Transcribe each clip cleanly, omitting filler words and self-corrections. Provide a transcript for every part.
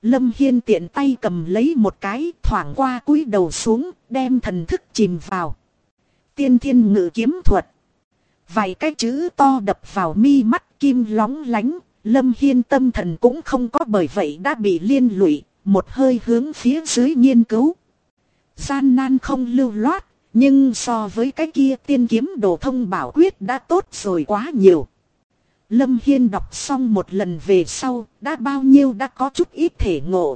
Lâm Hiên tiện tay cầm lấy một cái, thoảng qua cúi đầu xuống, đem thần thức chìm vào. Tiên thiên ngự kiếm thuật. Vài cái chữ to đập vào mi mắt, kim lóng lánh. Lâm Hiên tâm thần cũng không có bởi vậy đã bị liên lụy, một hơi hướng phía dưới nghiên cứu. Gian nan không lưu loát, nhưng so với cái kia tiên kiếm đồ thông bảo quyết đã tốt rồi quá nhiều. Lâm Hiên đọc xong một lần về sau, đã bao nhiêu đã có chút ít thể ngộ.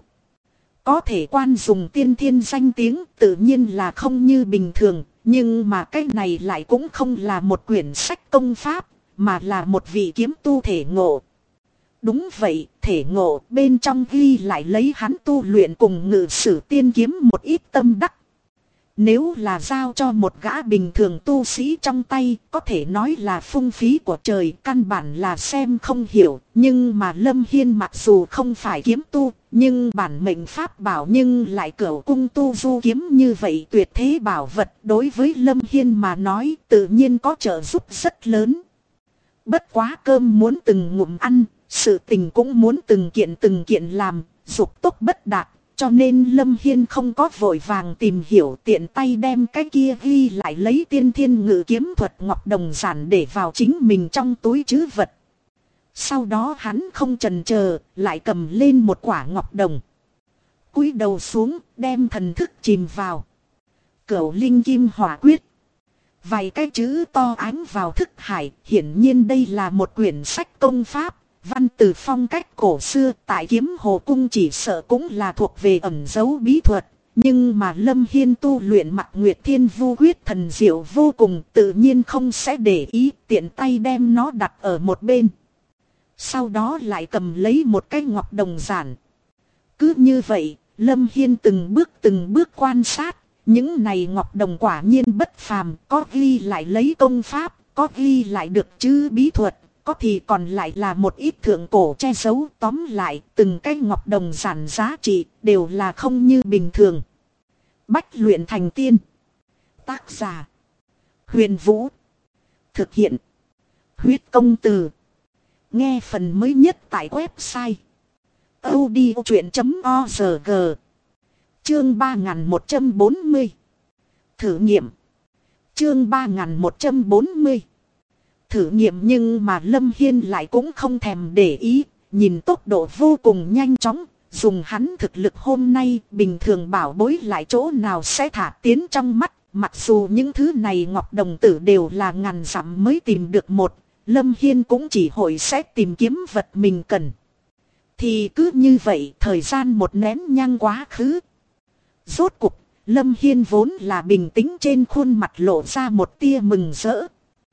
Có thể quan dùng tiên thiên danh tiếng tự nhiên là không như bình thường, nhưng mà cái này lại cũng không là một quyển sách công pháp, mà là một vị kiếm tu thể ngộ. Đúng vậy, thể ngộ bên trong ghi lại lấy hắn tu luyện cùng ngự sử tiên kiếm một ít tâm đắc. Nếu là giao cho một gã bình thường tu sĩ trong tay, có thể nói là phung phí của trời, căn bản là xem không hiểu. Nhưng mà Lâm Hiên mặc dù không phải kiếm tu, nhưng bản mệnh pháp bảo nhưng lại cửu cung tu du kiếm như vậy tuyệt thế bảo vật. Đối với Lâm Hiên mà nói tự nhiên có trợ giúp rất lớn. Bất quá cơm muốn từng ngụm ăn, sự tình cũng muốn từng kiện làm, dục tốc bất đạt. Cho nên Lâm Hiên không có vội vàng tìm hiểu, tiện tay đem cái kia ghi lại lấy tiên thiên ngự kiếm thuật ngọc đồng giản để vào chính mình trong túi trữ vật. Sau đó hắn không chần chờ, lại cầm lên một quả ngọc đồng. Cúi đầu xuống, đem thần thức chìm vào. Cửu linh kim hỏa quyết. Vài cái chữ to ánh vào thức hải, hiển nhiên đây là một quyển sách công pháp. Văn từ phong cách cổ xưa, tại kiếm hồ cung chỉ sợ cũng là thuộc về ẩn dấu bí thuật. Nhưng mà Lâm Hiên tu luyện Mặc Nguyệt Thiên Vu Quyết thần diệu vô cùng, tự nhiên không sẽ để ý, tiện tay đem nó đặt ở một bên. Sau đó lại cầm lấy một cái ngọc đồng giản. Cứ như vậy, Lâm Hiên từng bước quan sát, những này ngọc đồng quả nhiên bất phàm, có ghi lại lấy công pháp, có ghi lại được chữ bí thuật. Có thì còn lại là một ít thượng cổ che giấu, tóm lại từng cái ngọc đồng giản giá trị đều là không như bình thường. Bách luyện thành tiên. Tác giả Huyền Vũ. Thực hiện Huyết Công Từ. Nghe phần mới nhất tại website audiochuyện.org. Chương 3140. Thử nghiệm. Chương 3140. Thử nghiệm, nhưng mà Lâm Hiên lại cũng không thèm để ý, nhìn tốc độ vô cùng nhanh chóng, dùng hắn thực lực hôm nay bình thường bảo bối lại chỗ nào sẽ thả tiến trong mắt, mặc dù những thứ này ngọc đồng tử đều là ngàn dặm mới tìm được một, Lâm Hiên cũng chỉ hội sẽ tìm kiếm vật mình cần. Thì cứ như vậy thời gian một nén nhang quá khứ. Rốt cục, Lâm Hiên vốn là bình tĩnh trên khuôn mặt lộ ra một tia mừng rỡ.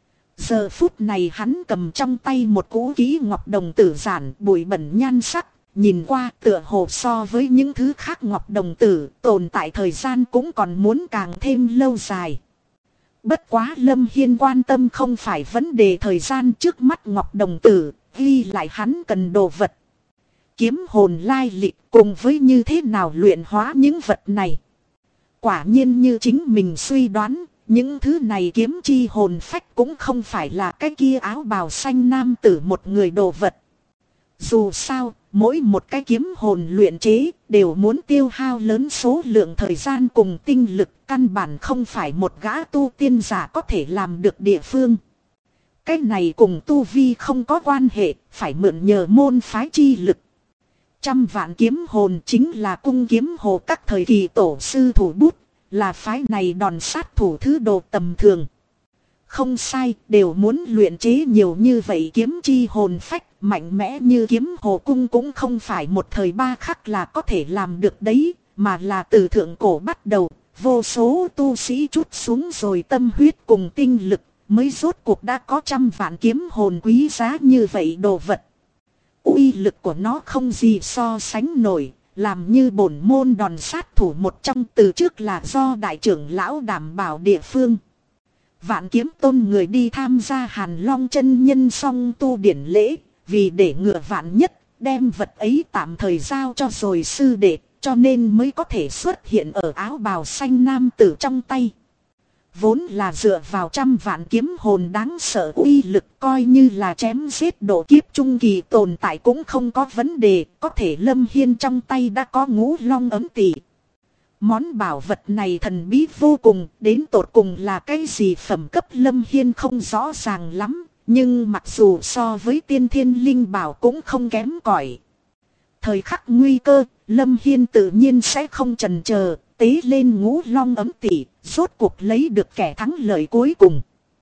Giờ phút này hắn cầm trong tay một cũ kỹ ngọc đồng tử giản bụi bẩn nhan sắc, nhìn qua tựa hồ so với những thứ khác ngọc đồng tử tồn tại thời gian cũng còn muốn càng thêm lâu dài. Bất quá Lâm Hiên quan tâm không phải vấn đề thời gian trước mắt ngọc đồng tử, ghi lại hắn cần đồ vật. Kiếm hồn lai lịch cùng với như thế nào luyện hóa những vật này. Quả nhiên như chính mình suy đoán. Những thứ này kiếm chi hồn phách cũng không phải là cái kia áo bào xanh nam tử một người đồ vật. Dù sao, mỗi một cái kiếm hồn luyện chế đều muốn tiêu hao lớn số lượng thời gian cùng tinh lực, căn bản không phải một gã tu tiên giả có thể làm được địa phương. Cái này cùng tu vi không có quan hệ, phải mượn nhờ môn phái chi lực. Trăm vạn kiếm hồn chính là cung kiếm hồ các thời kỳ tổ sư thủ bút. Là phái này đòn sát thủ thứ đồ tầm thường. Không sai, đều muốn luyện chế nhiều như vậy kiếm chi hồn phách, mạnh mẽ như kiếm hồ cung cũng không phải một thời ba khắc là có thể làm được đấy, mà là từ thượng cổ bắt đầu, vô số tu sĩ trút xuống rồi tâm huyết cùng tinh lực, mới rốt cuộc đã có trăm vạn kiếm hồn quý giá như vậy đồ vật. Uy lực của nó không gì so sánh nổi. Làm như bổn môn đòn sát thủ một trong từ trước là do đại trưởng lão đảm bảo địa phương. Vạn Kiếm Tôn người đi tham gia Hàn Long chân nhân song tu điển lễ, vì để ngừa vạn nhất, đem vật ấy tạm thời giao cho rồi sư đệ, cho nên mới có thể xuất hiện ở áo bào xanh nam tử trong tay. Vốn là dựa vào trăm vạn kiếm hồn đáng sợ uy lực, coi như là chém giết độ kiếp trung kỳ tồn tại cũng không có vấn đề. Có thể Lâm Hiên trong tay đã có Ngũ Long ấm tỷ. Món bảo vật này thần bí vô cùng, đến tột cùng là cái gì phẩm cấp Lâm Hiên không rõ ràng lắm. Nhưng mặc dù so với tiên thiên linh bảo cũng không kém cỏi. Thời khắc nguy cơ, Lâm Hiên tự nhiên sẽ không chần chờ, tế lên Ngũ Long ấm tỷ, rốt cuộc lấy được kẻ thắng lợi cuối cùng.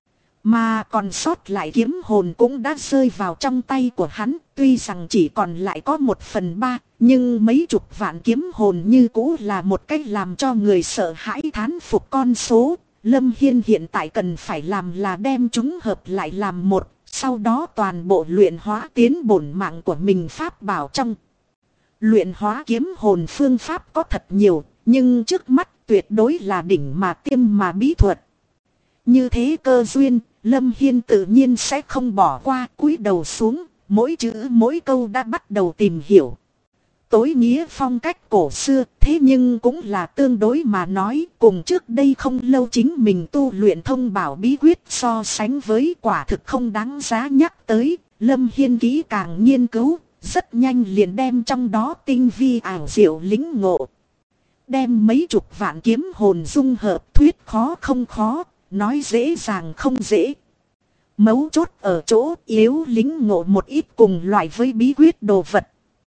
Mà còn sót lại kiếm hồn cũng đã rơi vào trong tay của hắn, tuy rằng chỉ còn lại có 1/3, nhưng mấy chục vạn kiếm hồn như cũ là một cách làm cho người sợ hãi thán phục con số. Lâm Hiên hiện tại cần phải làm là đem chúng hợp lại làm một, sau đó toàn bộ luyện hóa tiến bổn mạng của mình pháp bảo trong. Luyện hóa kiếm hồn phương pháp có thật nhiều, nhưng trước mắt tuyệt đối là đỉnh mà tiêm mà bí thuật. Như thế cơ duyên, Lâm Hiên tự nhiên sẽ không bỏ qua, cúi đầu xuống, mỗi chữ mỗi câu đã bắt đầu tìm hiểu. Tối nghĩa phong cách cổ xưa, thế nhưng cũng là tương đối mà nói, cùng trước đây không lâu chính mình tu luyện thông bảo bí quyết so sánh với quả thực không đáng giá nhắc tới. Lâm Hiên kỹ càng nghiên cứu, rất nhanh liền đem trong đó tinh vi ảo diệu lĩnh ngộ. Đem mấy chục vạn kiếm hồn dung hợp, thuyết khó không khó, nói dễ dàng không dễ. Mấu chốt ở chỗ yếu lĩnh ngộ một ít cùng loại với bí quyết đồ vật.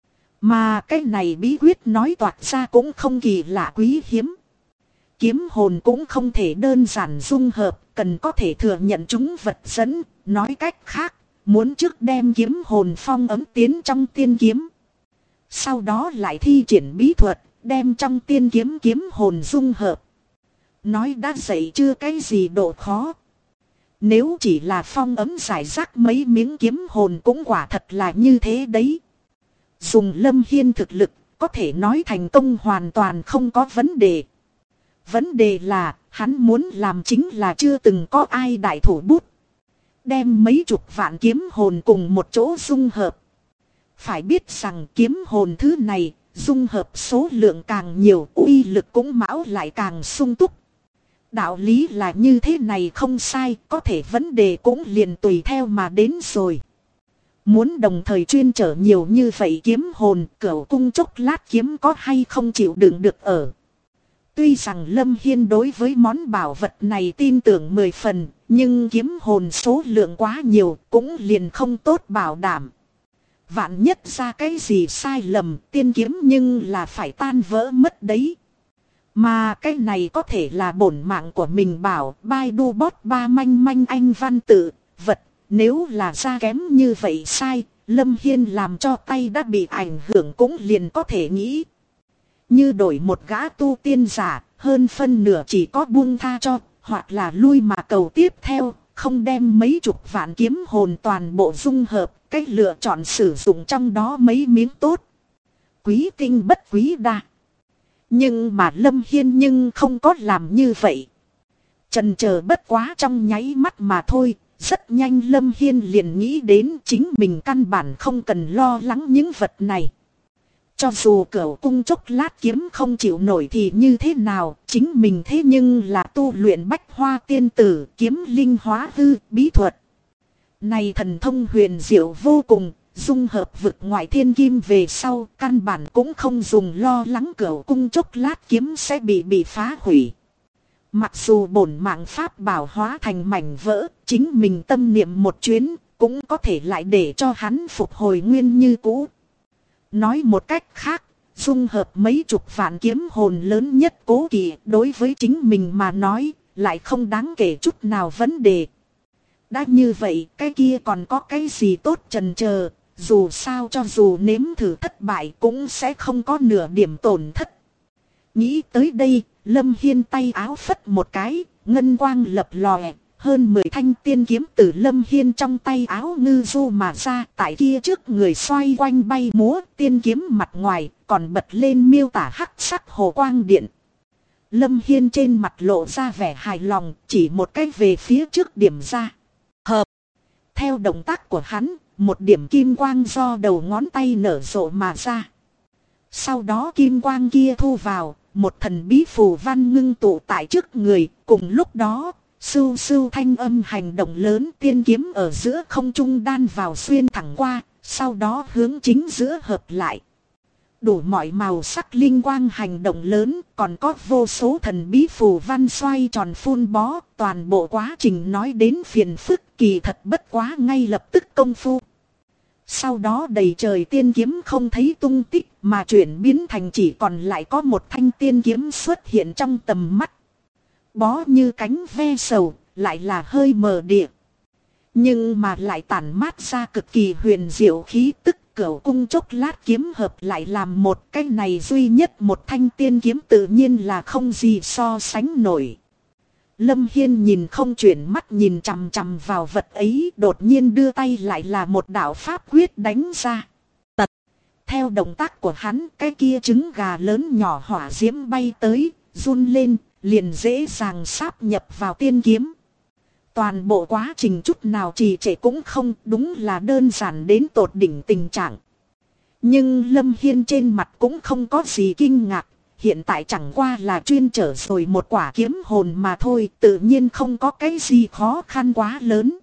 Mà cái này bí quyết nói toạc ra cũng không kỳ lạ quý hiếm. Kiếm hồn cũng không thể đơn giản dung hợp, cần có thể thừa nhận chúng vật dẫn. Nói cách khác, muốn trước đem kiếm hồn phong ấm tiến trong tiên kiếm. Sau đó lại thi triển bí thuật, đem trong tiên kiếm kiếm hồn dung hợp. Nói đã dậy chưa cái gì độ khó. Nếu chỉ là phong ấm giải rác mấy miếng kiếm hồn cũng quả thật là như thế đấy. Dùng Lâm Hiên thực lực, có thể nói thành công hoàn toàn không có vấn đề. Vấn đề là, hắn muốn làm chính là chưa từng có ai đại thủ bút. Đem mấy chục vạn kiếm hồn cùng một chỗ dung hợp. Phải biết rằng kiếm hồn thứ này, dung hợp số lượng càng nhiều, uy lực cũng mão lại càng sung túc. Đạo lý là như thế này không sai, có thể vấn đề cũng liền tùy theo mà đến rồi. Muốn đồng thời chuyên trở nhiều như vậy kiếm hồn, Cửu Cung Chốc Lát kiếm có hay không chịu đựng được ở. Tuy rằng Lâm Hiên đối với món bảo vật này tin tưởng 10 phần, nhưng kiếm hồn số lượng quá nhiều cũng liền không tốt bảo đảm. Vạn nhất ra cái gì sai lầm, tiên kiếm nhưng là phải tan vỡ mất đấy. Mà cái này có thể là bổn mạng của mình bảo, Baidu bot ba manh manh anh văn tự, vật. Nếu là ra kém như vậy sai, Lâm Hiên làm cho tay đã bị ảnh hưởng cũng liền có thể nghĩ. Như đổi một gã tu tiên giả, hơn phân nửa chỉ có buông tha cho, hoặc là lui mà cầu tiếp theo, không đem mấy chục vạn kiếm hồn toàn bộ dung hợp, cách lựa chọn sử dụng trong đó mấy miếng tốt. Quý tinh bất quý đa. Nhưng mà Lâm Hiên nhưng không có làm như vậy. Chần chờ bất quá trong nháy mắt mà thôi. Rất nhanh Lâm Hiên liền nghĩ đến chính mình căn bản không cần lo lắng những vật này. Cho dù Cửu Cung Chốc Lát kiếm không chịu nổi thì như thế nào, chính mình thế nhưng là tu luyện Bách Hoa Tiên Tử, kiếm linh hóa hư, bí thuật. Này thần thông huyền diệu vô cùng, dung hợp vực ngoại thiên kim về sau, căn bản cũng không dùng lo lắng Cửu Cung Chốc Lát kiếm sẽ bị phá hủy. Mặc dù bổn mạng pháp bảo hóa thành mảnh vỡ, chính mình tâm niệm một chuyến, cũng có thể lại để cho hắn phục hồi nguyên như cũ. Nói một cách khác, dung hợp mấy chục vạn kiếm hồn lớn nhất cố kỳ đối với chính mình mà nói, lại không đáng kể chút nào vấn đề. Đã như vậy, cái kia còn có cái gì tốt chần chờ, dù sao cho dù nếm thử thất bại cũng sẽ không có nửa điểm tổn thất. Nghĩ tới đây, Lâm Hiên tay áo phất một cái, ngân quang lập lòe, hơn 10 thanh tiên kiếm từ Lâm Hiên trong tay áo ngư du mà ra, tại kia trước người xoay quanh bay múa, tiên kiếm mặt ngoài, còn bật lên miêu tả hắc sắc hồ quang điện. Lâm Hiên trên mặt lộ ra vẻ hài lòng, chỉ một cái về phía trước điểm ra. Hợp. Theo động tác của hắn, một điểm kim quang do đầu ngón tay nở rộ mà ra. Sau đó kim quang kia thu vào, một thần bí phù văn ngưng tụ tại trước người, cùng lúc đó, Sưu sưu thanh âm hành động lớn, tiên kiếm ở giữa không trung đan vào xuyên thẳng qua, sau đó hướng chính giữa hợp lại. Đủ mọi màu sắc linh quang hành động lớn, còn có vô số thần bí phù văn xoay tròn phun bó, toàn bộ quá trình nói đến phiền phức kỳ thật bất quá ngay lập tức công phu. Sau đó đầy trời tiên kiếm không thấy tung tích mà chuyển biến thành chỉ còn lại có một thanh tiên kiếm xuất hiện trong tầm mắt. Bó như cánh ve sầu, lại là hơi mờ địa. Nhưng mà lại tản mát ra cực kỳ huyền diệu khí tức. Cửu cung chốc lát kiếm hợp lại làm một, cái này duy nhất một thanh tiên kiếm tự nhiên là không gì so sánh nổi. Lâm Hiên nhìn không chuyển mắt nhìn chằm chằm vào vật ấy, đột nhiên đưa tay lại là một đạo pháp quyết đánh ra. Tật. Theo động tác của hắn, cái kia trứng gà lớn nhỏ hỏa diễm bay tới, run lên, liền dễ dàng sáp nhập vào tiên kiếm. Toàn bộ quá trình chút nào trì trệ cũng không, đúng là đơn giản đến tột đỉnh tình trạng. Nhưng Lâm Hiên trên mặt cũng không có gì kinh ngạc, hiện tại chẳng qua là chuyên trở rồi một quả kiếm hồn mà thôi, tự nhiên không có cái gì khó khăn quá lớn.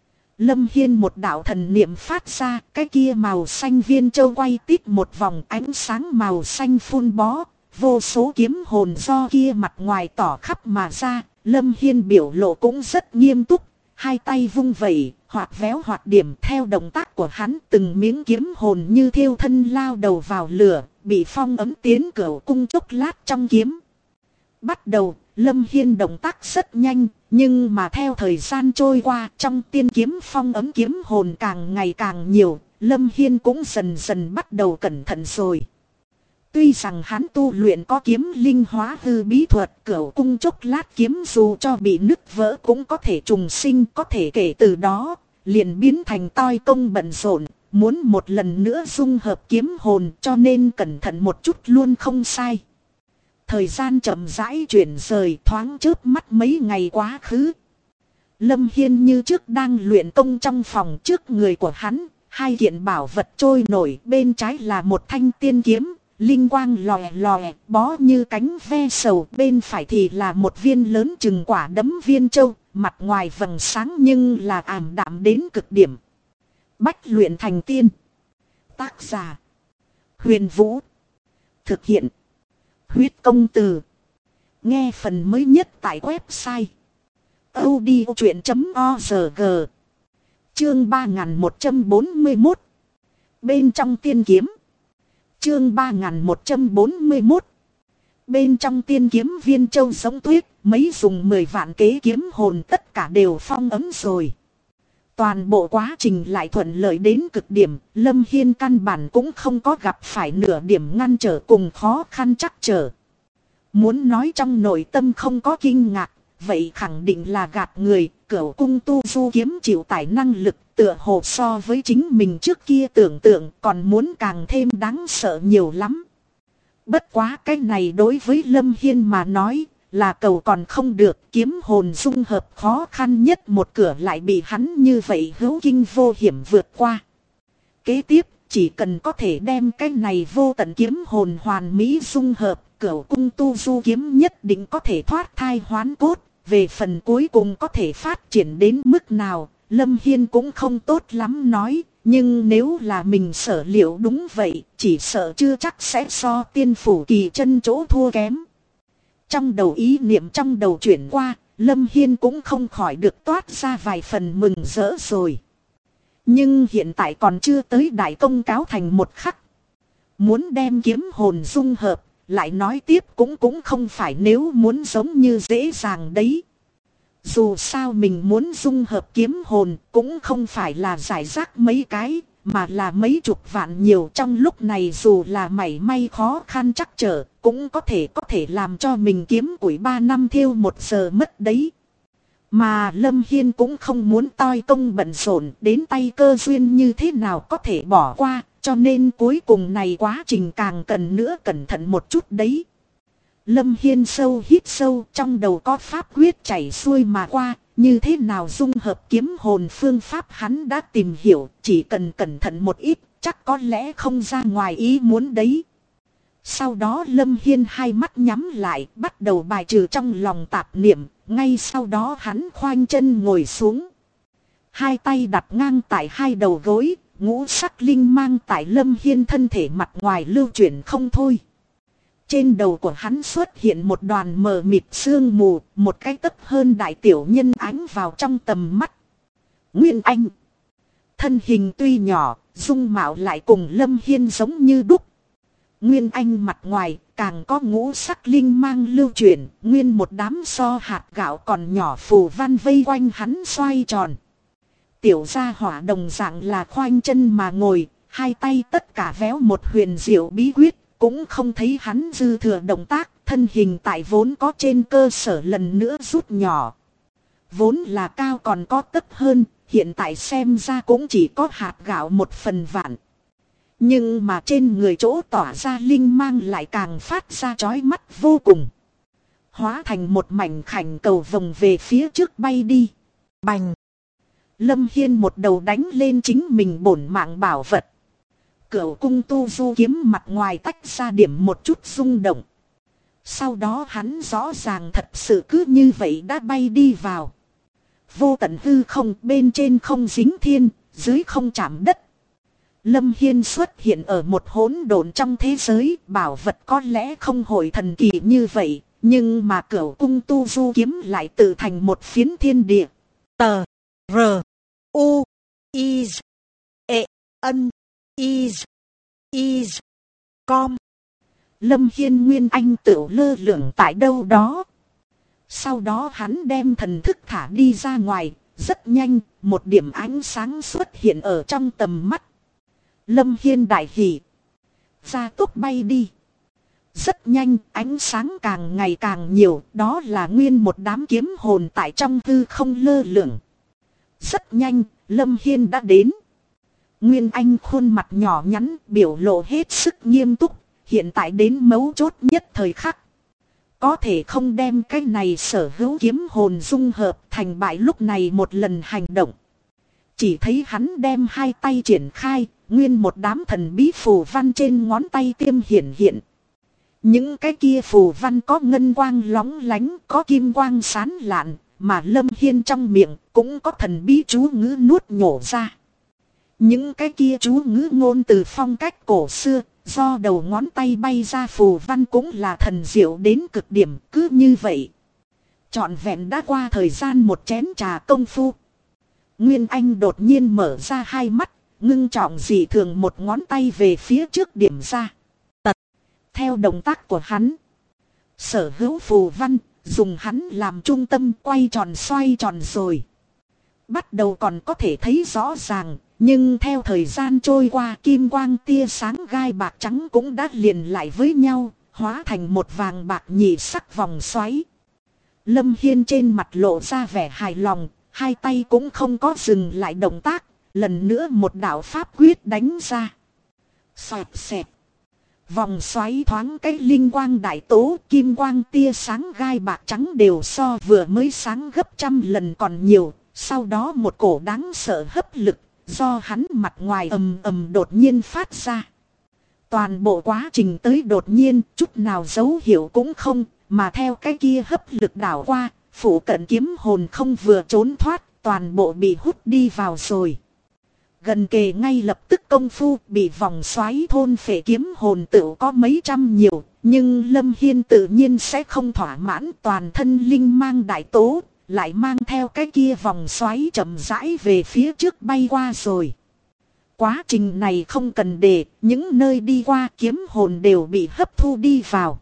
Lâm Hiên một đạo thần niệm phát ra, cái kia màu xanh viên châu quay tít một vòng ánh sáng màu xanh phun bó, vô số kiếm hồn do kia mặt ngoài tỏ khắp mà ra. Lâm Hiên biểu lộ cũng rất nghiêm túc, hai tay vung vẩy, hoạt véo hoạt điểm theo động tác của hắn, từng miếng kiếm hồn như thiêu thân lao đầu vào lửa, bị phong ấm tiến cửu cung chốc lát trong kiếm. Bắt đầu, Lâm Hiên động tác rất nhanh, nhưng mà theo thời gian trôi qua, trong tiên kiếm phong ấm kiếm hồn càng ngày càng nhiều, Lâm Hiên cũng dần dần bắt đầu cẩn thận rồi. Tuy rằng hắn tu luyện có kiếm linh hóa hư bí thuật, cửu cung chốc lát kiếm dù cho bị nứt vỡ cũng có thể trùng sinh, có thể kể từ đó liền biến thành toi công bận rộn, muốn một lần nữa dung hợp kiếm hồn, cho nên cẩn thận một chút luôn không sai. Thời gian chậm rãi chuyển rời, thoáng chớp mắt mấy ngày quá khứ. Lâm Hiên như trước đang luyện công trong phòng, trước người của hắn, hai kiện bảo vật trôi nổi, bên trái là một thanh tiên kiếm. Linh quang lòe lòe, bó như cánh ve sầu, bên phải thì là một viên lớn chừng quả đấm viên châu, mặt ngoài vầng sáng nhưng là ảm đạm đến cực điểm. Bách luyện thành tiên. Tác giả: Huyền Vũ. Thực hiện: Huyết Công Từ. Nghe phần mới nhất tại website audiochuyện.org. Chương 3141. Bên trong tiên kiếm. Chương 3141. Bên trong tiên kiếm viên châu giống tuyết, mấy dùng 10 vạn kế kiếm hồn tất cả đều phong ấm rồi. Toàn bộ quá trình lại thuận lợi đến cực điểm, Lâm Hiên căn bản cũng không có gặp phải nửa điểm ngăn trở cùng khó khăn trắc trở. Muốn nói trong nội tâm không có kinh ngạc, vậy khẳng định là gạt người. Cửu cung tu du kiếm chịu tải năng lực tựa hồ so với chính mình trước kia tưởng tượng còn muốn càng thêm đáng sợ nhiều lắm. Bất quá cái này đối với Lâm Hiên mà nói là cầu còn không được, kiếm hồn dung hợp khó khăn nhất một cửa lại bị hắn như vậy hữu kinh vô hiểm vượt qua. Kế tiếp chỉ cần có thể đem cái này vô tận kiếm hồn hoàn mỹ dung hợp, cửu cung tu du kiếm nhất định có thể thoát thai hoán cốt. Về phần cuối cùng có thể phát triển đến mức nào, Lâm Hiên cũng không tốt lắm nói, nhưng nếu là mình sở liệu đúng vậy, chỉ sợ chưa chắc sẽ so tiên phủ kỳ chân chỗ thua kém. Trong đầu ý niệm trong đầu chuyển qua, Lâm Hiên cũng không khỏi được toát ra vài phần mừng rỡ rồi. Nhưng hiện tại còn chưa tới đại công cáo thành một khắc. Muốn đem kiếm hồn dung hợp, lại nói tiếp cũng không phải nếu muốn giống như dễ dàng đấy. Dù sao mình muốn dung hợp kiếm hồn cũng không phải là giải rác mấy cái, mà là mấy chục vạn nhiều. Trong lúc này dù là mảy may khó khăn trắc trở, cũng có thể làm cho mình kiếm củi 3 năm thiêu 1 giờ mất đấy. Mà Lâm Hiên cũng không muốn toi công bận rộn, đến tay cơ duyên như thế nào có thể bỏ qua, cho nên cuối cùng này quá trình càng cần nữa cẩn thận một chút đấy. Lâm Hiên sâu hít sâu, trong đầu có pháp quyết chảy xuôi mà qua, như thế nào dung hợp kiếm hồn phương pháp hắn đã tìm hiểu, chỉ cần cẩn thận một ít, chắc có lẽ không ra ngoài ý muốn đấy. Sau đó Lâm Hiên hai mắt nhắm lại, bắt đầu bài trừ trong lòng tạp niệm, ngay sau đó hắn khoanh chân ngồi xuống. Hai tay đặt ngang tại hai đầu gối, ngũ sắc linh mang tại Lâm Hiên thân thể mặt ngoài lưu chuyển không thôi. Trên đầu của hắn xuất hiện một đoàn mờ mịt sương mù, một cái tấc hơn đại tiểu nhân ánh vào trong tầm mắt. Nguyên Anh. Thân hình tuy nhỏ, dung mạo lại cùng Lâm Hiên giống như đúc. Nguyên Anh mặt ngoài càng có ngũ sắc linh mang lưu chuyển, nguyên một đám so hạt gạo còn nhỏ phù văn vây quanh hắn xoay tròn. Tiểu gia hỏa đồng dạng là khoanh chân mà ngồi, hai tay tất cả véo một huyền diệu bí quyết, cũng không thấy hắn dư thừa động tác, thân hình tại vốn có trên cơ sở lần nữa rút nhỏ. Vốn là cao còn có tấc hơn, hiện tại xem ra cũng chỉ có hạt gạo một phần vạn. Nhưng mà trên người chỗ tỏa ra linh mang lại càng phát ra chói mắt vô cùng. Hóa thành một mảnh khảnh cầu vòng về phía trước bay đi. Bành! Lâm Hiên một đầu đánh lên chính mình bổn mạng bảo vật. Cửu cung tu du kiếm mặt ngoài tách ra điểm một chút rung động. Sau đó hắn rõ ràng thật sự cứ như vậy đã bay đi vào. Vô tận hư không, bên trên không dính thiên, dưới không chạm đất. Lâm Hiên xuất hiện ở một hỗn độn trong thế giới, bảo vật có lẽ không hội thần kỳ như vậy, nhưng mà cửu cung tu du kiếm lại tự thành một phiến thiên địa. Tờ R U I E N I Com. Lâm Hiên Nguyên Anh tựu lơ lửng tại đâu đó. Sau đó hắn đem thần thức thả đi ra ngoài, rất nhanh, một điểm ánh sáng xuất hiện ở trong tầm mắt. Lâm Hiên đại hỉ, gia tốc bay đi. Rất nhanh, ánh sáng càng ngày càng nhiều, đó là nguyên một đám kiếm hồn tại trong hư không lơ lửng. Rất nhanh, Lâm Hiên đã đến. Nguyên Anh khuôn mặt nhỏ nhắn, biểu lộ hết sức nghiêm túc, hiện tại đến mấu chốt nhất thời khắc. Có thể không đem cái này sở hữu kiếm hồn dung hợp thành bại lúc này một lần hành động. Chỉ thấy hắn đem hai tay triển khai, nguyên một đám thần bí phù văn trên ngón tay tiêm hiển hiện. Những cái kia phù văn có ngân quang lóng lánh, có kim quang sán lạn, mà Lâm Hiên trong miệng cũng có thần bí chú ngữ nuốt nhổ ra. Những cái kia chú ngữ ngôn từ phong cách cổ xưa, do đầu ngón tay bay ra phù văn cũng là thần diệu đến cực điểm, cứ như vậy. Trọn vẹn đã qua thời gian một chén trà công phu. Nguyên Anh đột nhiên mở ra hai mắt, ngưng trọng dị thường một ngón tay về phía trước điểm ra. Tật. Theo động tác của hắn, sở hữu phù văn, dùng hắn làm trung tâm quay tròn xoay tròn rồi. Bắt đầu còn có thể thấy rõ ràng, nhưng theo thời gian trôi qua kim quang tia sáng gai bạc trắng cũng đã liền lại với nhau, hóa thành một vàng bạc nhị sắc vòng xoáy. Lâm Hiên trên mặt lộ ra vẻ hài lòng, hai tay cũng không có dừng lại động tác, lần nữa một đạo pháp quyết đánh ra. Xoẹt xẹt. Vòng xoáy thoáng cái linh quang đại tố, kim quang tia sáng gai bạc trắng đều so vừa mới sáng gấp trăm lần còn nhiều. Sau đó một cổ đáng sợ hấp lực, do hắn mặt ngoài ầm ầm đột nhiên phát ra. Toàn bộ quá trình tới đột nhiên, chút nào dấu hiệu cũng không, mà theo cái kia hấp lực đảo qua, phủ cận kiếm hồn không vừa trốn thoát, toàn bộ bị hút đi vào rồi. Gần kề ngay lập tức công phu bị vòng xoáy thôn phệ kiếm hồn tự có mấy trăm nhiều, nhưng Lâm Hiên tự nhiên sẽ không thỏa mãn, toàn thân linh mang đại tố, lại mang theo cái kia vòng xoáy chậm rãi về phía trước bay qua rồi. Quá trình này không cần để, những nơi đi qua kiếm hồn đều bị hấp thu đi vào.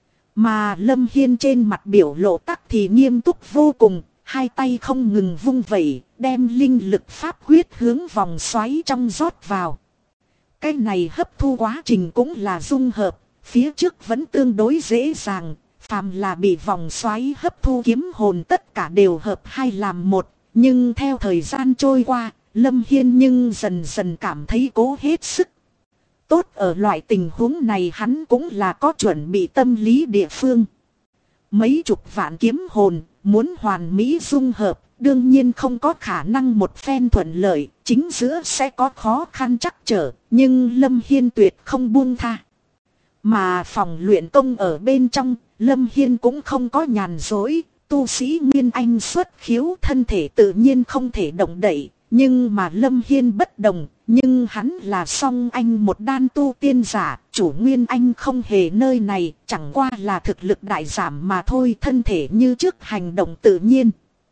Mà Lâm Hiên trên mặt biểu lộ tắc thì nghiêm túc vô cùng, hai tay không ngừng vung vẩy, đem linh lực pháp quyết hướng vòng xoáy trong rót vào. Cái này hấp thu quá trình cũng là dung hợp, phía trước vẫn tương đối dễ dàng, phàm là bị vòng xoáy hấp thu kiếm hồn tất cả đều hợp hai làm một, nhưng theo thời gian trôi qua, Lâm Hiên nhưng dần dần cảm thấy cố hết sức. Tốt ở loại tình huống này hắn cũng là có chuẩn bị tâm lý địa phương. Mấy chục vạn kiếm hồn, muốn hoàn mỹ dung hợp, đương nhiên không có khả năng một phen thuận lợi, chính giữa sẽ có khó khăn trắc trở, nhưng Lâm Hiên tuyệt không buông tha. Mà phòng luyện công ở bên trong, Lâm Hiên cũng không có nhàn dối, tu sĩ Nguyên Anh xuất khiếu thân thể tự nhiên không thể động đậy. Nhưng mà Lâm Hiên bất đồng, nhưng hắn là song anh một đan tu tiên giả, chủ Nguyên Anh không hề nơi này, chẳng qua là thực lực đại giảm mà thôi, thân thể như trước hành động tự nhiên.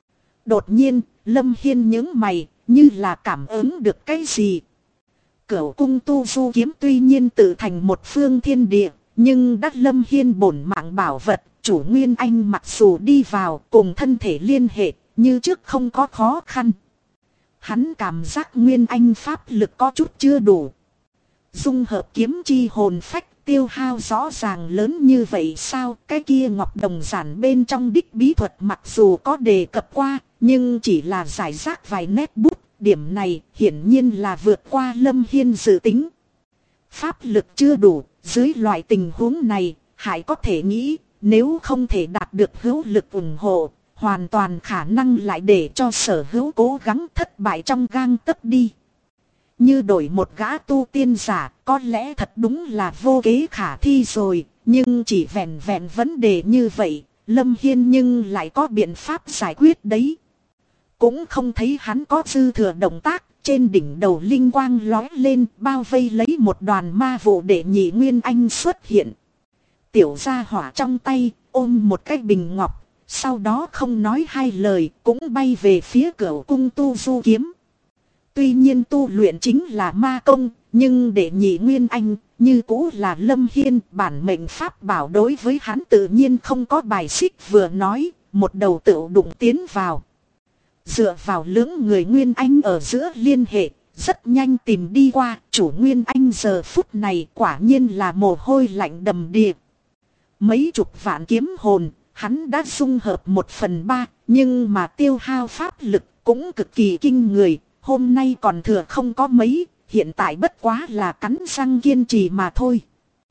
Đột nhiên, Lâm Hiên nhướng mày, như là cảm ứng được cái gì. Cửu cung tu du kiếm tuy nhiên tự thành một phương thiên địa, nhưng đắc Lâm Hiên bổn mạng bảo vật, chủ Nguyên Anh mặc dù đi vào cùng thân thể liên hệ, như trước không có khó khăn. Hắn cảm giác Nguyên Anh pháp lực có chút chưa đủ. Dung hợp kiếm chi hồn phách tiêu hao rõ ràng lớn như vậy sao? Cái kia ngọc đồng giản bên trong đích bí thuật mặc dù có đề cập qua, nhưng chỉ là giải rác vài nét bút. Điểm này hiển nhiên là vượt qua Lâm Hiên dự tính. Pháp lực chưa đủ, dưới loại tình huống này, Hải có thể nghĩ, nếu không thể đạt được hữu lực ủng hộ, hoàn toàn khả năng lại để cho sở hữu cố gắng thất bại trong gang tấc đi. Như đổi một gã tu tiên giả, có lẽ thật đúng là vô kế khả thi rồi, nhưng chỉ vẹn vẹn vấn đề như vậy, Lâm Hiên nhưng lại có biện pháp giải quyết đấy. Cũng không thấy hắn có dư thừa động tác, trên đỉnh đầu linh quang lói lên, bao vây lấy một đoàn ma vụ để nhị Nguyên Anh xuất hiện. Tiểu gia hỏa trong tay, ôm một cái bình ngọc. Sau đó không nói hai lời cũng bay về phía Cửu cung tu du kiếm. Tuy nhiên tu luyện chính là ma công, nhưng để nhị Nguyên Anh như cũ là Lâm Hiên, bản mệnh pháp bảo đối với hắn tự nhiên không có bài xích, vừa nói, một đầu tựu đụng tiến vào. Dựa vào lưỡng người Nguyên Anh ở giữa liên hệ, rất nhanh tìm đi qua, chủ Nguyên Anh giờ phút này quả nhiên là mồ hôi lạnh đầm đìa. Mấy chục vạn kiếm hồn, hắn đã dung hợp 1/3, nhưng mà tiêu hao pháp lực cũng cực kỳ kinh người, hôm nay còn thừa không có mấy, hiện tại bất quá là cắn răng kiên trì mà thôi.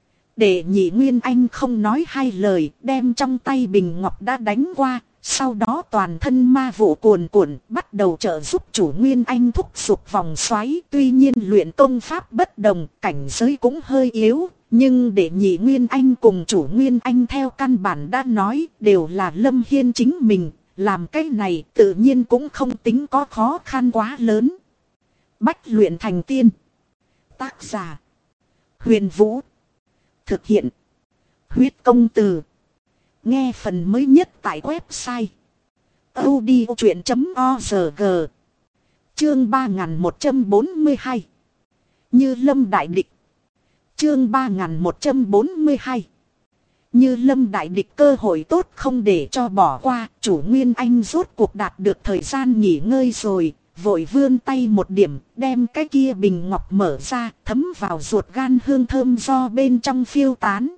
Để nhị Nguyên Anh không nói hai lời, đem trong tay bình ngọc đã đánh qua, sau đó toàn thân ma vụ cuồn cuộn bắt đầu trợ giúp chủ Nguyên Anh thúc giục vòng xoáy. Tuy nhiên luyện công pháp bất đồng, cảnh giới cũng hơi yếu, nhưng để nhị Nguyên Anh cùng chủ Nguyên Anh theo căn bản đã nói đều là Lâm Hiên chính mình, làm cái này tự nhiên cũng không tính có khó khăn quá lớn. Bách luyện thành tiên. Tác giả Huyền Vũ. Thực hiện Huyết Công Từ. Nghe phần mới nhất tại website audiochuyện.org. Chương 3142. Như Lâm Đại Địch. Chương 3142. Như Lâm Đại Địch, cơ hội tốt không để cho bỏ qua, chủ Nguyên Anh rốt cuộc đạt được thời gian nghỉ ngơi rồi, vội vươn tay một điểm, đem cái kia bình ngọc mở ra, thấm vào ruột gan hương thơm do bên trong phiêu tán.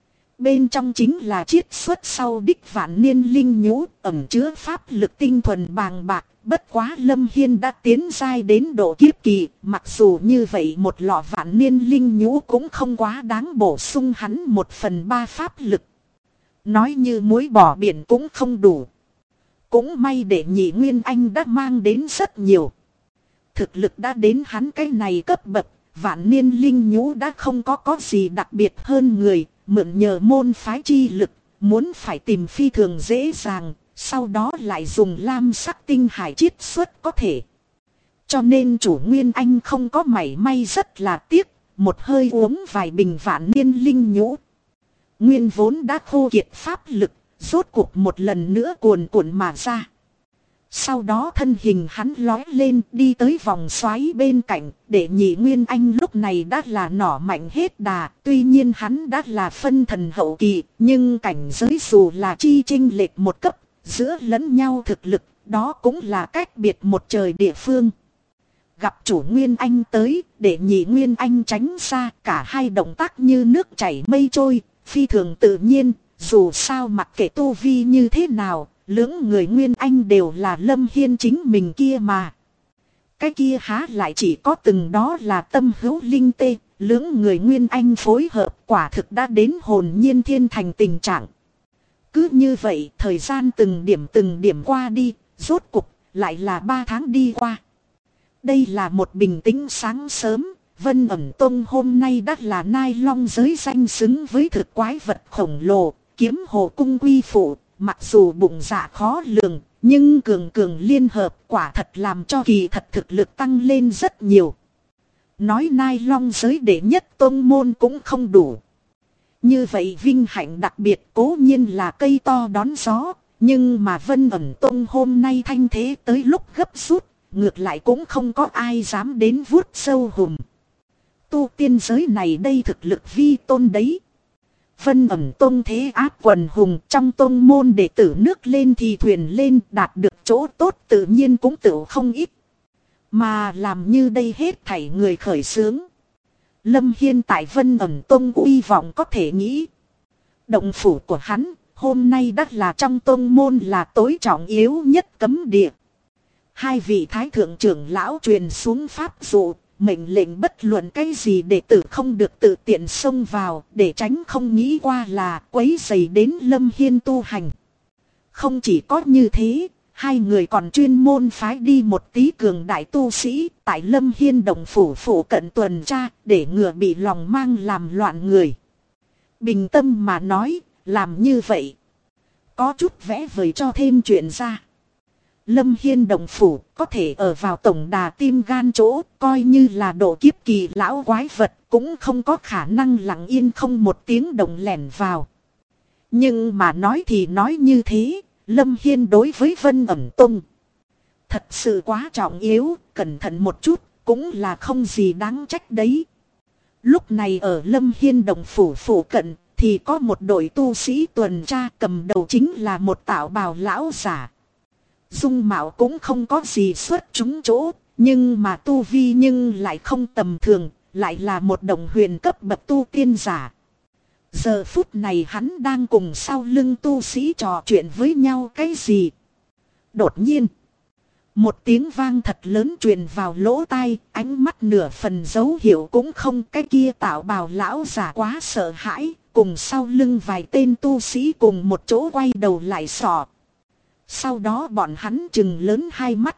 Bên trong chính là chiết xuất sau đích vạn niên linh nhũ, ẩn chứa pháp lực tinh thuần bàng bạc. Bất quá Lâm Hiên đã tiến giai đến độ kiếp kỳ, mặc dù như vậy một lọ vạn niên linh nhũ cũng không quá đáng bổ sung hắn 1/3 pháp lực. Nói như muối bỏ biển cũng không đủ. Cũng may để nhị Nguyên Anh đã mang đến rất nhiều. Thực lực đã đến hắn cái này cấp bậc, vạn niên linh nhũ đã không có gì đặc biệt hơn người, mượn nhờ môn phái chi lực, muốn phải tìm phi thường dễ dàng. Sau đó lại dùng lam sắc tinh hải chiết xuất có thể. Cho nên chủ Nguyên Anh không có mảy may, rất là tiếc, một hơi uống vài bình vạn niên linh nhũ. Nguyên vốn đã khô kiệt pháp lực, rốt cuộc một lần nữa cuồn cuộn mà ra. Sau đó thân hình hắn lói lên đi tới vòng xoáy bên cạnh, để nhị Nguyên Anh lúc này đã là nỏ mạnh hết đà. Tuy nhiên hắn đã là phân thần hậu kỳ, nhưng cảnh giới dù là chi chênh lệch một cấp, giữa lẫn nhau thực lực, đó cũng là cách biệt một trời địa phương. Gặp chủ Nguyên Anh tới, để nhị Nguyên Anh tránh xa, cả hai động tác như nước chảy mây trôi, phi thường tự nhiên. Dù sao mặc kệ tu vi như thế nào, lưỡng người Nguyên Anh đều là Lâm Hiên chính mình kia mà. Cái kia há lại chỉ có từng đó là tâm hữu linh tê, lưỡng người Nguyên Anh phối hợp quả thực đã đến hồn nhiên thiên thành tình trạng. Cứ như vậy thời gian từng điểm qua đi, rốt cục lại là 3 tháng đi qua. Đây là một bình tĩnh sáng sớm, Vân Ẩn Tông hôm nay đã là Nai Long giới danh xứng với thực quái vật khổng lồ, kiếm hồ cung quy phụ, mặc dù bụng dạ khó lường, nhưng cường cường liên hợp quả thật làm cho kỳ thật thực lực tăng lên rất nhiều. Nói Nai Long giới đệ nhất tôn môn cũng không đủ. Như vậy vinh hạnh đặc biệt cố nhiên là cây to đón gió, nhưng mà Vân Ẩn Tông hôm nay thanh thế tới lúc gấp rút, ngược lại cũng không có ai dám đến vuốt sâu hùm. Tu tiên giới này đây thực lực vi tôn đấy. Vân Ẩn Tông thế áp quần hùng, trong tông môn đệ tử nước lên thì thuyền lên, đạt được chỗ tốt tự nhiên cũng tự không ít. Mà làm như đây hết thảy người khởi xướng. Lâm Hiên tại Vân Ẩn Tông uy vọng có thể nghĩ. Động phủ của hắn hôm nay đã là trong tông môn là tối trọng yếu nhất cấm địa. Hai vị thái thượng trưởng lão truyền xuống pháp dụ, mệnh lệnh bất luận cái gì đệ tử không được tự tiện xông vào, để tránh không nghĩ qua là quấy rầy đến Lâm Hiên tu hành. Không chỉ có như thế, hai người còn chuyên môn phái đi một tí cường đại tu sĩ tại Lâm Hiên động phủ phụ cận tuần tra, để ngừa bị lòng mang làm loạn người. Bình tâm mà nói, làm như vậy có chút vẽ vời cho thêm chuyện ra. Lâm Hiên động phủ có thể ở vào tổng đà tim gan chỗ, coi như là độ kiếp kỳ lão quái vật cũng không có khả năng lặng yên không một tiếng động lẻn vào. Nhưng mà nói thì nói như thế, Lâm Hiên đối với Vân Ẩn Tông thật sự quá trọng yếu, cẩn thận một chút cũng là không gì đáng trách đấy. Lúc này ở Lâm Hiên động phủ phụ cận thì có một đội tu sĩ tuần tra, cầm đầu chính là một tạo bào lão giả. Dung mạo cũng không có gì xuất chúng chỗ, nhưng mà tu vi nhưng lại không tầm thường, lại là một đồng huyền cấp bậc tu tiên giả. Giờ phút này hắn đang cùng sau lưng tu sĩ trò chuyện với nhau cái gì. Đột nhiên, một tiếng vang thật lớn truyền vào lỗ tai, ánh mắt nửa phần dấu hiệu cũng không. Cái kia tạo bào lão giả quá sợ hãi, cùng sau lưng vài tên tu sĩ cùng một chỗ quay đầu lại sọ. Sau đó bọn hắn trừng lớn hai mắt.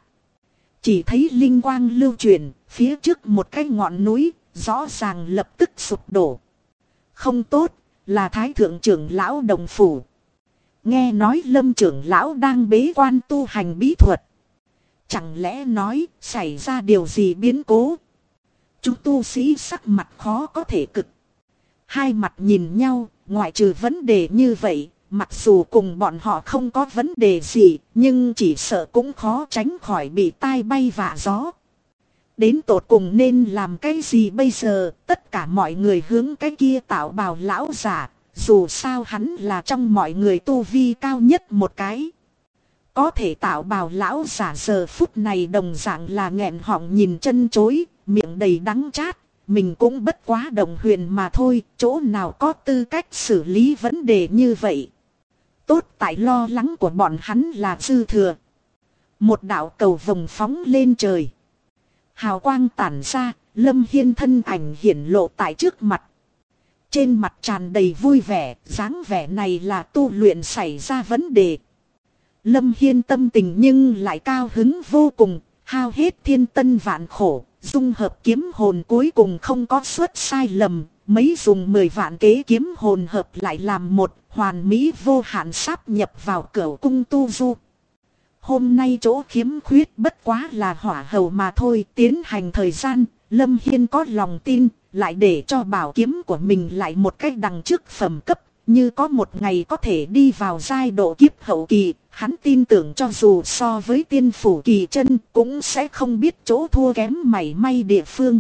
Chỉ thấy linh quang lưu truyền, phía trước một cái ngọn núi, rõ ràng lập tức sụp đổ. Không tốt, là Thái thượng trưởng lão đồng phủ. Nghe nói Lâm trưởng lão đang bế quan tu hành bí thuật. Chẳng lẽ nói xảy ra điều gì biến cố? Chúng tu sĩ sắc mặt khó có thể cực. Hai mặt nhìn nhau, ngoại trừ vấn đề như vậy, mặc dù cùng bọn họ không có vấn đề gì, nhưng chỉ sợ cũng khó tránh khỏi bị tai bay vạ gió. Đến tột cùng nên làm cái gì bây giờ? Tất cả mọi người hướng cái kia tạo bào lão giả, dù sao hắn là trong mọi người tu vi cao nhất một cái. Có thể tạo bào lão giả giờ phút này đồng dạng là nghẹn họng nhìn chân chối, miệng đầy đắng chát. Mình cũng bất quá đồng huyền mà thôi, chỗ nào có tư cách xử lý vấn đề như vậy. Tốt tại lo lắng của bọn hắn là dư thừa. Một đạo cầu vồng phóng lên trời. Hào quang tản ra, Lâm Hiên thân ảnh hiển lộ tại trước mặt. Trên mặt tràn đầy vui vẻ, dáng vẻ này là tu luyện xảy ra vấn đề. Lâm Hiên tâm tình nhưng lại cao hứng vô cùng, hao hết thiên tân vạn khổ. Dung hợp kiếm hồn cuối cùng không có suất sai lầm, mấy dùng 10 vạn kế kiếm hồn hợp lại làm một, hoàn mỹ vô hạn sáp nhập vào cửu cung tu du. Hôm nay chỗ khiếm khuyết bất quá là hỏa hầu mà thôi. Tiến hành thời gian, Lâm Hiên có lòng tin, lại để cho bảo kiếm của mình lại một cách đằng trước phẩm cấp. Như có một ngày có thể đi vào giai độ kiếp hậu kỳ, hắn tin tưởng cho dù so với tiên phủ kỳ chân cũng sẽ không biết chỗ thua kém mảy may địa phương.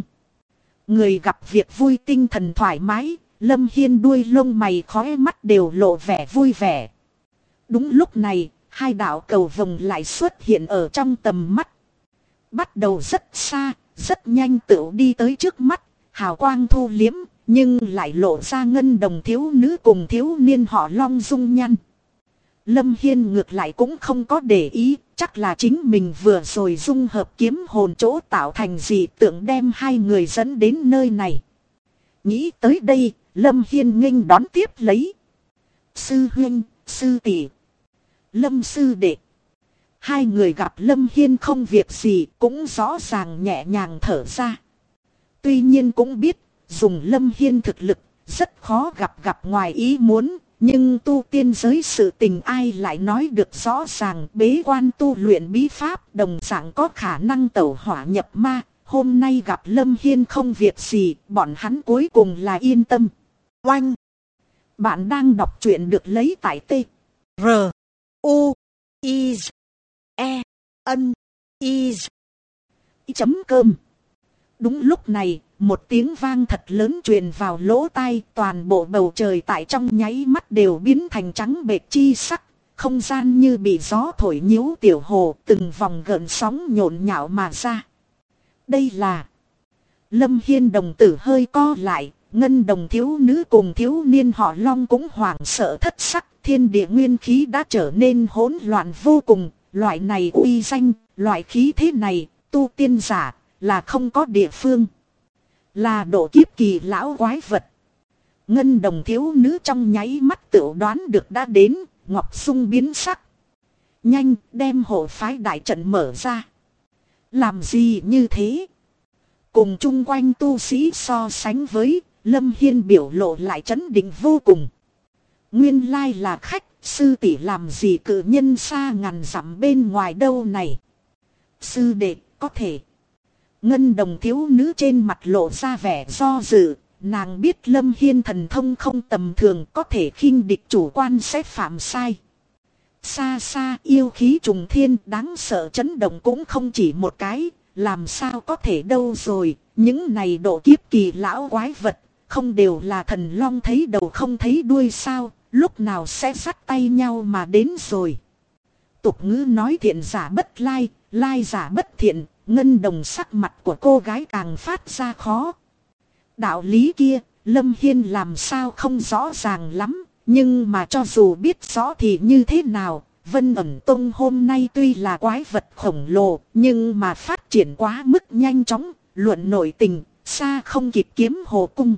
Người gặp việc vui tinh thần thoải mái, Lâm Hiên đuôi lông mày khóe mắt đều lộ vẻ vui vẻ. Đúng lúc này, hai đạo cầu vồng lại xuất hiện ở trong tầm mắt. Bắt đầu rất xa, rất nhanh tựu đi tới trước mắt, hào quang thu liếm. Nhưng lại lộ ra ngân đồng thiếu nữ cùng thiếu niên họ Long dung nhăn. Lâm Hiên ngược lại cũng không có để ý, chắc là chính mình vừa rồi dung hợp kiếm hồn chỗ tạo thành dị tượng đem hai người dẫn đến nơi này. Nghĩ tới đây, Lâm Hiên nghênh đón tiếp lấy. Sư huynh, sư tỷ, Lâm sư đệ. Hai người gặp Lâm Hiên không việc gì cũng rõ ràng nhẹ nhàng thở ra. Tuy nhiên cũng biết, dùng Lâm Hiên thực lực, rất khó gặp ngoài ý muốn, Nhưng tu tiên giới sự tình ai lại nói được rõ ràng, bế quan tu luyện bí pháp đồng dạng có khả năng tẩu hỏa nhập ma. Hôm nay gặp Lâm Hiên không việc gì, bọn hắn cuối cùng là yên tâm. Oanh! Bạn đang đọc truyện được lấy tại T. R. U. I. E. N. I. Chấm cơm. Đúng lúc này, một tiếng vang thật lớn truyền vào lỗ tai, toàn bộ bầu trời tại trong nháy mắt đều biến thành trắng bệch chi sắc. Không gian như bị gió thổi nhiễu tiểu hồ, từng vòng gợn sóng nhộn nhạo mà ra. Đây là... Lâm Hiên đồng tử hơi co lại, ngân đồng thiếu nữ cùng thiếu niên họ Long cũng hoảng sợ thất sắc. Thiên địa nguyên khí đã trở nên hỗn loạn vô cùng, loại này uy danh, loại khí thế này, tu tiên giả, là không có địa phương. Là độ kiếp kỳ lão quái vật. Ngân đồng thiếu nữ trong nháy mắt tự đoán được đã đến, Ngọc Dung biến sắc. Nhanh đem hộ phái đại trận mở ra. Làm gì như thế? Cùng chung quanh tu sĩ so sánh với, Lâm Hiên biểu lộ lại trấn định vô cùng. Nguyên lai là khách, sư tỷ làm gì cự nhân xa ngàn dặm bên ngoài đâu này. Sư đệ, có thể. Ngân đồng thiếu nữ trên mặt lộ ra vẻ do dự, nàng biết Lâm Hiên thần thông không tầm thường, có thể khinh địch chủ quan sẽ phạm sai. Xa xa yêu khí trùng thiên đáng sợ chấn động cũng không chỉ một cái, làm sao có thể đâu rồi, những này độ kiếp kỳ lão quái vật, không đều là thần long thấy đầu không thấy đuôi sao, lúc nào sẽ dắt tay nhau mà đến rồi. Tục ngữ nói thiện giả bất lai, lai giả bất thiện. Ngân đồng sắc mặt của cô gái càng phát ra khó. Đạo lý kia, Lâm Hiên làm sao không rõ ràng lắm. Nhưng mà cho dù biết rõ thì như thế nào, Vân Ẩn Tông hôm nay tuy là quái vật khổng lồ, nhưng mà phát triển quá mức nhanh chóng, luận nội tình, xa không kịp Kiếm Hồ Cung.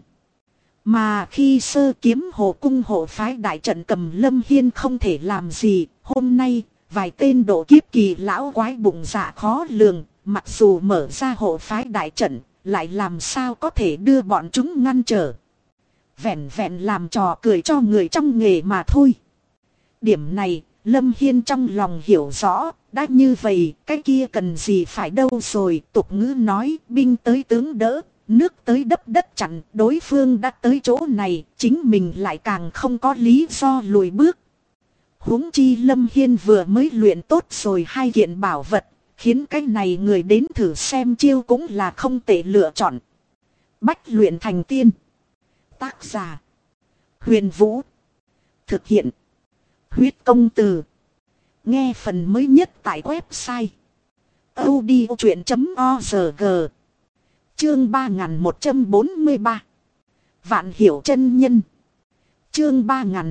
Mà khi Sơ Kiếm Hồ Cung hộ phái đại trận cầm Lâm Hiên không thể làm gì, hôm nay, vài tên độ kiếp kỳ lão quái bụng dạ khó lường. Mặc dù mở ra hộ phái đại trận, lại làm sao có thể đưa bọn chúng ngăn trở. Vẹn vẹn làm trò cười cho người trong nghề mà thôi. Điểm này, Lâm Hiên trong lòng hiểu rõ, đã như vậy, cái kia cần gì phải đâu rồi. Tục ngữ nói, binh tới tướng đỡ, nước tới đắp đất chặn, đối phương đã tới chỗ này, chính mình lại càng không có lý do lùi bước. Huống chi Lâm Hiên vừa mới luyện tốt rồi 2 kiện bảo vật. Khiến cái này người đến thử xem chiêu cũng là không tệ lựa chọn. Bách luyện thành tiên. Tác giả. Huyền Vũ. Thực hiện. Huyết công từ. Nghe phần mới nhất tại website. audiochuyện.org. Chương 3143. Vạn Hiểu Chân Nhân. Chương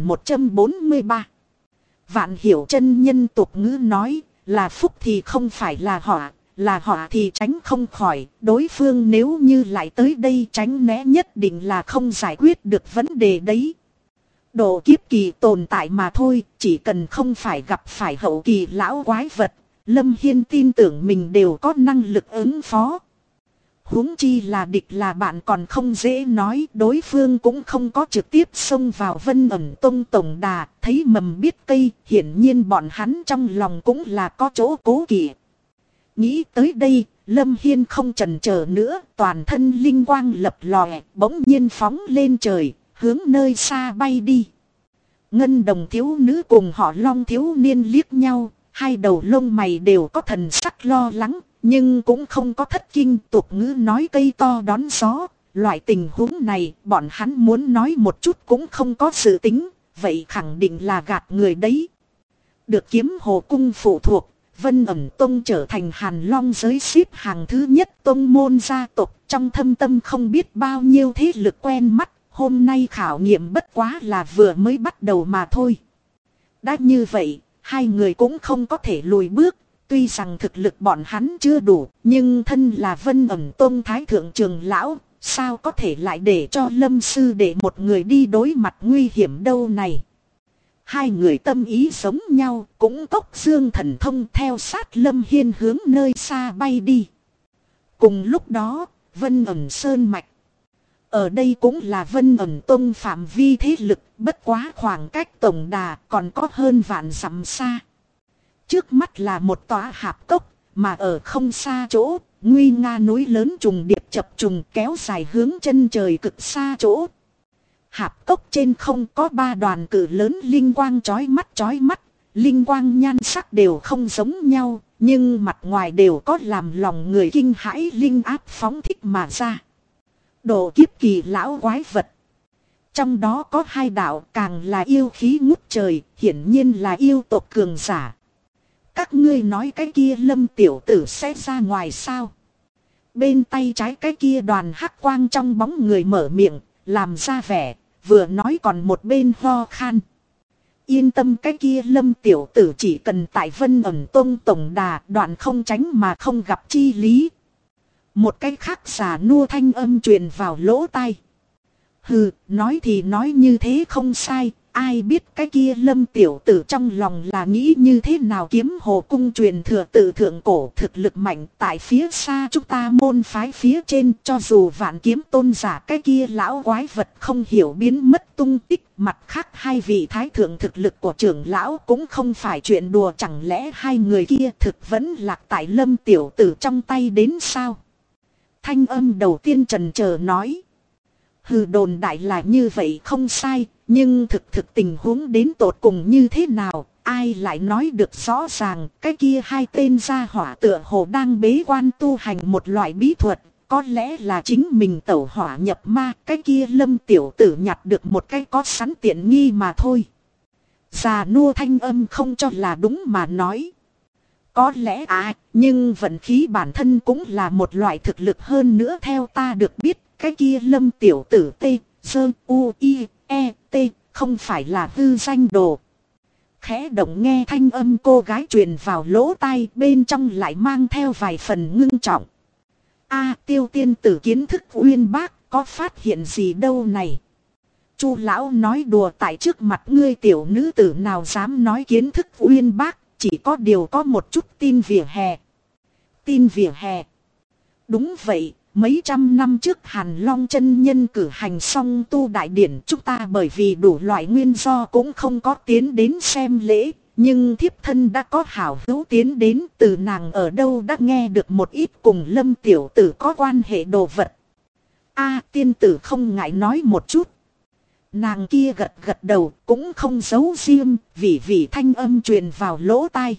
3143. Vạn Hiểu Chân Nhân tục ngữ nói. Là phúc thì không phải là họa thì tránh không khỏi, đối phương nếu như lại tới đây tránh né nhất định là không giải quyết được vấn đề đấy. Độ kiếp kỳ tồn tại mà thôi, chỉ cần không phải gặp phải hậu kỳ lão quái vật, Lâm Hiên tin tưởng mình đều có năng lực ứng phó. Huống chi là địch là bạn còn không dễ nói, đối phương cũng không có trực tiếp xông vào Vân Ẩn Tông tổng đà, thấy mầm biết cây, hiển nhiên bọn hắn trong lòng cũng là có chỗ cố kỵ. Nghĩ tới đây, Lâm Hiên không chần chờ nữa, toàn thân linh quang lập lòe, bỗng nhiên phóng lên trời, hướng nơi xa bay đi. Ngân đồng thiếu nữ cùng họ Long thiếu niên liếc nhau, hai đầu lông mày đều có thần sắc lo lắng. Nhưng cũng không có thất kinh, tục ngữ nói cây to đón gió, loại tình huống này bọn hắn muốn nói một chút cũng không có sự tính, vậy khẳng định là gạt người đấy. Được Kiếm Hồ Cung phụ thuộc, Vân Ẩn Tông trở thành Hàn Long giới xếp hàng thứ nhất tông môn gia tộc, trong thâm tâm không biết bao nhiêu thế lực quen mắt, hôm nay khảo nghiệm bất quá là vừa mới bắt đầu mà thôi. Đã như vậy, hai người cũng không có thể lùi bước. Tuy rằng thực lực bọn hắn chưa đủ, nhưng thân là Vân Ẩn Tông Thái Thượng Trường Lão, sao có thể lại để cho Lâm Sư để một người đi đối mặt nguy hiểm đâu này. Hai người tâm ý giống nhau, cũng cốc dương thần thông theo sát Lâm Hiên hướng nơi xa bay đi. Cùng lúc đó, Vân Ẩn Sơn Mạch. Ở đây cũng là Vân Ẩn Tông phạm vi thế lực, bất quá khoảng cách tổng đà còn có hơn vạn dặm xa. Trước mắt là một tòa hạp cốc, mà ở không xa chỗ, nguy nga núi lớn trùng điệp chập trùng kéo dài hướng chân trời cực xa chỗ. Hạp cốc trên không có 3 đoàn cự lớn linh quang chói mắt, linh quang nhan sắc đều không giống nhau, nhưng mặt ngoài đều có làm lòng người kinh hãi linh áp phóng thích mà ra. Độ kiếp kỳ lão quái vật. Trong đó có 2 đạo càng là yêu khí ngút trời, hiển nhiên là yêu tộc cường giả. Các ngươi nói cái kia Lâm tiểu tử sẽ ra ngoài sao? Bên tay trái cái kia đoàn hắc quang trong bóng người mở miệng, làm ra vẻ, vừa nói còn một bên ho khan. Yên tâm, cái kia Lâm tiểu tử chỉ cần tại Vân Ẩn Tông tổng đà, đoạn không tránh mà không gặp chi lý. Một cái khác giả nua thanh âm truyền vào lỗ tai. Hừ, nói thì nói như thế không sai, ai biết cái kia Lâm tiểu tử trong lòng là nghĩ như thế nào. Kiếm Hồ cung truyền thừa tự thượng cổ, thực lực mạnh, tại phía xa chúng ta môn phái phía trên, cho dù vạn kiếm tôn giả cái kia lão quái vật không hiểu biến mất tung tích, mặt khác 2 vị thái thượng thực lực của trưởng lão cũng không phải chuyện đùa. Chẳng lẽ 2 người kia thực vẫn lạc tại Lâm tiểu tử trong tay đến sao? Thanh âm đầu tiên trần chờ nói. Hừ, đồn đại là như vậy không sai, nhưng thực tình huống đến tột cùng như thế nào, ai lại nói được rõ ràng. Cái kia 2 tên gia hỏa tựa hồ đang bế quan tu hành một loại bí thuật, có lẽ là chính mình tẩu hỏa nhập ma. Cái kia Lâm tiểu tử nhặt được một cái có sẵn tiện nghi mà thôi. Già nua thanh âm không cho là đúng mà nói. Có lẽ nhưng vận khí bản thân cũng là một loại thực lực. Hơn nữa theo ta được biết, cái kia Lâm tiểu tử T không phải là hư danh đồ. Khẽ động nghe thanh âm cô gái truyền vào lỗ tai, bên trong lại mang theo vài phần ngưng trọng. Tiêu tiên tử kiến thức uyên bác, có phát hiện gì đâu này? Chu lão nói đùa, tại trước mặt ngươi tiểu nữ tử nào dám nói kiến thức uyên bác, chỉ có điều có một chút tin vỉa hè. Tin vỉa hè? Đúng vậy. Mấy trăm năm trước Hàn Long chân nhân cử hành xong tu đại điển, chúng ta bởi vì đủ loại nguyên do cũng không có tiến đến xem lễ, nhưng thiếp thân đã có hảo hữu tiến đến, từ nàng ở đâu đã nghe được một ít cùng Lâm tiểu tử có quan hệ đồ vật. Tiên tử không ngại nói một chút. Nàng kia gật gật đầu, cũng không giấu riêng, vì thanh âm truyền vào lỗ tai.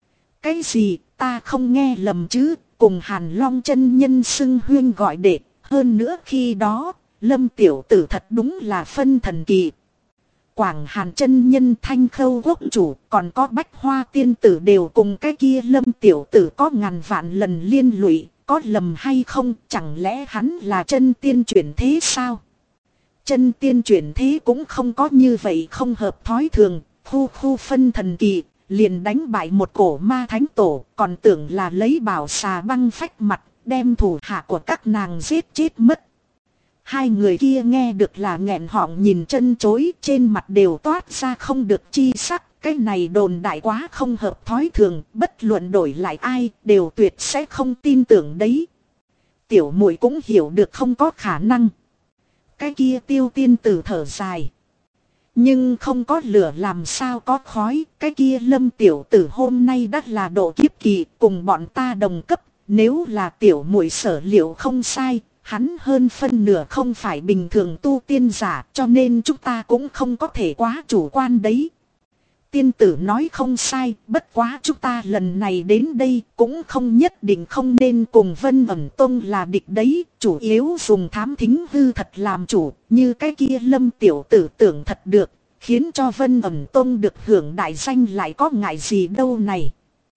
Cái gì, ta không nghe lầm chứ? Cùng Hàn Long chân nhân xưng huyên gọi đệ, hơn nữa khi đó, Lâm tiểu tử thật đúng là phân thần kỳ. Quảng Hàn chân nhân, Thanh Khâu quốc chủ, còn có Bách Hoa tiên tử đều cùng cái kia Lâm tiểu tử có ngàn vạn lần liên lụy, có lầm hay không? Chẳng lẽ hắn là chân tiên chuyển thế sao? Chân tiên chuyển thế cũng không có như vậy không hợp thói thường, khu phân thần kỳ. Liền đánh bại một cổ ma thánh tổ, còn tưởng là lấy bảo xà băng phách mặt, đem thủ hạ của các nàng giết chết mất. 2 người kia nghe được là nghẹn họng nhìn chân chối, trên mặt đều toát ra không được chi sắc. Cái này đồn đại quá không hợp thói thường, bất luận đổi lại ai, đều tuyệt sẽ không tin tưởng đấy. Tiểu muội cũng hiểu được không có khả năng. Cái kia Tiêu tiên tử thở dài. Nhưng không có lửa làm sao có khói, cái kia Lâm tiểu tử hôm nay đã là độ kiếp kỳ, cùng bọn ta đồng cấp, nếu là tiểu muội sở liệu không sai, hắn hơn phân nửa không phải bình thường tu tiên giả, cho nên chúng ta cũng không có thể quá chủ quan đấy. Tiên tử nói không sai, bất quá chúng ta lần này đến đây cũng không nhất định không nên cùng Vân Ẩn Tông là địch đấy, chủ yếu dùng thám thính hư thật làm chủ, như cái kia Lâm tiểu tử tưởng thật được, khiến cho Vân Ẩn Tông được hưởng đại danh lại có ngại gì đâu này.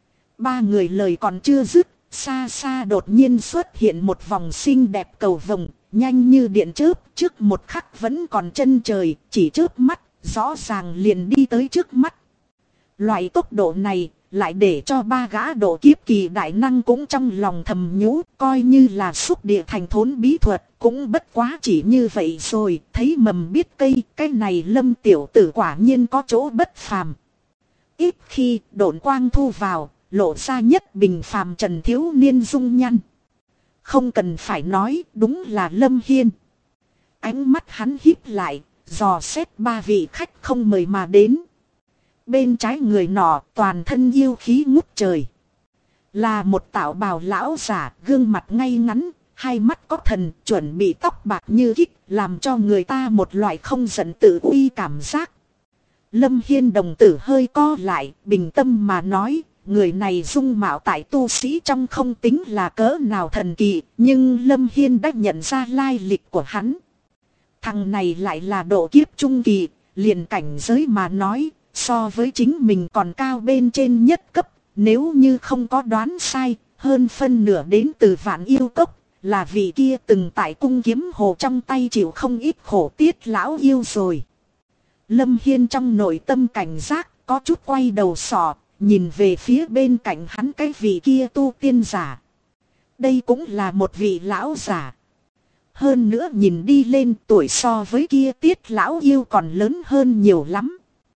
3 người lời còn chưa dứt, xa xa đột nhiên xuất hiện một vòng xinh đẹp cầu vồng, nhanh như điện chớp, trước một khắc vẫn còn chân trời, chỉ chớp mắt, rõ ràng liền đi tới trước mắt. Loại tốc độ này lại để cho 3 gã độ kiếp kỳ đại năng cũng trong lòng thầm nhủ, coi như là xúc địa thành thốn bí thuật, cũng bất quá chỉ như vậy rồi, thấy mầm biết cây, cái này Lâm tiểu tử quả nhiên có chỗ bất phàm. Ít khi độn quang thu vào, lộ ra nhất bình phàm trần thiếu niên dung nhăn. Không cần phải nói, đúng là Lâm Hiên. Ánh mắt hắn híp lại, dò xét ba vị khách không mời mà đến. Bên trái người nọ toàn thân yêu khí ngút trời. Là một tạo bào lão giả, gương mặt ngay ngắn, hai mắt có thần, chuẩn bị tóc bạc như kích, làm cho người ta một loại không giận tự uy cảm giác. Lâm Hiên đồng tử hơi co lại, bình tâm mà nói, người này dung mạo tại tu sĩ trong không tính là cỡ nào thần kỳ, nhưng Lâm Hiên đã nhận ra lai lịch của hắn. Thằng này lại là độ kiếp trung kỳ, liền cảnh giới mà nói, so với chính mình còn cao bên trên nhất cấp, nếu như không có đoán sai, hơn phân nửa đến từ Vạn Yêu Cốc, là vị kia từng tại cung kiếm hồ trong tay chịu không ít khổ tiết lão yêu rồi. Lâm Hiên trong nội tâm cảnh giác, có chút quay đầu sọ, nhìn về phía bên cạnh hắn cái vị kia tu tiên giả. Đây cũng là một vị lão giả. Hơn nữa nhìn đi lên tuổi so với kia tiết lão yêu còn lớn hơn nhiều lắm.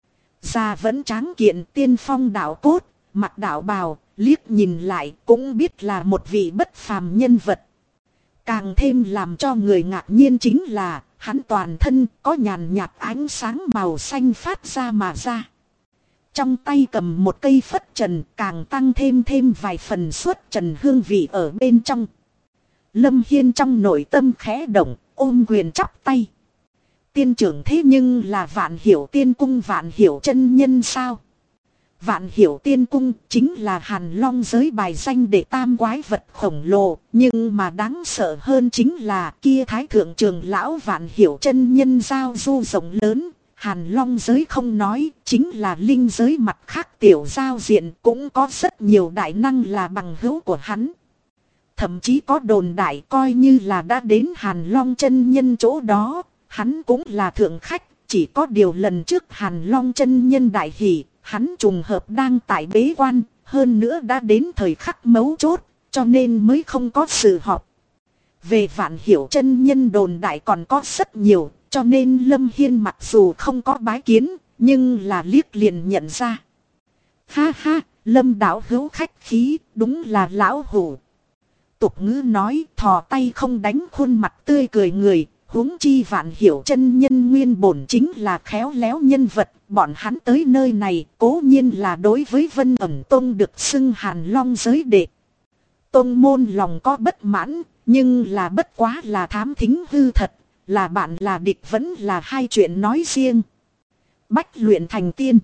Da vẫn tráng kiện tiên phong đạo cốt, mặc đạo bào, liếc nhìn lại cũng biết là một vị bất phàm nhân vật. Càng thêm làm cho người ngạc nhiên chính là hắn toàn thân có nhàn nhạt ánh sáng màu xanh phát ra mà ra. Trong tay cầm một cây phất trần càng tăng thêm vài phần xuất trần hương vị ở bên trong. Lâm Hiên trong nội tâm khẽ động, ôm quyền chắp tay. Tiên trưởng thế nhưng là Vạn Hiểu Tiên Cung Vạn Hiểu chân nhân sao? Vạn Hiểu Tiên Cung chính là Hàn Long giới bài danh để tam quái vật khổng lồ, nhưng mà đáng sợ hơn chính là kia Thái Thượng Trường Lão Vạn Hiểu chân nhân giao du rộng lớn. Hàn Long giới không nói, chính là linh giới mặt khác tiểu giao diện cũng có rất nhiều đại năng là bằng hữu của hắn. Thậm chí có đồn đại coi như là đã đến Hàn Long chân nhân chỗ đó, hắn cũng là thượng khách, chỉ có điều lần trước Hàn Long chân nhân đại hỷ, hắn trùng hợp đang tại bế quan, hơn nữa đã đến thời khắc mấu chốt, cho nên mới không có sự họp. Về Vạn Hiểu chân nhân đồn đại còn có rất nhiều, cho nên Lâm Hiên mặc dù không có bái kiến, nhưng là liếc liền nhận ra. Ha ha, Lâm đạo hữu khách khí, đúng là lão hủ. Tục ngữ nói thò tay không đánh khuôn mặt tươi cười người, huống chi Vạn Hiểu chân nhân nguyên bổn chính là khéo léo nhân vật. Bọn hắn tới nơi này cố nhiên là đối với Vân Ẩn Tông được xưng Hàn Long giới đệ. Tông môn lòng có bất mãn, nhưng là bất quá là thám thính hư thật, là bạn là địch vẫn là hai chuyện nói riêng. Bách luyện thành tiên.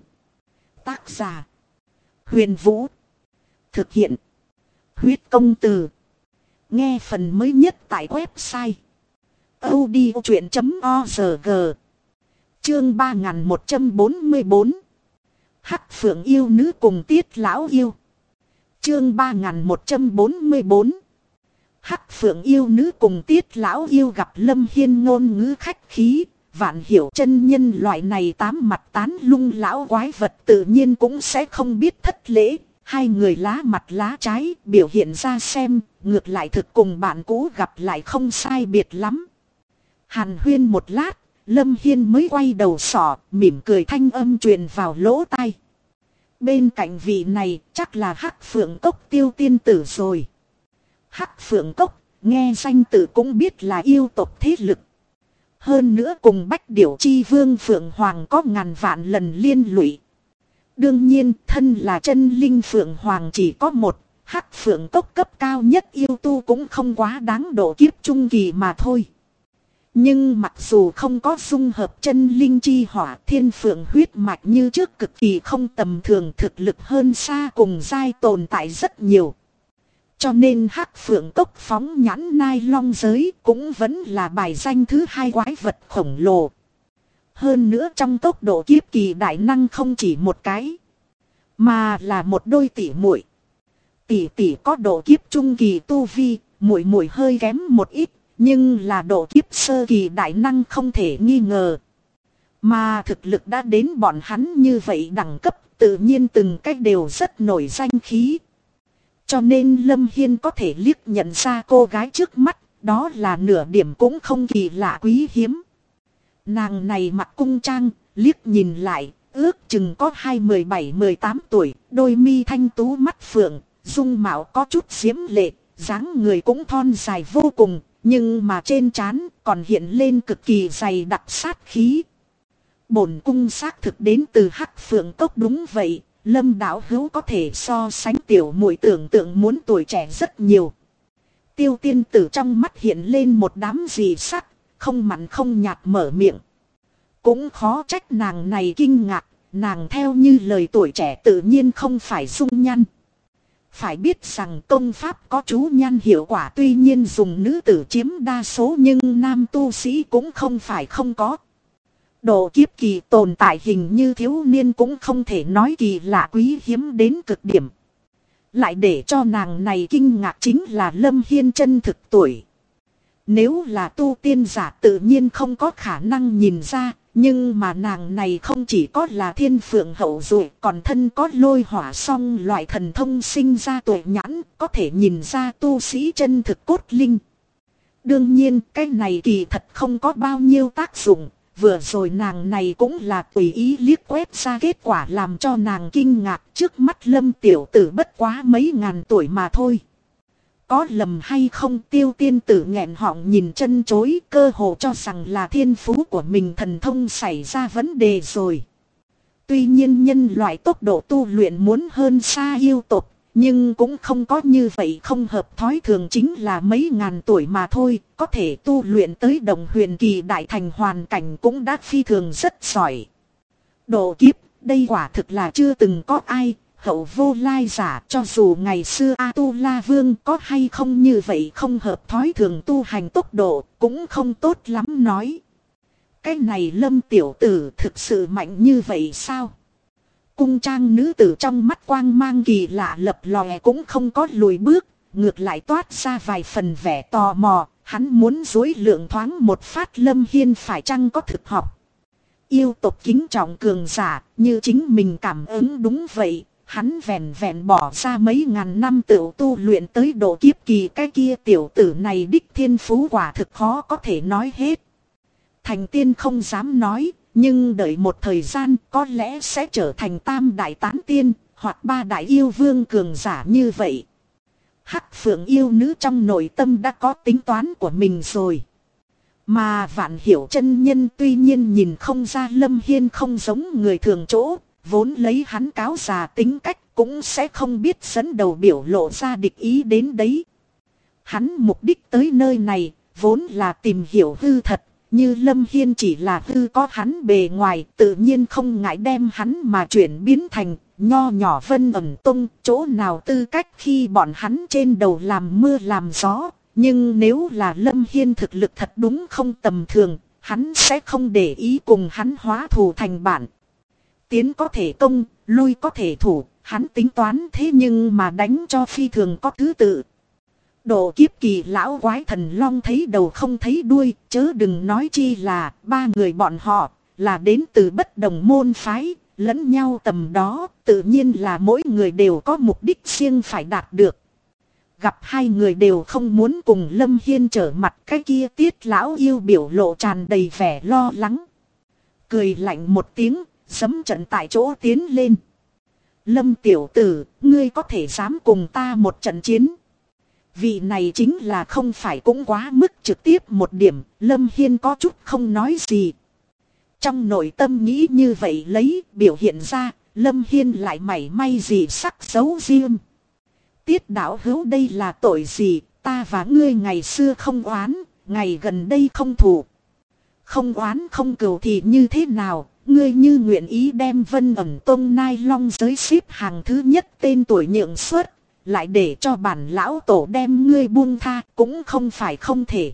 Tác giả Huyền Vũ. Thực hiện Huyết Công Từ. Nghe phần mới nhất tại website audiochuyện.org. Chương 3144. Hắc Phượng yêu nữ cùng Tiết lão yêu. Chương 3144. Hắc Phượng yêu nữ cùng Tiết lão yêu gặp Lâm Hiên ngôn ngữ khách khí, Vạn Hiểu chân nhân loại này tám mặt tán lung lão quái vật tự nhiên cũng sẽ không biết thất lễ. Hai người lá mặt lá trái biểu hiện ra xem, ngược lại thực cùng bạn cũ gặp lại không sai biệt lắm. Hàn huyên một lát, Lâm Hiên mới quay đầu sỏ, mỉm cười thanh âm truyền vào lỗ tai. Bên cạnh vị này chắc là Hắc Phượng Cốc Tiêu tiên tử rồi. Hắc Phượng Cốc, nghe danh tự cũng biết là yêu tộc thế lực. Hơn nữa cùng Bách Điểu Chi Vương Phượng Hoàng có ngàn vạn lần liên lụy. Đương nhiên thân là chân linh Phượng Hoàng chỉ có một, Hắc Phượng Cốc cấp cao nhất yêu tu cũng không quá đáng độ kiếp trung kỳ mà thôi. Nhưng mặc dù không có dung hợp chân linh chi hỏa, thiên phượng huyết mạch như trước cực kỳ không tầm thường, thực lực hơn xa cùng giai tồn tại rất nhiều. Cho nên Hắc Phượng Cốc phóng nhãn Nai Long giới cũng vẫn là bài danh thứ hai quái vật khổng lồ. Hơn nữa trong tốc độ kiếp kỳ đại năng không chỉ một cái, mà là một đôi tỷ muội. Tỷ tỷ có độ kiếp trung kỳ tu vi, muội muội hơi kém một ít, nhưng là độ kiếp sơ kỳ đại năng không thể nghi ngờ. Mà thực lực đã đến bọn hắn như vậy đẳng cấp, tự nhiên từng cách đều rất nổi danh khí. Cho nên Lâm Hiên có thể liếc nhận ra cô gái trước mắt, đó là nửa điểm cũng không kỳ lạ quý hiếm. Nàng này mặc cung trang, liếc nhìn lại, ước chừng có 17-18 tuổi, đôi mi thanh tú mắt phượng, dung mạo có chút diễm lệ, dáng người cũng thon dài vô cùng, Nhưng mà trên trán còn hiện lên cực kỳ dày đặc sát khí. Bổn cung xác thực đến từ Hắc Phượng Cốc đúng vậy. Lâm đạo hữu có thể so sánh tiểu muội tưởng tượng muốn tuổi trẻ rất nhiều. Tiêu tiên tử trong mắt hiện lên một đám dị sắc, không mặn không nhạt mở miệng. Cũng khó trách nàng này kinh ngạc, nàng theo như lời tuổi trẻ tự nhiên không phải dung nhan. Phải biết rằng công pháp có chú nhan hiệu quả tuy nhiên dùng nữ tử chiếm đa số nhưng nam tu sĩ cũng không phải không có. Độ kiếp kỳ tồn tại hình như thiếu niên cũng không thể nói kỳ lạ quý hiếm đến cực điểm. Lại để cho nàng này kinh ngạc chính là Lâm Hiên chân thực tuổi. Nếu là tu tiên giả tự nhiên không có khả năng nhìn ra, nhưng mà nàng này không chỉ có là thiên phượng hậu duệ còn thân có lôi hỏa song loại thần thông sinh ra tuổi nhãn, có thể nhìn ra tu sĩ chân thực cốt linh. Đương nhiên cái này kỳ thật không có bao nhiêu tác dụng. Vừa rồi nàng này cũng là tùy ý liếc quét ra kết quả làm cho nàng kinh ngạc, trước mắt Lâm tiểu tử bất quá mấy ngàn tuổi mà thôi. Có lầm hay không? Tiêu tiên tử nghẹn họng nhìn chân chối, cơ hồ cho rằng là thiên phú của mình thần thông xảy ra vấn đề rồi. Tuy nhiên nhân loại tốc độ tu luyện muốn hơn xa yêu tộc, nhưng cũng không có như vậy, không hợp thói thường, chính là mấy ngàn tuổi mà thôi, có thể tu luyện tới đồng huyền kỳ đại thành hoàn cảnh cũng đã phi thường rất giỏi. Độ kiếp, đây quả thực là chưa từng có ai, hậu vô lai giả, cho dù ngày xưa A-tu-la vương có hay không như vậy không hợp thói thường tu hành tốc độ, cũng không tốt lắm nói. Cái này Lâm tiểu tử thực sự mạnh như vậy sao? Cung trang nữ tử trong mắt quang mang kỳ lạ lập lòe cũng không có lùi bước, ngược lại toát ra vài phần vẻ tò mò, hắn muốn dối lượng thoáng một phát Lâm Hiên phải chăng có thực học. Yêu tộc kính trọng cường giả, như chính mình cảm ứng đúng vậy, hắn vẹn vẹn bỏ ra mấy ngàn năm tự tu luyện tới độ kiếp kỳ, cái kia tiểu tử này đích thiên phú quả thực khó có thể nói hết. Thành tiên không dám nói. Nhưng đợi một thời gian có lẽ sẽ trở thành tam đại tán tiên, hoặc ba đại yêu vương cường giả như vậy. Hắc Phượng yêu nữ trong nội tâm đã có tính toán của mình rồi. Mà Vạn Hiểu chân nhân tuy nhiên nhìn không ra Lâm Hiên không giống người thường chỗ, vốn lấy hắn cáo già tính cách cũng sẽ không biết dẫn đầu biểu lộ ra địch ý đến đấy. Hắn mục đích tới nơi này vốn là tìm hiểu hư thật. Như Lâm Hiên chỉ là hư có hắn bề ngoài, tự nhiên không ngại đem hắn mà chuyển biến thành nho nhỏ Vân Ẩn Tông, chỗ nào tư cách khi bọn hắn trên đầu làm mưa làm gió. Nhưng nếu là Lâm Hiên thực lực thật đúng không tầm thường, hắn sẽ không để ý cùng hắn hóa thù thành bạn. Tiến có thể công, lui có thể thủ, hắn tính toán thế nhưng mà đánh cho phi thường có thứ tự. Độ kiếp kỳ lão quái thần long thấy đầu không thấy đuôi, chớ đừng nói chi là ba người bọn họ là đến từ bất đồng môn phái, lẫn nhau tầm đó, tự nhiên là mỗi người đều có mục đích riêng phải đạt được. Gặp hai người đều không muốn cùng Lâm Hiên trở mặt, cái kia Tiết lão yêu biểu lộ tràn đầy vẻ lo lắng. Cười lạnh một tiếng, giẫm trận tại chỗ tiến lên. Lâm tiểu tử, ngươi có thể dám cùng ta một trận chiến? Vị này chính là không phải cũng quá mức trực tiếp một điểm, Lâm Hiên có chút không nói gì. Trong nội tâm nghĩ như vậy lấy, biểu hiện ra, Lâm Hiên lại mảy may gì sắc giấu riêng. Tiết đạo hữu đây là tội gì, ta và ngươi ngày xưa không oán, ngày gần đây không thù. Không oán không cừu thì như thế nào, ngươi như nguyện ý đem Vân Ẩn Tông Nai Long giới xếp hàng thứ nhất tên tuổi nhượng suất. Lại để cho bản lão tổ đem ngươi buông tha cũng không phải không thể.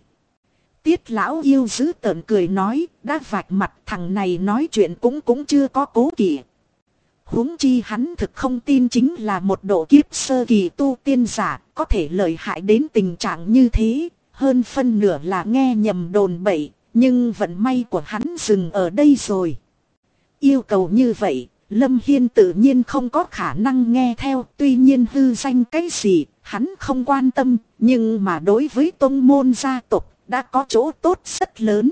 Tiết lão yêu giữ tợn cười nói, đã vạch mặt thằng này nói chuyện cũng chưa có cố kỵ. Huống chi hắn thực không tin chính là một độ kiếp sơ kỳ tu tiên giả có thể lợi hại đến tình trạng như thế. Hơn phân nửa là nghe nhầm đồn bậy, nhưng vận may của hắn dừng ở đây rồi. Yêu cầu như vậy, Lâm Hiên tự nhiên không có khả năng nghe theo, tuy nhiên hư danh cái gì, hắn không quan tâm, nhưng mà đối với tông môn gia tộc đã có chỗ tốt rất lớn.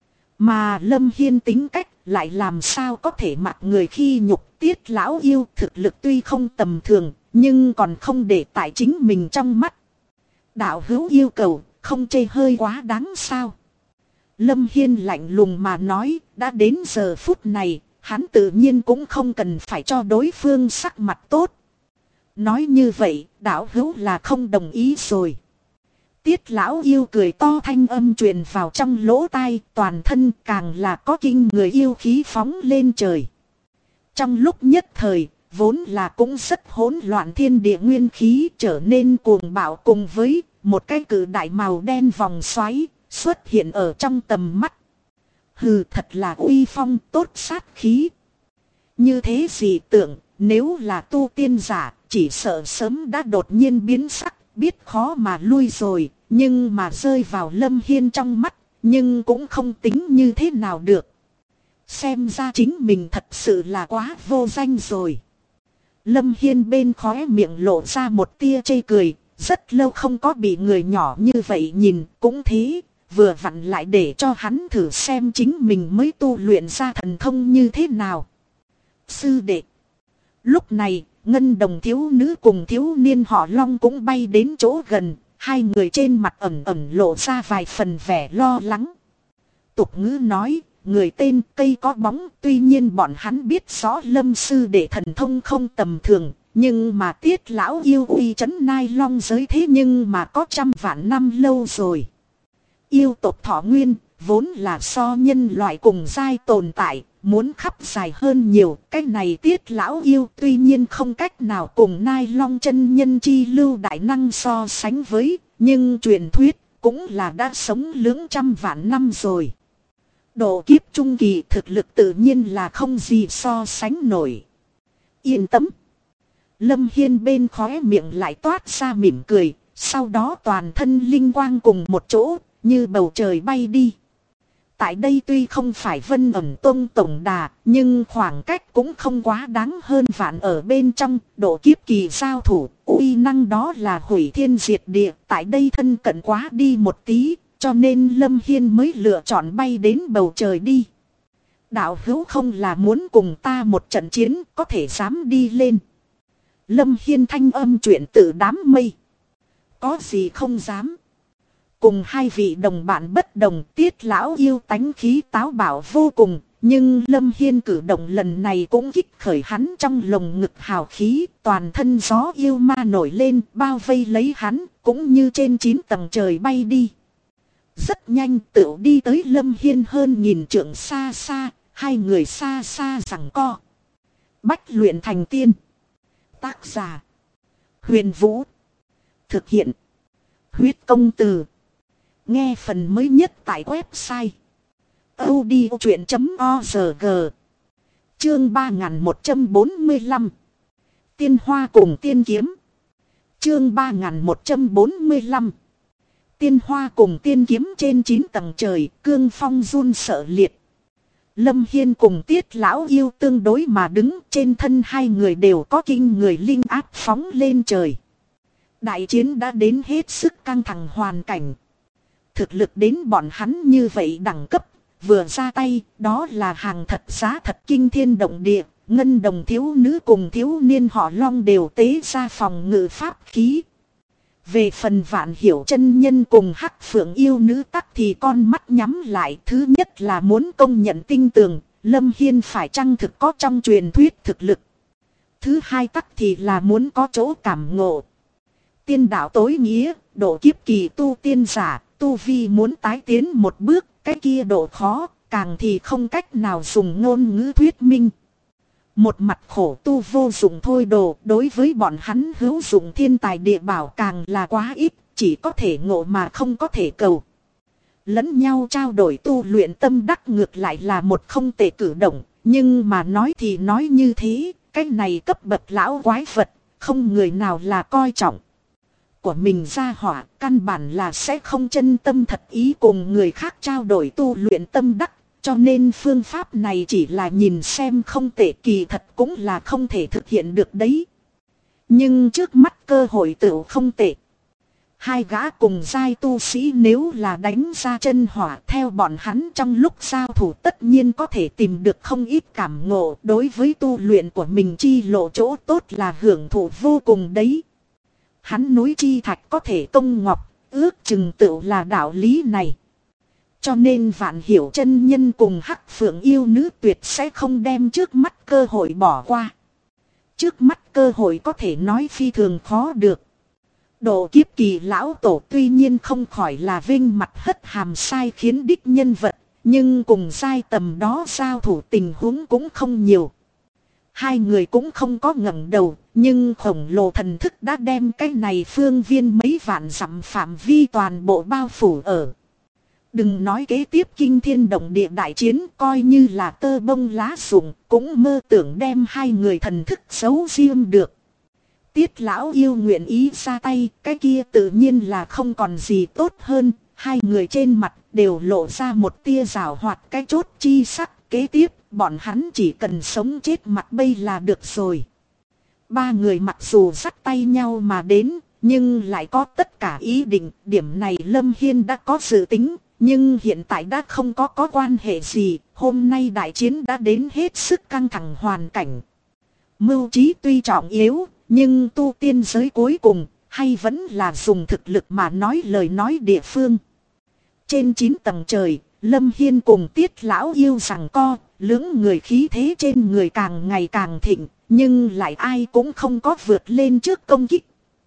Mà Lâm Hiên tính cách lại làm sao có thể mặc người khi nhục. Tiết lão yêu thực lực tuy không tầm thường, nhưng còn không để tại chính mình trong mắt. Đạo hữu yêu cầu, không chê hơi quá đáng sao? Lâm Hiên lạnh lùng mà nói, đã đến giờ phút này, hắn tự nhiên cũng không cần phải cho đối phương sắc mặt tốt. Nói như vậy, đạo hữu là không đồng ý rồi. Tiết lão yêu cười to, thanh âm truyền vào trong lỗ tai, toàn thân càng là có kinh người yêu khí phóng lên trời. Trong lúc nhất thời, vốn là cũng rất hỗn loạn thiên địa nguyên khí trở nên cuồng bạo, cùng với một cái cự đại màu đen vòng xoáy xuất hiện ở trong tầm mắt. Hừ, thật là uy phong tốt sát khí. Như thế dị tượng, nếu là tu tiên giả, chỉ sợ sớm đã đột nhiên biến sắc, biết khó mà lui rồi. Nhưng mà rơi vào Lâm Hiên trong mắt, nhưng cũng không tính như thế nào được. Xem ra chính mình thật sự là quá vô danh rồi. Lâm Hiên bên khóe miệng lộ ra một tia chê cười, rất lâu không có bị người nhỏ như vậy nhìn, cũng thế, vừa vặn lại để cho hắn thử xem chính mình mới tu luyện ra thần thông như thế nào. Sư đệ. Lúc này, ngân đồng thiếu nữ cùng thiếu niên họ Long cũng bay đến chỗ gần, hai người trên mặt ẩn ẩn lộ ra vài phần vẻ lo lắng. Tục ngữ nói, người tên cây có bóng, tuy nhiên bọn hắn biết rõ Lâm sư đệ thần thông không tầm thường, nhưng mà Tiết lão yêu uy trấn Nai Long giới thế nhưng mà có trăm vạn năm lâu rồi. Yêu tộc thọ nguyên, vốn là so nhân loại cùng giai tồn tại, muốn khắp dài hơn nhiều. Cái này Tiết lão yêu tuy nhiên không cách nào cùng Nai Long chân nhân chi lưu đại năng so sánh với, nhưng truyền thuyết cũng là đã sống lưỡng trăm vạn năm rồi. Độ kiếp trung kỳ thực lực tự nhiên là không gì so sánh nổi. Yên tâm. Lâm Hiên bên khóe miệng lại toát ra mỉm cười, sau đó toàn thân linh quang cùng một chỗ, như bầu trời bay đi. Tại đây tuy không phải Vân Ẩm Tông tổng đà, nhưng khoảng cách cũng không quá đáng hơn vạn ở bên trong. Độ kiếp kỳ giao thủ, uy năng đó là hủy thiên diệt địa. Tại đây thân cận quá đi một tí, cho nên Lâm Hiên mới lựa chọn bay đến bầu trời đi. Đạo hữu không là muốn cùng ta một trận chiến, có thể dám đi lên. Lâm Hiên thanh âm chuyện tự đám mây. Có gì không dám. Cùng hai vị đồng bạn bất đồng, Tiết lão yêu tánh khí táo bạo vô cùng, nhưng Lâm Hiên cử động lần này cũng kích khởi hắn trong lồng ngực hào khí, toàn thân gió yêu ma nổi lên, bao vây lấy hắn, cũng như trên 9 tầng trời bay đi. Rất nhanh tựu đi tới Lâm Hiên hơn nghìn trượng xa xa, hai người xa xa giằng co. Bách luyện thành tiên. Tác giả Huyền Vũ. Thực hiện Huyết Công Từ. Nghe phần mới nhất tại website audiochuyện.org. Chương 3145. Tiên hoa cùng tiên kiếm. Chương 3145. Tiên hoa cùng tiên kiếm trên 9 tầng trời, cương phong run sợ liệt. Lâm Hiên cùng Tiết lão yêu tương đối mà đứng, trên thân hai người đều có kinh người linh áp phóng lên trời. Đại chiến đã đến hết sức căng thẳng hoàn cảnh. Thực lực đến bọn hắn như vậy đẳng cấp, vừa ra tay, đó là hàng thật giá thật kinh thiên động địa. Ngân đồng thiếu nữ cùng thiếu niên họ Long đều tế ra phòng ngự pháp khí. Về phần Vạn Hiểu chân nhân cùng Hắc Phượng yêu nữ tắc thì con mắt nhắm lại. Thứ nhất là muốn công nhận tin tưởng Lâm Hiên phải chăng thực có trong truyền thuyết thực lực. Thứ hai tắc thì là muốn có chỗ cảm ngộ. Tiên đạo tối nghĩa, độ kiếp kỳ tu tiên giả, tu vi muốn tái tiến một bước, cái kia độ khó, càng thì không cách nào dùng ngôn ngữ thuyết minh. Một mặt khổ tu vô dụng thôi đồ, đối với bọn hắn hữu dụng thiên tài địa bảo càng là quá ít, chỉ có thể ngộ mà không có thể cầu. Lẫn nhau trao đổi tu luyện tâm đắc ngược lại là một không tệ cử động, nhưng mà nói thì nói như thế, cái này cấp bậc lão quái vật, không người nào là coi trọng. Của mình ra hỏa, căn bản là sẽ không chân tâm thật ý cùng người khác trao đổi tu luyện tâm đắc. Cho nên phương pháp này chỉ là nhìn xem không tệ, kỳ thật cũng là không thể thực hiện được đấy. Nhưng trước mắt cơ hội tựu không tệ. Hai gã cùng giai tu sĩ nếu là đánh ra chân hỏa, theo bọn hắn trong lúc giao thủ tất nhiên có thể tìm được không ít cảm ngộ. Đối với tu luyện của mình chi lộ chỗ tốt là hưởng thụ vô cùng đấy. Hắn núi chi thạch có thể công ngọc, ước chừng tựu là đạo lý này. Cho nên Vạn Hiểu chân nhân cùng Hắc Phượng yêu nữ tuyệt sẽ không đem trước mắt cơ hội bỏ qua. Trước mắt cơ hội có thể nói phi thường khó được. Độ kiếp kỳ lão tổ tuy nhiên không khỏi là vinh mặt hất hàm sai khiến đích nhân vật, nhưng cùng giai tầm đó giao thủ tình huống cũng không nhiều. Hai người cũng không có ngẩng đầu, nhưng khổng lồ thần thức đã đem cái này phương viên mấy vạn dặm phạm vi toàn bộ bao phủ ở. Đừng nói kế tiếp kinh thiên động địa đại chiến, coi như là tơ bông lá rụng cũng mơ tưởng đem hai người thần thức giấu riêng được. Tiết lão yêu nguyện ý ra tay, cái kia tự nhiên là không còn gì tốt hơn. Hai người trên mặt đều lộ ra một tia rào hoạt cái chốt chi sắc. Kế tiếp bọn hắn chỉ cần sống chết mặt bây là được rồi. Ba người mặc dù dắt tay nhau mà đến, nhưng lại có tất cả ý định. Điểm này Lâm Hiên đã có dự tính, nhưng hiện tại đã không có quan hệ gì. Hôm nay đại chiến đã đến hết sức căng thẳng hoàn cảnh. Mưu trí tuy trọng yếu, nhưng tu tiên giới cuối cùng hay vẫn là dùng thực lực mà nói lời nói địa phương. Trên 9 tầng trời, Lâm Hiên cùng Tiết lão yêu rằng co, lưỡng người khí thế trên người càng ngày càng thịnh, nhưng lại ai cũng không có vượt lên trước công kích.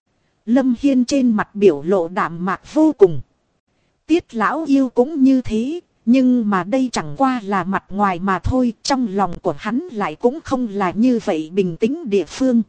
Lâm Hiên trên mặt biểu lộ đạm mạc vô cùng. Tiết lão yêu cũng như thế, nhưng mà đây chẳng qua là mặt ngoài mà thôi, trong lòng của hắn lại cũng không là như vậy bình tĩnh địa phương.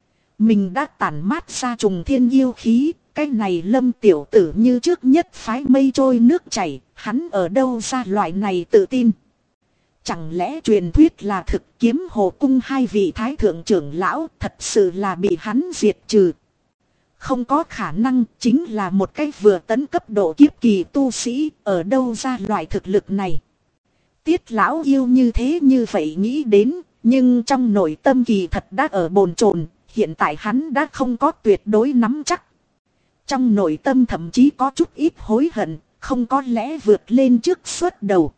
Mình đã tản mát ra trùng thiên yêu khí, cái này Lâm tiểu tử như trước nhất phái mây trôi nước chảy, hắn ở đâu ra loại này tự tin. Chẳng lẽ truyền thuyết là thực, Kiếm Hồ cung hai vị thái thượng trưởng lão thật sự là bị hắn diệt trừ? Không có khả năng, chính là một cái vừa tấn cấp độ kiếp kỳ tu sĩ, ở đâu ra loại thực lực này. Tiết lão yêu như thế như vậy nghĩ đến, nhưng trong nội tâm kỳ thật đã ở bồn chồn. Hiện tại hắn đã không có tuyệt đối nắm chắc. Trong nội tâm thậm chí có chút ít hối hận, không có lẽ vượt lên trước suốt đầu.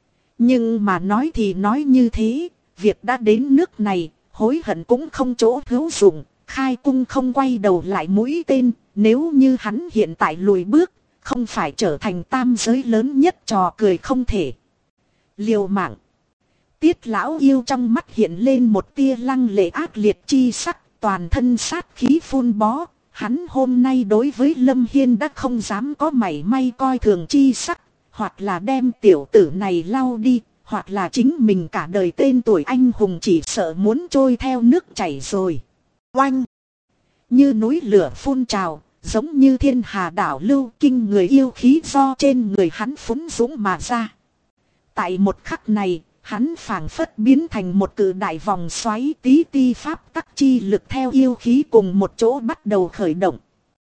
Nhưng mà nói thì nói như thế, việc đã đến nước này, hối hận cũng không chỗ hữu dụng, khai cung không quay đầu lại mũi tên, nếu như hắn hiện tại lùi bước, không phải trở thành tam giới lớn nhất trò cười không thể. Liều mạng. Tiết lão yêu trong mắt hiện lên một tia lăng lệ ác liệt chi sắc. Toàn thân sát khí phun bó, hắn hôm nay đối với Lâm Hiên đã không dám có mảy may coi thường chi sắc, hoặc là đem tiểu tử này lau đi, hoặc là chính mình cả đời tên tuổi anh hùng chỉ sợ muốn trôi theo nước chảy rồi. Oanh! Như núi lửa phun trào, giống như thiên hà đảo lưu, kinh người yêu khí do trên người hắn phúng dũng mà ra. Tại một khắc này, hắn phảng phất biến thành một cự đại vòng xoáy, tí ti pháp tắc chi lực theo yêu khí cùng một chỗ bắt đầu khởi động.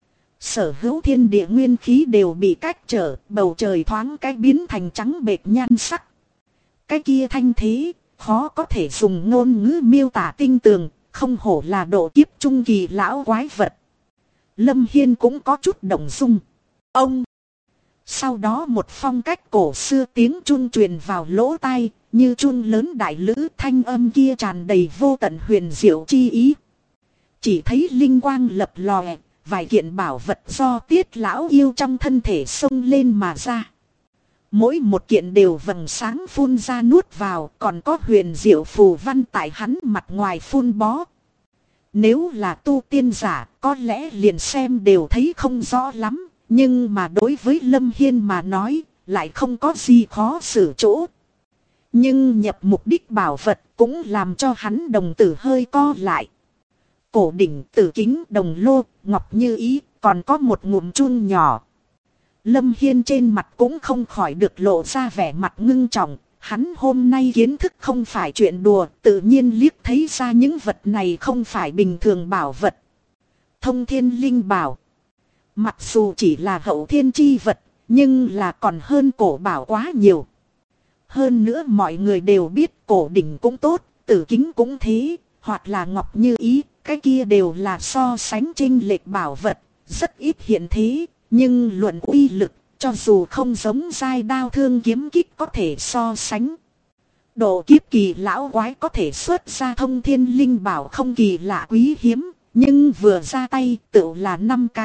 Sở hữu thiên địa nguyên khí đều bị cách trở, bầu trời thoáng cái biến thành trắng bệch nhan sắc. Cái kia thanh thế, khó có thể dùng ngôn ngữ miêu tả tinh tường, không hổ là độ kiếp trung kỳ lão quái vật. Lâm Hiên cũng có chút động dung. Ông! Sau đó một phong cách cổ xưa tiếng chuông truyền vào lỗ tai, như chuông lớn đại lữ, thanh âm kia tràn đầy vô tận huyền diệu chi ý. Chỉ thấy linh quang lập lòe, vài kiện bảo vật do Tiết lão yêu trong thân thể xông lên mà ra. Mỗi một kiện đều vầng sáng phun ra nuốt vào, còn có huyền diệu phù văn tại hắn mặt ngoài phun bó. Nếu là tu tiên giả, có lẽ liền xem đều thấy không rõ lắm, nhưng mà đối với Lâm Hiên mà nói, lại không có gì khó xử chỗ. Nhưng nhập mục đích bảo vật cũng làm cho hắn đồng tử hơi co lại. Cổ đỉnh, tử kính, đồng lô, ngọc như ý, còn có một ngụm chuông nhỏ. Lâm Hiên trên mặt cũng không khỏi được lộ ra vẻ mặt ngưng trọng. Hắn hôm nay kiến thức không phải chuyện đùa, tự nhiên liếc thấy ra những vật này không phải bình thường bảo vật. Thông thiên linh bảo. Mặc dù chỉ là hậu thiên chi vật, nhưng là còn hơn cổ bảo quá nhiều. Hơn nữa mọi người đều biết cổ đỉnh cũng tốt, tử kính cũng thế, hoặc là ngọc như ý, cái kia đều là so sánh chênh lệch bảo vật, rất ít hiện thế, nhưng luận uy lực, cho dù không giống giai đao thương kiếm kích có thể so sánh. Độ kiếp kỳ lão quái có thể xuất ra thông thiên linh bảo không kỳ lạ quý hiếm, nhưng vừa ra tay tự là 5 cái,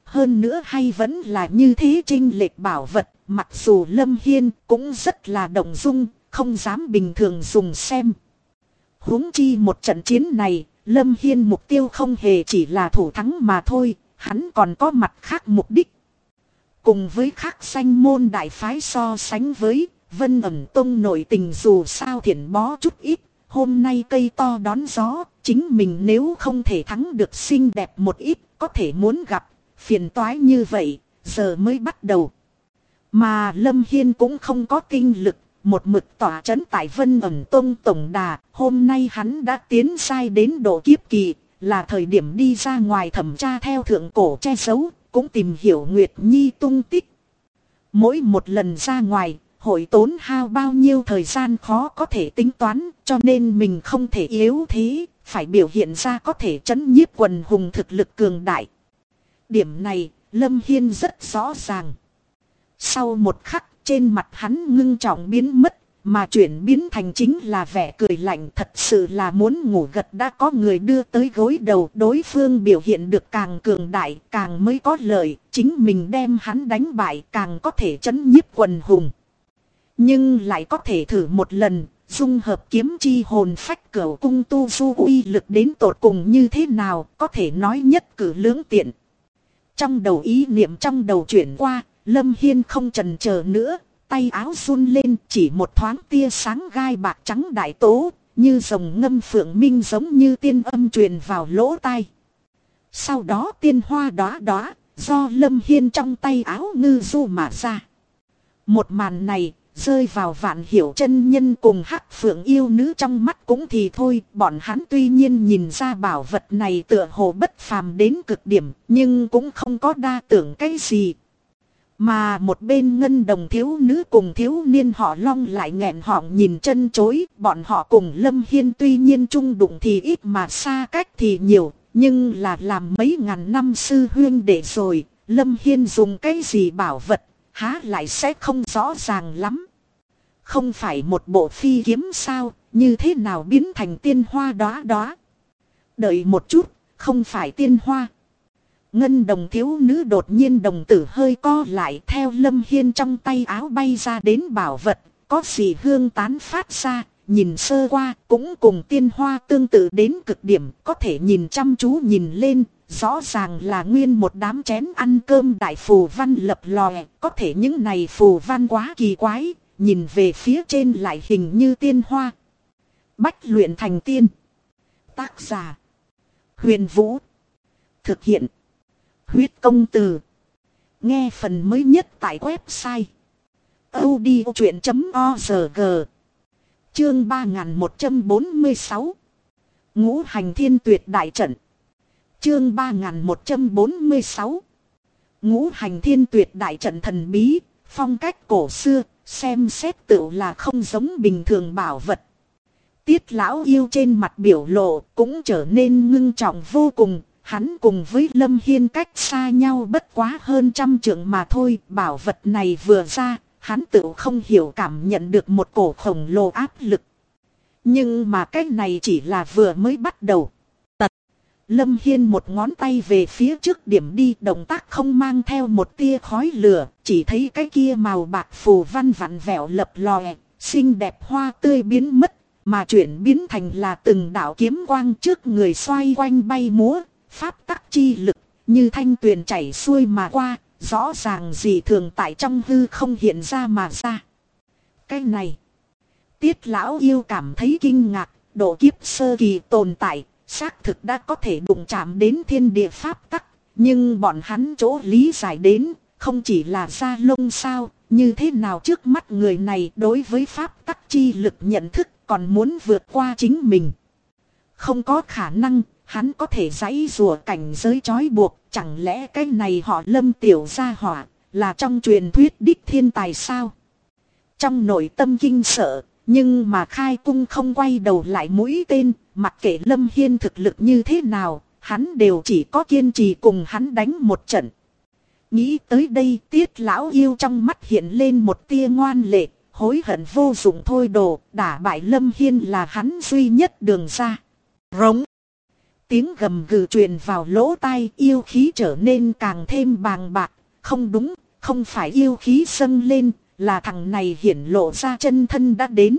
Hơn nữa hay vẫn là như thế chênh lệch bảo vật, mặc dù Lâm Hiên cũng rất là động dung, không dám bình thường dùng xem. Huống chi một trận chiến này, Lâm Hiên mục tiêu không hề chỉ là thủ thắng mà thôi, hắn còn có mặt khác mục đích. Cùng với khác danh môn đại phái so sánh với, Vân Ẩn Tông nội tình dù sao thiển bó chút ít, hôm nay cây to đón gió, chính mình nếu không thể thắng được xinh đẹp một ít, có thể muốn gặp, phiền toái như vậy, giờ mới bắt đầu. Mà Lâm Hiên cũng không có tinh lực, một mực tỏa trấn tại Vân Ẩn Tông tổng đà, hôm nay hắn đã tiến sai đến độ kiếp kỳ, là thời điểm đi ra ngoài thẩm tra theo thượng cổ che giấu, cũng tìm hiểu Nguyệt Nhi tung tích. Mỗi một lần ra ngoài, hội tốn hao bao nhiêu thời gian khó có thể tính toán, cho nên mình không thể yếu thế, phải biểu hiện ra có thể trấn nhiếp quần hùng thực lực cường đại. Điểm này, Lâm Hiên rất rõ ràng. Sau một khắc, trên mặt hắn ngưng trọng biến mất, mà chuyển biến thành chính là vẻ cười lạnh, thật sự là muốn ngủ gật đã có người đưa tới gối đầu, đối phương biểu hiện được càng cường đại, càng mới có lợi, chính mình đem hắn đánh bại càng có thể trấn nhiếp quần hùng. Nhưng lại có thể thử một lần, dung hợp kiếm chi hồn phách cửu cung tu du uy lực đến tột cùng như thế nào, có thể nói nhất cử lưỡng tiện. Trong đầu ý niệm trong đầu chuyển qua, Lâm Hiên không chần chờ nữa, tay áo run lên, chỉ một thoáng tia sáng gai bạc trắng đại tố, như rồng ngâm phượng minh giống như tiên âm truyền vào lỗ tai. Sau đó tiên hoa đóa đóa, do Lâm Hiên trong tay áo ngư du mà ra. Một màn này, rơi vào Vạn Hiểu chân nhân cùng Hắc Phượng yêu nữ trong mắt cũng thì thôi, bọn hắn tuy nhiên nhìn ra bảo vật này tựa hồ bất phàm đến cực điểm, nhưng cũng không có đa tưởng cái gì. Mà một bên ngân đồng thiếu nữ cùng thiếu niên họ Long lại nghẹn họng nhìn chân chối, bọn họ cùng Lâm Hiên tuy nhiên chung đụng thì ít mà xa cách thì nhiều, nhưng là làm mấy ngàn năm sư huyên để rồi, Lâm Hiên dùng cái gì bảo vật, há lại sẽ không rõ ràng lắm. Không phải một bộ phi kiếm sao, như thế nào biến thành tiên hoa đóa đóa. Đợi một chút, không phải tiên hoa. Ngân đồng thiếu nữ đột nhiên đồng tử hơi co lại, theo Lâm Hiên trong tay áo bay ra đến bảo vật, có gì hương tán phát ra, nhìn sơ qua cũng cùng tiên hoa tương tự đến cực điểm, có thể nhìn chăm chú nhìn lên, rõ ràng là nguyên một đám chén ăn cơm đại phù văn lập lòe, có thể những này phù văn quá kỳ quái, nhìn về phía trên lại hình như tiên hoa. Bách luyện thành tiên. Tác giả: Huyền Vũ. Thực hiện: Huyết Công Từ. Nghe phần mới nhất tại website audiochuyện.org. Chương 3146. Ngũ hành thiên tuyệt đại trận. Chương 3146. Ngũ hành thiên tuyệt đại trận thần bí, phong cách cổ xưa, xem xét tựu là không giống bình thường bảo vật. Tiết lão yêu trên mặt biểu lộ cũng trở nên ngưng trọng vô cùng. Hắn cùng với Lâm Hiên cách xa nhau bất quá hơn 100 trượng mà thôi. Bảo vật này vừa ra, hắn tự không hiểu cảm nhận được một cổ khổng lồ áp lực. Nhưng mà cái này chỉ là vừa mới bắt đầu. Lâm Hiên một ngón tay về phía trước điểm đi, động tác không mang theo một tia khói lửa, chỉ thấy cái kia màu bạc phù văn vặn vẹo lập lòe, xinh đẹp hoa tươi biến mất, mà chuyển biến thành là từng đạo kiếm quang trước người xoay quanh bay múa, pháp tắc chi lực như thanh tuyền chảy xuôi mà qua, rõ ràng gì thường tại trong hư không hiện ra mà ra. Cái này, Tiết lão yêu cảm thấy kinh ngạc, độ kiếp sơ kỳ tồn tại, xác thực đã có thể đụng chạm đến thiên địa pháp tắc, nhưng bọn hắn chỗ lý giải đến, không chỉ là da lông sao, như thế nào trước mắt người này đối với pháp tắc chi lực nhận thức còn muốn vượt qua chính mình. Không có khả năng, hắn có thể giãy rùa cảnh giới trói buộc, chẳng lẽ cái này họ Lâm tiểu gia hỏa, là trong truyền thuyết đích thiên tài sao? Trong nội tâm kinh sợ, nhưng mà khai cung không quay đầu lại mũi tên, mặc kệ Lâm Hiên thực lực như thế nào, hắn đều chỉ có kiên trì cùng hắn đánh một trận. Nghĩ tới đây, Tiết lão yêu trong mắt hiện lên một tia ngoan lệ, hối hận vô dụng thôi đồ, đả bại Lâm Hiên là hắn duy nhất đường ra. Rống. tiếng gầm gừ truyền vào lỗ tai, yêu khí trở nên càng thêm bàng bạc. Không đúng, không phải yêu khí dâng lên, là thằng này hiển lộ ra chân thân đã đến.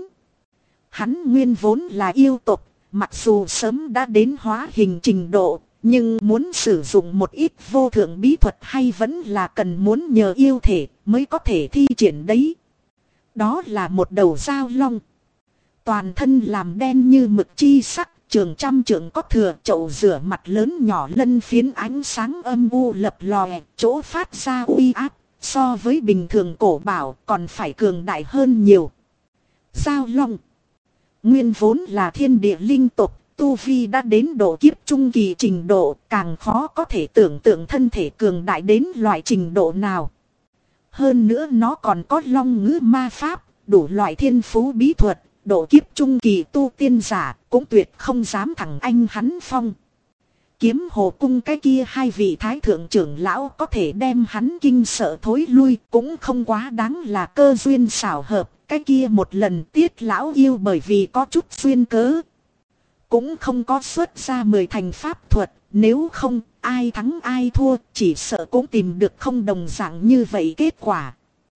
Hắn nguyên vốn là yêu tộc, mặc dù sớm đã đến hóa hình trình độ, nhưng muốn sử dụng một ít vô thượng bí thuật hay vẫn là cần muốn nhờ yêu thể mới có thể thi triển đấy. Đó là một đầu dao long. Toàn thân làm đen như mực chi sắc, trường trăm trượng có thừa, chậu rửa mặt lớn nhỏ lân phiến ánh sáng âm u lập lòe, chỗ phát ra uy áp, so với bình thường cổ bảo còn phải cường đại hơn nhiều. Dao long nguyên vốn là thiên địa linh tộc, tu vi đã đến độ kiếp trung kỳ trình độ, càng khó có thể tưởng tượng thân thể cường đại đến loại trình độ nào. Hơn nữa nó còn có long ngữ ma pháp, đủ loại thiên phú bí thuật, độ kiếp trung kỳ tu tiên giả cũng tuyệt không dám thẳng anh hắn phong. Kiếm hồ cung cái kia hai vị thái thượng trưởng lão có thể đem hắn kinh sợ thối lui, cũng không quá đáng là cơ duyên xảo hợp. Cái kia một lần Tiết lão yêu bởi vì có chút duyên cớ, cũng không có xuất ra 10 thành pháp thuật, nếu không ai thắng ai thua chỉ sợ cũng tìm được không đồng dạng như vậy kết quả.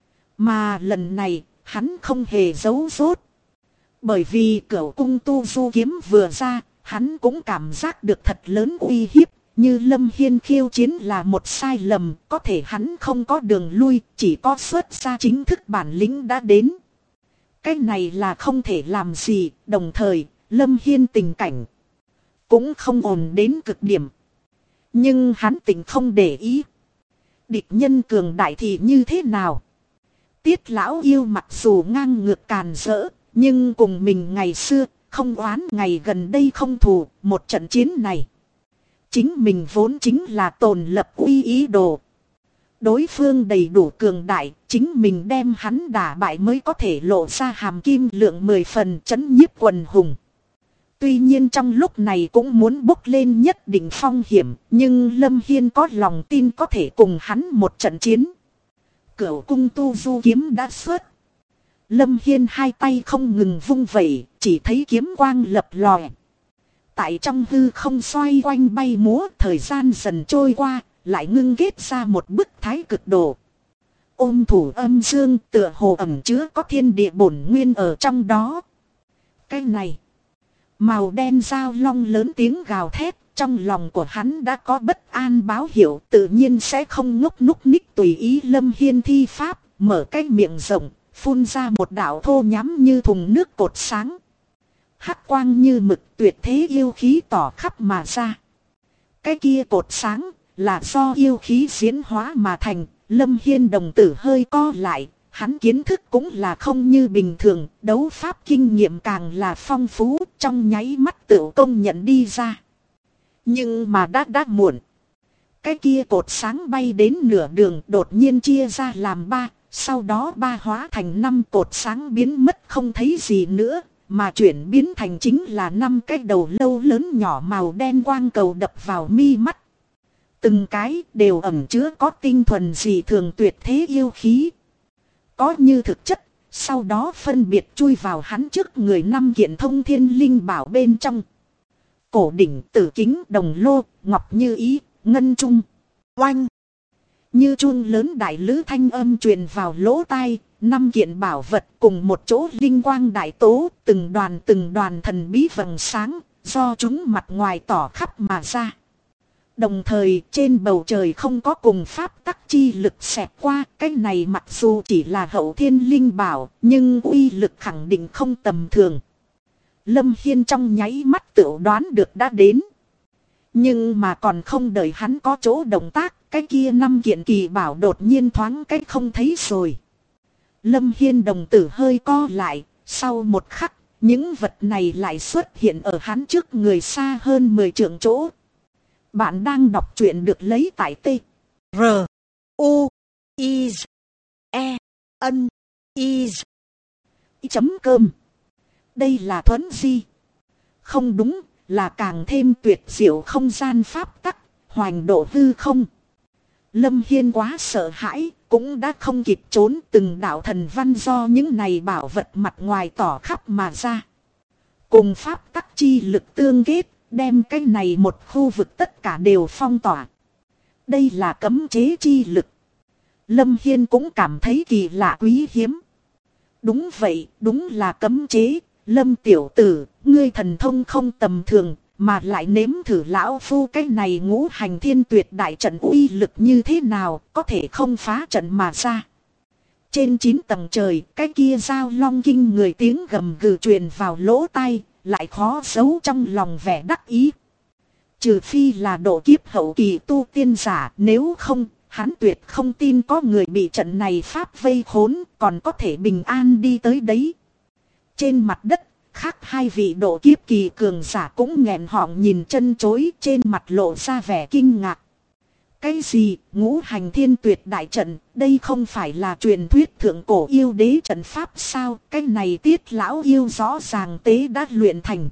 Mà lần này hắn không hề giấu giốt, bởi vì Cửu cung tu du kiếm vừa ra, hắn cũng cảm giác được thật lớn uy hiếp. Như Lâm Hiên khiêu chiến là một sai lầm, có thể hắn không có đường lui, chỉ có xuất ra chính thức bản lĩnh đã đến. Cái này là không thể làm gì, đồng thời Lâm Hiên tình cảnh cũng không ổn đến cực điểm. Nhưng hắn tình không để ý. Địch nhân cường đại thì như thế nào? Tiết lão yêu mặc dù ngang ngược càn rỡ, nhưng cùng mình ngày xưa không oán, ngày gần đây không thù. Một trận chiến này chính mình vốn chính là tồn lập uy ý đồ. Đối phương đầy đủ cường đại, chính mình đem hắn đả bại mới có thể lộ ra hàm kim lượng 10 phần chấn nhiếp quần hùng. Tuy nhiên trong lúc này cũng muốn bốc lên nhất định phong hiểm, nhưng Lâm Hiên có lòng tin có thể cùng hắn một trận chiến. Cửu cung tu du kiếm đã xuất. Lâm Hiên hai tay không ngừng vung vẩy, chỉ thấy kiếm quang lập lòe. Tại trong hư không xoay quanh bay múa, thời gian dần trôi qua, lại ngưng kết ra một bức thái cực đồ. Ôm thủ âm dương, tựa hồ ẩn chứa có thiên địa bổn nguyên ở trong đó. Cái này, màu đen dao long lớn tiếng gào thét, trong lòng của hắn đã có bất an báo hiệu, tự nhiên sẽ không ngốc núc ních tùy ý Lâm Hiên thi pháp, mở cái miệng rộng, phun ra một đạo thô nhắm như thùng nước cột sáng. Hắc quang như mực, tuyệt thế yêu khí tỏ khắp mà ra. Cái kia cột sáng là do yêu khí diễn hóa mà thành. Lâm Hiên đồng tử hơi co lại, hắn kiến thức cũng là không như bình thường, đấu pháp kinh nghiệm càng là phong phú, trong nháy mắt tự công nhận đi ra. Nhưng mà đã muộn. Cái kia cột sáng bay đến nửa đường đột nhiên chia ra làm 3, sau đó 3 hóa thành 5 cột sáng biến mất không thấy gì nữa, mà chuyển biến thành chính là 5 cái đầu lâu lớn nhỏ màu đen quang cầu đập vào mi mắt. Từng cái đều ẩn chứa có tinh thuần dị thường tuyệt thế yêu khí. Có như thực chất, sau đó phân biệt chui vào hắn trước người 5 kiện thông thiên linh bảo bên trong. Cổ đỉnh, tử kính, đồng lô, ngọc như ý, ngân trung, oanh. Như chuông lớn đại lữ thanh âm truyền vào lỗ tai, 5 kiện bảo vật cùng một chỗ linh quang đại tố, từng đoàn thần bí vầng sáng, do chúng mặt ngoài tỏ khắp mà ra. Đồng thời trên bầu trời không có cùng pháp tắc chi lực xẹt qua, cái này mặc dù chỉ là hậu thiên linh bảo, nhưng uy lực khẳng định không tầm thường. Lâm Hiên trong nháy mắt tự đoán được đã đến. Nhưng mà còn không đợi hắn có chỗ động tác, cái kia 5 kiện kỳ bảo đột nhiên thoáng cái không thấy rồi. Lâm Hiên đồng tử hơi co lại, sau một khắc, những vật này lại xuất hiện ở hắn trước người xa hơn 10 trượng chỗ. Bạn đang đọc truyện được lấy tại T. R. U. I. E. N. I. Chấm cơm. Đây là thuấn di. Không đúng, là càng thêm tuyệt diệu không gian pháp tắc, hoành độ hư không. Lâm Hiên quá sợ hãi, cũng đã không kịp trốn, từng đạo thần văn do những này bảo vật mặt ngoài tỏ khắp mà ra. Cùng pháp tắc chi lực tương kết, đem cái này một khu vực tất cả đều phong tỏa. Đây là cấm chế chi lực. Lâm Hiên cũng cảm thấy kỳ lạ quý hiếm. Đúng vậy, đúng là cấm chế. Lâm tiểu tử, ngươi thần thông không tầm thường, mà lại nếm thử lão phu cái này ngũ hành thiên tuyệt đại trận uy lực như thế nào, có thể không phá trận mà ra. Trên 9 tầng trời, cái kia giao long kinh người tiếng gầm gừ truyền vào lỗ tai, lại khó giấu trong lòng vẻ đắc ý. Trừ phi là độ kiếp hậu kỳ tu tiên giả, nếu không, hắn tuyệt không tin có người bị trận này pháp vây khốn, còn có thể bình an đi tới đấy. Trên mặt đất, khác hai vị độ kiếp kỳ cường giả cũng nghẹn họng nhìn chân chối, trên mặt lộ ra vẻ kinh ngạc. Cái gì, ngũ hành thiên tuyệt đại trận, đây không phải là truyền thuyết thượng cổ yêu đế trận pháp sao, cái này Tiết lão yêu rõ ràng tế đã luyện thành.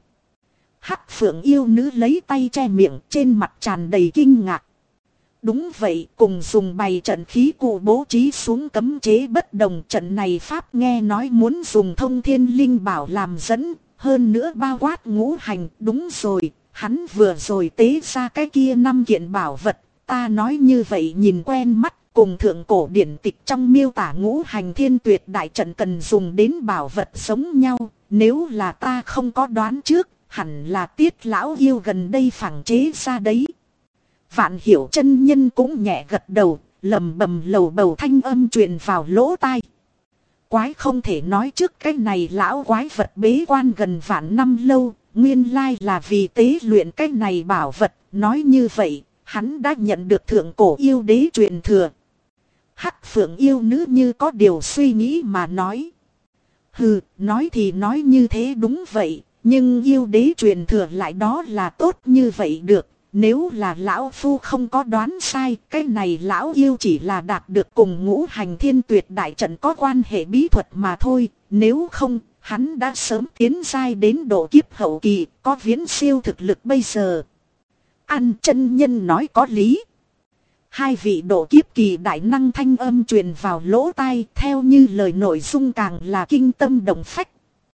Hắc Phượng yêu nữ lấy tay che miệng, trên mặt tràn đầy kinh ngạc. Đúng vậy, cùng dùng bày trận khí cụ bố trí xuống cấm chế bất đồng, trận này pháp nghe nói muốn dùng thông thiên linh bảo làm dẫn, hơn nữa bao quát ngũ hành. Đúng rồi, hắn vừa rồi tế ra cái kia 5 kiện bảo vật, ta nói như vậy nhìn quen mắt, cùng thượng cổ điển tịch trong miêu tả ngũ hành thiên tuyệt đại trận cần dùng đến bảo vật giống nhau. Nếu là ta không có đoán trước, hẳn là Tiết lão yêu gần đây phảng chế ra đấy. Vạn Hiểu chân nhân cũng nhẹ gật đầu, lầm bầm lầu bầu thanh âm truyền vào lỗ tai. Quái không thể nói trước cái này lão quái vật bế quan gần vạn năm lâu, nguyên lai là vì tế luyện cái này bảo vật. Nói như vậy, hắn đã nhận được thượng cổ yêu đế truyền thừa. Hắc Phượng yêu nữ như có điều suy nghĩ mà nói. Hừ, nói thì nói như thế đúng vậy, nhưng yêu đế truyền thừa lại đó là tốt như vậy được. Nếu là lão phu không có đoán sai, cái này lão yêu chỉ là đạt được cùng ngũ hành thiên tuyệt đại trận có quan hệ bí thuật mà thôi. Nếu không, hắn đã sớm tiến giai đến độ kiếp hậu kỳ, có viễn siêu thực lực bây giờ. An chân nhân nói có lý. Hai vị độ kiếp kỳ đại năng thanh âm truyền vào lỗ tai, theo như lời nội dung càng là kinh tâm động phách.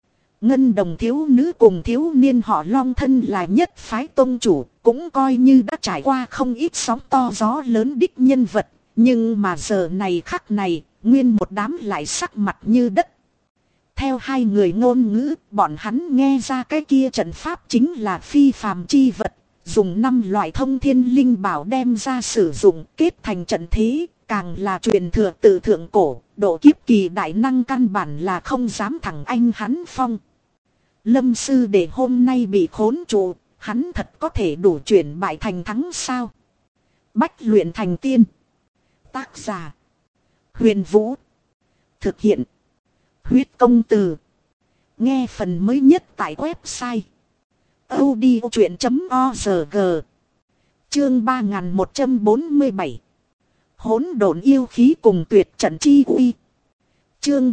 Ngân đồng thiếu nữ cùng thiếu niên họ Long thân là nhất phái tông chủ, cũng coi như đã trải qua không ít sóng to gió lớn đích nhân vật, nhưng mà giờ này khắc này, nguyên một đám lại sắc mặt như đất. Theo hai người ngôn ngữ, bọn hắn nghe ra cái kia trận pháp chính là phi phàm chi vật, dùng 5 loại thông thiên linh bảo đem ra sử dụng kết thành trận thế, càng là truyền thừa từ thượng cổ, độ kiếp kỳ đại năng căn bản là không dám thẳng anh hắn phong. Lâm sư đệ hôm nay bị khốn trụ, hắn thật có thể đủ chuyển bại thành thắng sao? Bách luyện thành tiên. Tác giả: Huyền Vũ. Thực hiện: Huyết Công Từ. Nghe phần mới nhất tại website audiochuyện.org. Chương 3147. Hỗn độn yêu khí cùng tuyệt trận chi uy. Chương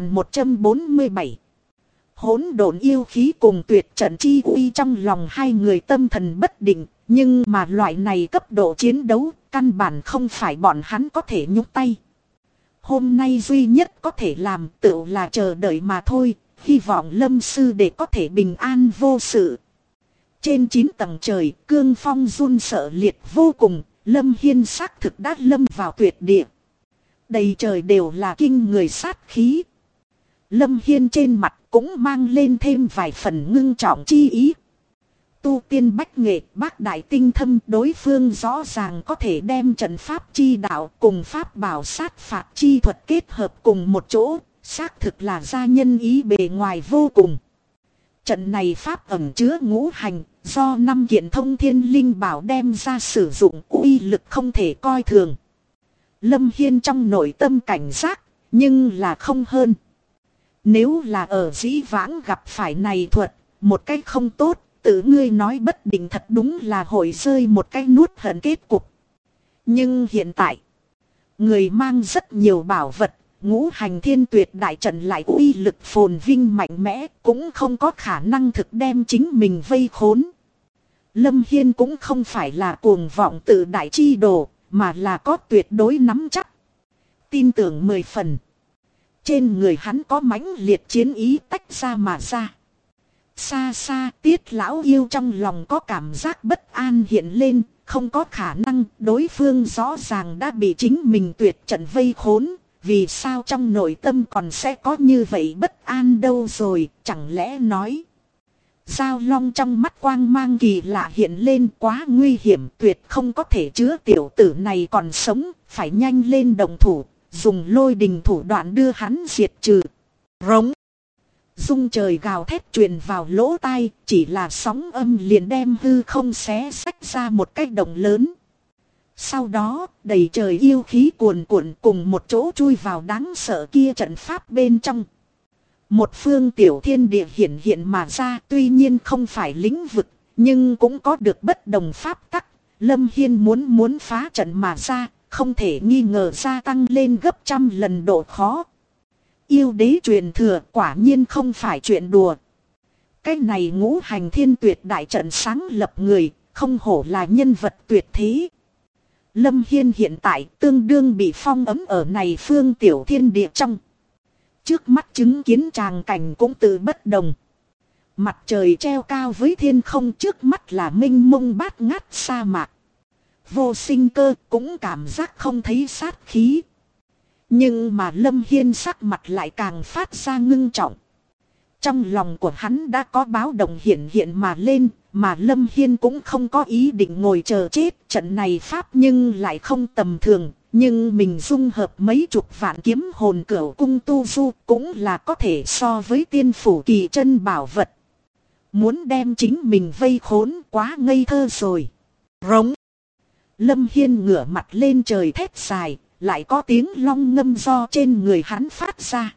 3147. Hỗn độn yêu khí cùng tuyệt trận chi uy, trong lòng hai người tâm thần bất định, nhưng mà loại này cấp độ chiến đấu, căn bản không phải bọn hắn có thể nhúc tay. Hôm nay duy nhất có thể làm tự là chờ đợi mà thôi, hy vọng Lâm sư đệ có thể bình an vô sự. Trên 9 tầng trời, cương phong run sợ liệt vô cùng, Lâm Hiên xác thực đã lâm vào tuyệt địa. Đầy trời đều là kinh người sát khí. Lâm Hiên trên mặt cũng mang lên thêm vài phần ngưng trọng chi ý. Tu tiên bách nghệ, bác đại tinh thâm, đối phương rõ ràng có thể đem trận pháp chi đạo cùng pháp bảo sát phạt chi thuật kết hợp cùng một chỗ, xác thực là gia nhân ý bề ngoài vô cùng. Trận này pháp ẩn chứa ngũ hành, do 5 kiện thông thiên linh bảo đem ra sử dụng, uy lực không thể coi thường. Lâm Hiên trong nội tâm cảnh giác, nhưng là không hơn. Nếu là ở dĩ vãng gặp phải này thuật, một cách không tốt, tự ngươi nói bất định thật đúng là hội rơi một cái nuốt hận kết cục. Nhưng hiện tại, người mang rất nhiều bảo vật, ngũ hành thiên tuyệt đại trận lại uy lực phồn vinh mạnh mẽ, cũng không có khả năng thực đem chính mình vây khốn. Lâm Hiên cũng không phải là cuồng vọng tự đại chi đồ, mà là có tuyệt đối nắm chắc. Tin tưởng 10 phần. Trên người hắn có mãnh liệt chiến ý tách ra mà ra. Xa xa Tiết lão yêu trong lòng có cảm giác bất an hiện lên, không có khả năng, đối phương rõ ràng đã bị chính mình tuyệt trận vây khốn, vì sao trong nội tâm còn sẽ có như vậy bất an đâu rồi, chẳng lẽ nói. Giao long trong mắt quang mang kỳ lạ hiện lên, quá nguy hiểm, tuyệt không có thể chứa tiểu tử này còn sống, phải nhanh lên động thủ, dùng lôi đình thủ đoạn đưa hắn diệt trừ. Rống. Rung trời gào thét truyền vào lỗ tai, chỉ là sóng âm liền đem hư không xé xách ra một cái động lớn. Sau đó, đầy trời yêu khí cuồn cuộn cùng một chỗ chui vào đáng sợ kia trận pháp bên trong. Một phương tiểu thiên địa hiện hiện mà ra, tuy nhiên không phải lĩnh vực, nhưng cũng có được bất đồng pháp tắc. Lâm Hiên muốn phá trận mà ra, không thể nghi ngờ gia tăng lên gấp trăm lần độ khó. Yêu đế truyền thừa quả nhiên không phải chuyện đùa. Cái này ngũ hành thiên tuyệt đại trận sáng lập người, không hổ là nhân vật tuyệt thế. Lâm Hiên hiện tại tương đương bị phong ấm ở này phương tiểu thiên địa trong. Trước mắt chứng kiến tràng cảnh cũng tự bất đồng. Mặt trời treo cao với thiên không, trước mắt là mênh mông bát ngát sa mạc. Vô sinh cơ, cũng cảm giác không thấy sát khí. Nhưng mà Lâm Hiên sắc mặt lại càng phát ra ngưng trọng. Trong lòng của hắn đã có báo động hiện mà lên, mà Lâm Hiên cũng không có ý định ngồi chờ chết. Trận này pháp nhưng lại không tầm thường, nhưng mình dung hợp mấy chục vạn kiếm hồn cửu cung tu du cũng là có thể so với tiên phủ kỳ chân bảo vật. Muốn đem chính mình vây khốn quá ngây thơ rồi. Rống. Lâm Hiên ngửa mặt lên trời thét dài, lại có tiếng long ngâm do trên người hắn phát ra.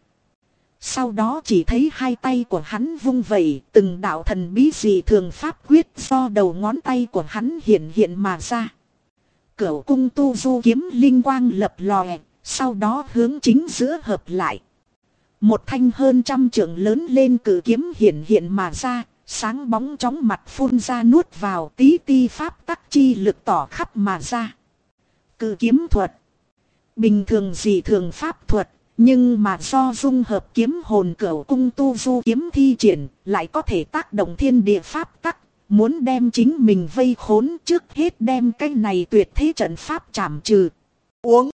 Sau đó chỉ thấy hai tay của hắn vung vẩy, từng đạo thần bí dị thường pháp quyết do đầu ngón tay của hắn hiện mà ra. Cửu cung tu du kiếm linh quang lập lòe, sau đó hướng chính giữa hợp lại. Một thanh hơn trăm trượng lớn lên cử kiếm hiện mà ra, sáng bóng chóng mặt phun ra nuốt vào, tí ti pháp tắc chi lực tỏ khắp mà ra. Cử kiếm thuật. Bình thường dị thường pháp thuật, nhưng mà do dung hợp kiếm hồn cửu cung tu du kiếm thi triển, lại có thể tác động thiên địa pháp tắc. Muốn đem chính mình vây khốn, trước hết đem cái này tuyệt thế trận pháp trảm trừ. Uống.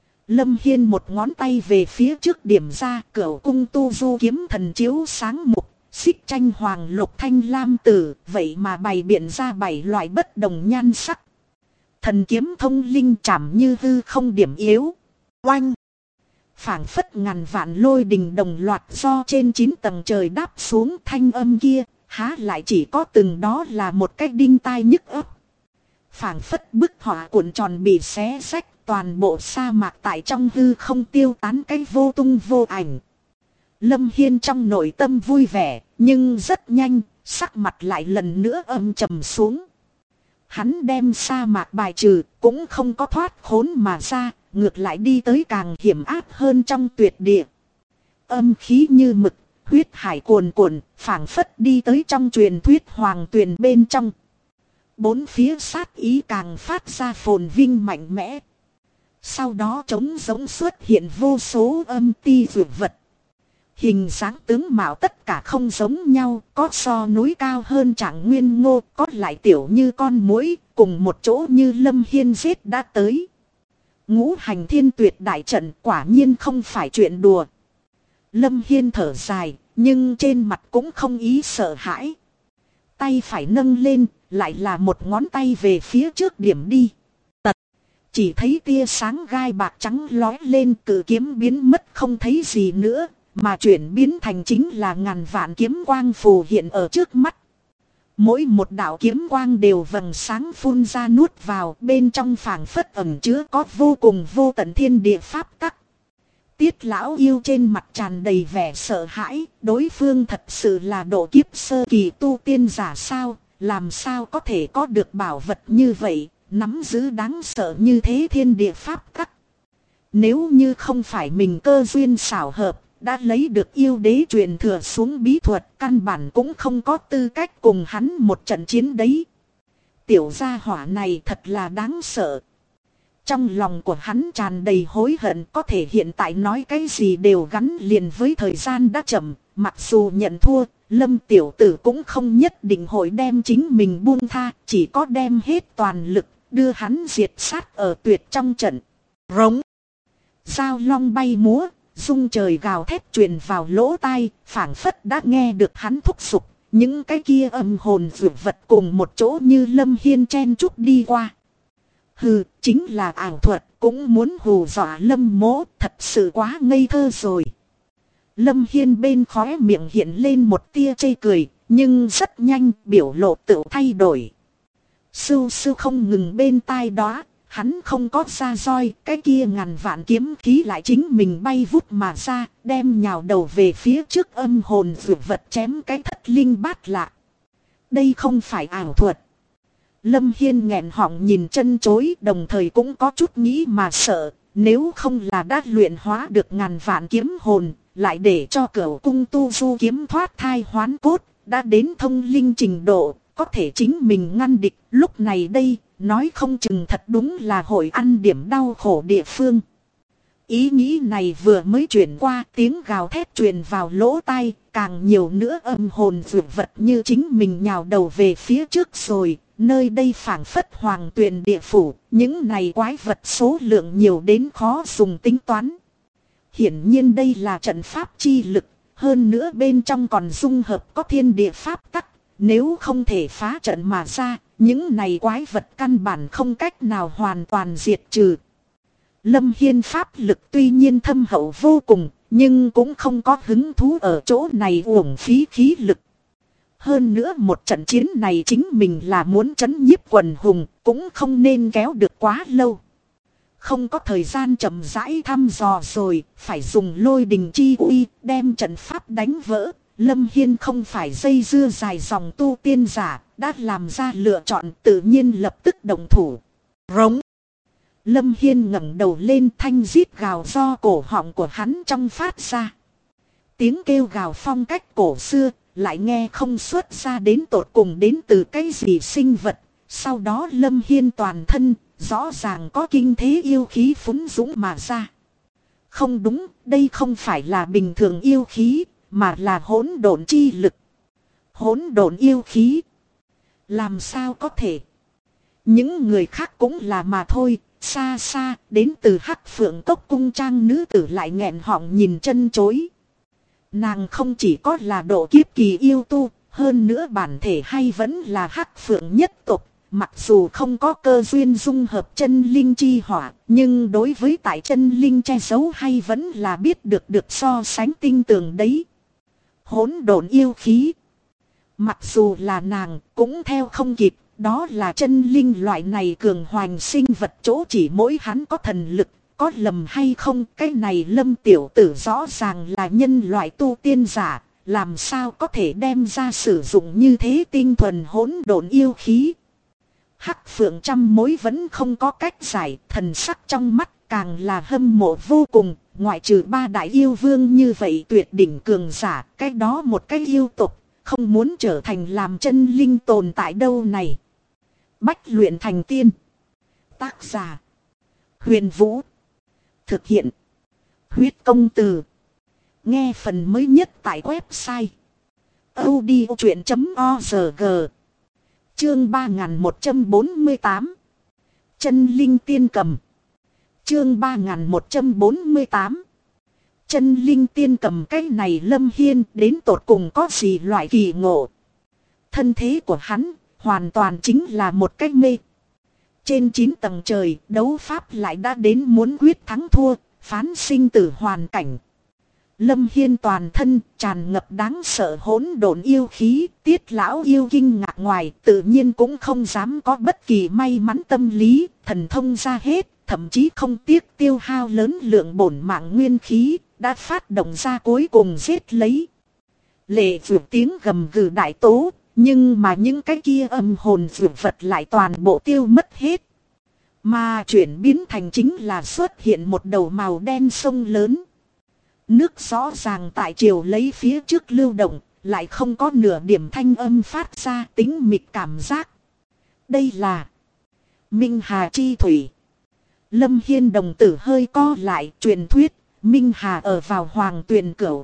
Lâm Hiên một ngón tay về phía trước điểm ra, cửu cung tu du kiếm thần chiếu sáng mục, xích tranh hoàng lục thanh lam tử, vậy mà bày biện ra 7 loại bất đồng nhan sắc. Thần kiếm thông linh chảm như hư không điểm yếu. Oanh. Phảng phất ngàn vạn lôi đình đồng loạt do trên 9 tầng trời đáp xuống, thanh âm kia há lại chỉ có từng đó là một cái đinh tai nhức óc. Phảng phất bức họa cuộn tròn bị xé rách, toàn bộ sa mạc tại trong hư không tiêu tán cái vô tung vô ảnh. Lâm Hiên trong nội tâm vui vẻ, nhưng rất nhanh, sắc mặt lại lần nữa âm trầm xuống. Hắn đem sa mạc bài trừ, cũng không có thoát khốn mà ra, ngược lại đi tới càng hiểm ác hơn trong tuyệt địa. Âm khí như mực, huyết hải cuồn cuộn, phảng phất đi tới trong truyền thuyết hoàng tuyền bên trong. Bốn phía sát ý càng phát ra phồn vinh mạnh mẽ. Sau đó trống giống xuất hiện vô số âm ti dược vật. Hình dáng tướng mạo tất cả không giống nhau, có so núi cao hơn Trạng Nguyên Ngô, có lại tiểu như con muỗi, cùng một chỗ như Lâm Hiên giết đã tới. Ngũ hành thiên tuyệt đại trận quả nhiên không phải chuyện đùa. Lâm Hiên thở dài, nhưng trên mặt cũng không ý sợ hãi. Tay phải nâng lên, lại là một ngón tay về phía trước điểm đi. Tật. Chỉ thấy tia sáng gai bạc trắng lói lên, cự kiếm biến mất không thấy gì nữa, mà chuyển biến thành chính là ngàn vạn kiếm quang phù hiện ở trước mắt. Mỗi một đạo kiếm quang đều vầng sáng phun ra nuốt vào, bên trong phảng phất ẩn chứa có vô cùng vô tận thiên địa pháp tắc. Tiết lão yêu trên mặt tràn đầy vẻ sợ hãi, đối phương thật sự là độ kiếp sơ kỳ tu tiên giả sao, làm sao có thể có được bảo vật như vậy, nắm giữ đáng sợ như thế thiên địa pháp tắc. Nếu như không phải mình cơ duyên xảo hợp, đã lấy được yêu đế truyền thừa xuống bí thuật, căn bản cũng không có tư cách cùng hắn một trận chiến đấy. Tiểu gia hỏa này thật là đáng sợ. Trong lòng của hắn tràn đầy hối hận, có thể hiện tại nói cái gì đều gắn liền với thời gian đã chậm, mặc dù nhận thua, Lâm tiểu tử cũng không nhất định hội đem chính mình buông tha, chỉ có đem hết toàn lực, đưa hắn diệt sát ở tuyệt trong trận. Rống. Dao long bay múa, rung trời gào thét truyền vào lỗ tai, phảng phất đã nghe được hắn thúc giục. Những cái kia âm hồn dược vật cùng một chỗ như Lâm Hiên chen chúc đi qua. Hừ, chính là ảo thuật, cũng muốn hù dọa Lâm Mỗ, thật sự quá ngây thơ rồi. Lâm Hiên bên khóe miệng hiện lên một tia chê cười, nhưng rất nhanh biểu lộ tự thay đổi. Sưu sưu không ngừng bên tai đó, hắn không có ra roi, cái kia ngàn vạn kiếm khí lại chính mình bay vút mà ra, đem nhào đầu về phía trước âm hồn dược vật chém cái thất linh bát lạ. Đây không phải ảo thuật. Lâm Hiên nghẹn họng nhìn chân chối, đồng thời cũng có chút nghĩ mà sợ, nếu không là đã luyện hóa được ngàn vạn kiếm hồn, lại để cho cửu cung tu du kiếm thoát thai hoán cốt, đã đến thông linh trình độ, có thể chính mình ngăn địch, lúc này đây, nói không chừng thật đúng là hội ăn điểm đau khổ địa phương. Ý nghĩ này vừa mới chuyển qua, tiếng gào thét truyền vào lỗ tai, càng nhiều nữa âm hồn dược vật như chính mình nhào đầu về phía trước rồi, nơi đây phảng phất hoàng tuyền địa phủ, những này quái vật số lượng nhiều đến khó dùng tính toán. Hiển nhiên đây là trận pháp chi lực, hơn nữa bên trong còn dung hợp có thiên địa pháp tắc, nếu không thể phá trận mà ra, những này quái vật căn bản không cách nào hoàn toàn diệt trừ. Lâm Hiên pháp lực tuy nhiên thâm hậu vô cùng, nhưng cũng không có hứng thú ở chỗ này uổng phí khí lực. Hơn nữa một trận chiến này chính mình là muốn trấn nhiếp quần hùng, cũng không nên kéo được quá lâu. Không có thời gian chậm rãi thăm dò rồi, phải dùng lôi đình chi uy, đem trận pháp đánh vỡ. Lâm Hiên không phải dây dưa dài dòng tu tiên giả, đã làm ra lựa chọn tự nhiên lập tức động thủ. Rống. Lâm Hiên ngẩng đầu lên, thanh rít gào do cổ họng của hắn trong phát ra. Tiếng kêu gào phong cách cổ xưa, lại nghe không xuất ra đến tột cùng đến từ cái gì sinh vật. Sau đó Lâm Hiên toàn thân, rõ ràng có kinh thế yêu khí phúng dũng mà ra. Không đúng, đây không phải là bình thường yêu khí, mà là hỗn độn chi lực. Hỗn độn yêu khí. Làm sao có thể? Những người khác cũng là mà thôi. Xa xa, đến từ Hắc Phượng Cốc cung trang nữ tử lại nghẹn họng nhìn chân chối. Nàng không chỉ có là độ kiếp kỳ yêu tu, hơn nữa bản thể hay vẫn là Hắc Phượng nhất tộc. Mặc dù không có cơ duyên dung hợp chân linh chi hỏa, nhưng đối với tại chân linh che giấu hay vẫn là biết được so sánh tinh tường đấy. Hỗn độn yêu khí. Mặc dù là nàng cũng theo không kịp, đó là chân linh loại này cường hoành sinh vật, chỗ chỉ mỗi hắn có thần lực, có lầm hay không, cái này Lâm tiểu tử rõ ràng là nhân loại tu tiên giả, làm sao có thể đem ra sử dụng như thế tinh thuần hỗn độn yêu khí. Hắc Phượng trăm mối vẫn không có cách giải, thần sắc trong mắt càng là hâm mộ vô cùng, ngoại trừ ba đại yêu vương như vậy tuyệt đỉnh cường giả, cái đó một cái yêu tục, không muốn trở thành làm chân linh tồn tại đâu này. Bách luyện thành tiên. Tác giả Huyền Vũ. Thực hiện Huyết Công Từ. Nghe phần mới nhất tại website audiochuyện.org. Chương 3148. Chân linh tiên cầm. Chương 3148. Chân linh tiên cầm. Cái này Lâm Hiên đến tột cùng có gì loại kỳ ngộ. Thân thế của hắn hoàn toàn chính là một cái mê. Trên 9 tầng trời, đấu pháp lại đã đến muốn quyết thắng thua, phán sinh tử hoàn cảnh. Lâm Hiên toàn thân tràn ngập đáng sợ hỗn độn yêu khí, Tiết lão yêu kinh ngạc ngoài, tự nhiên cũng không dám có bất kỳ may mắn tâm lý, thần thông ra hết, thậm chí không tiếc tiêu hao lớn lượng bổn mạng nguyên khí, đã phát động ra cuối cùng giết lấy. Lệ vượt tiếng gầm gừ đại tố, nhưng mà những cái kia âm hồn vượt vật lại toàn bộ tiêu mất hết. Mà chuyển biến thành chính là xuất hiện một đầu màu đen sông lớn. Nước rõ ràng tại chiều lấy phía trước lưu động, lại không có nửa điểm thanh âm phát ra tính mịt cảm giác. Đây là Minh Hà chi thủy. Lâm Hiên đồng tử hơi co lại, truyền thuyết Minh Hà ở vào hoàng tuyền cửu u,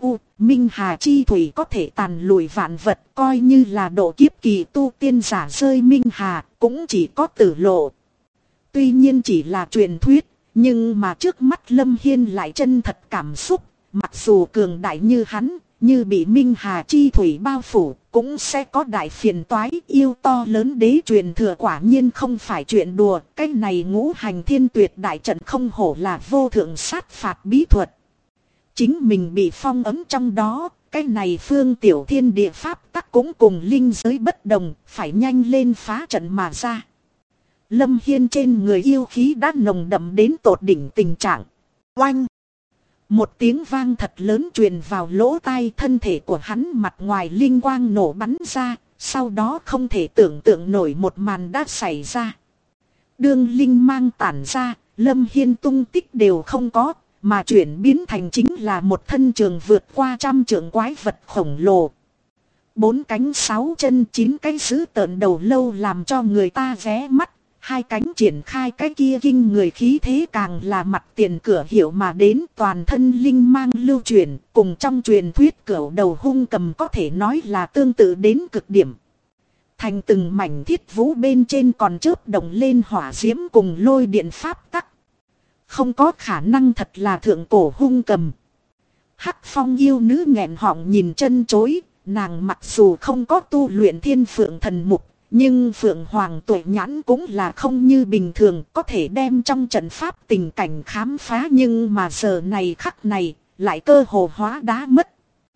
Minh Hà chi thủy có thể tàn lùi vạn vật, coi như là độ kiếp kỳ tu tiên giả rơi Minh Hà, cũng chỉ có tử lộ. Tuy nhiên chỉ là truyền thuyết, nhưng mà trước mắt Lâm Hiên lại chân thật cảm xúc, mặc dù cường đại như hắn, như bị Minh Hà chi thủy bao phủ, cũng sẽ có đại phiền toái. Yêu to lớn đế truyền thừa quả nhiên không phải chuyện đùa, cái này ngũ hành thiên tuyệt đại trận không hổ là vô thượng sát phạt bí thuật. Chính mình bị phong ấn trong đó, cái này phương tiểu thiên địa pháp tắc cũng cùng linh giới bất đồng, phải nhanh lên phá trận mà ra. Lâm Hiên trên người yêu khí đã nồng đậm đến tột đỉnh tình trạng. Oanh! Một tiếng vang thật lớn truyền vào lỗ tai, thân thể của hắn mặt ngoài linh quang nổ bắn ra, sau đó không thể tưởng tượng nổi một màn đã xảy ra. Đương linh mang tản ra, Lâm Hiên tung tích đều không có, mà chuyển biến thành chính là một thân trường vượt qua 100 trượng quái vật khổng lồ. 4 cánh 6 chân 9 cái dữ tợn đầu lâu làm cho người ta ghé mắt. Hai cánh triển khai cái kia kinh người khí thế càng là mặt tiền cửa hiệu mà đến, toàn thân linh mang lưu truyền, cùng trong truyền thuyết cửu đầu hung cầm có thể nói là tương tự đến cực điểm. Thành từng mảnh thiết vũ bên trên còn chớp động lên hỏa diễm cùng lôi điện pháp tắc. Không có khả năng thật là thượng cổ hung cầm. Hắc Phong yêu nữ nghẹn họng nhìn chân chối, nàng mặc dù không có tu luyện thiên phượng thần mục, nhưng Phượng Hoàng Tuệ Nhãn cũng là không như bình thường, có thể đem trong trận pháp tình cảnh khám phá, nhưng mà giờ này khắc này lại cơ hồ hóa đá mất.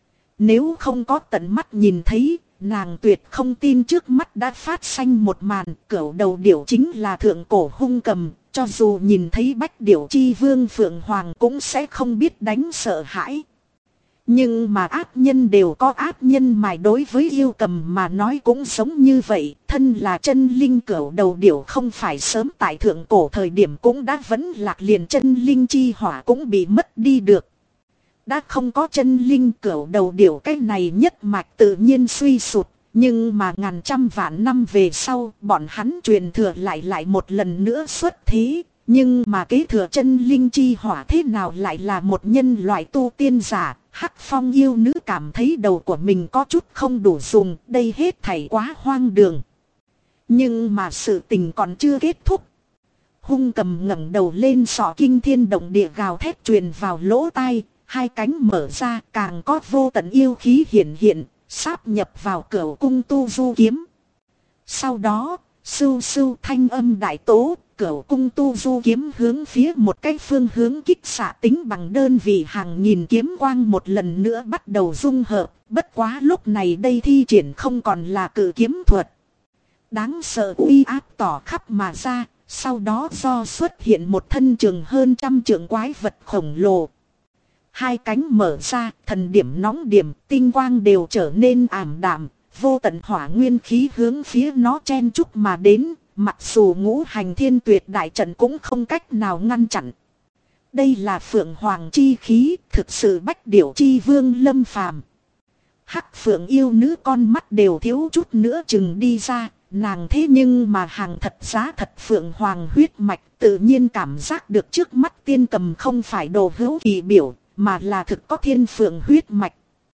Nếu không có tận mắt nhìn thấy, nàng tuyệt không tin trước mắt đã phát sanh một màn. Cửu đầu điểu chính là thượng cổ hung cầm, cho dù nhìn thấy bách điểu chi vương Phượng Hoàng cũng sẽ không biết đánh sợ hãi. Nhưng mà ác nhân đều có ác nhân mài, đối với yêu cầm mà nói cũng giống như vậy. Thân là chân linh cửu đầu điểu không phải sớm tại thượng cổ thời điểm cũng đã vẫn lạc, liền chân linh chi hỏa cũng bị mất đi được. Đã không có chân linh cửu đầu điểu, cái này nhất mạch tự nhiên suy sụt. Nhưng mà ngàn trăm vạn năm về sau, bọn hắn truyền thừa lại một lần nữa xuất thế. Nhưng mà kế thừa chân linh chi hỏa thế nào lại là một nhân loại tu tiên giả. Hắc Phong yêu nữ cảm thấy đầu của mình có chút không đủ dùng, đây hết thảy quá hoang đường. Nhưng mà sự tình còn chưa kết thúc. Hung cầm ngẩng đầu lên, sọ kinh thiên động địa gào thét truyền vào lỗ tai, hai cánh mở ra, càng có vô tận yêu khí hiện hiện, sáp nhập vào cửu cung tu du kiếm. Sau đó, sưu sưu thanh âm đại tố, cửu cung tu du kiếm hướng phía một cái phương hướng kích xạ tính bằng đơn vị hàng nghìn kiếm quang một lần nữa bắt đầu dung hợp. Bất quá lúc này đây thi triển không còn là cự kiếm thuật. Đáng sợ uy áp tỏ khắp mà ra, sau đó do xuất hiện một thân trường hơn 100 trượng quái vật khổng lồ. Hai cánh mở ra, thần điểm nóng điểm, tinh quang đều trở nên ảm đạm, vô tận hỏa nguyên khí hướng phía nó chen chúc mà đến. Mặc dù ngũ hành thiên tuyệt đại trận cũng không cách nào ngăn chặn. Đây là Phượng Hoàng chi khí, thực sự bách điểu chi vương lâm phàm. Hắc Phượng yêu nữ con mắt đều thiếu chút nữa chừng đi ra, nàng thế nhưng mà hàng thật giá thật Phượng Hoàng huyết mạch, tự nhiên cảm giác được trước mắt tiên cầm không phải đồ hữu kỳ biểu, mà là thực có thiên phượng huyết mạch.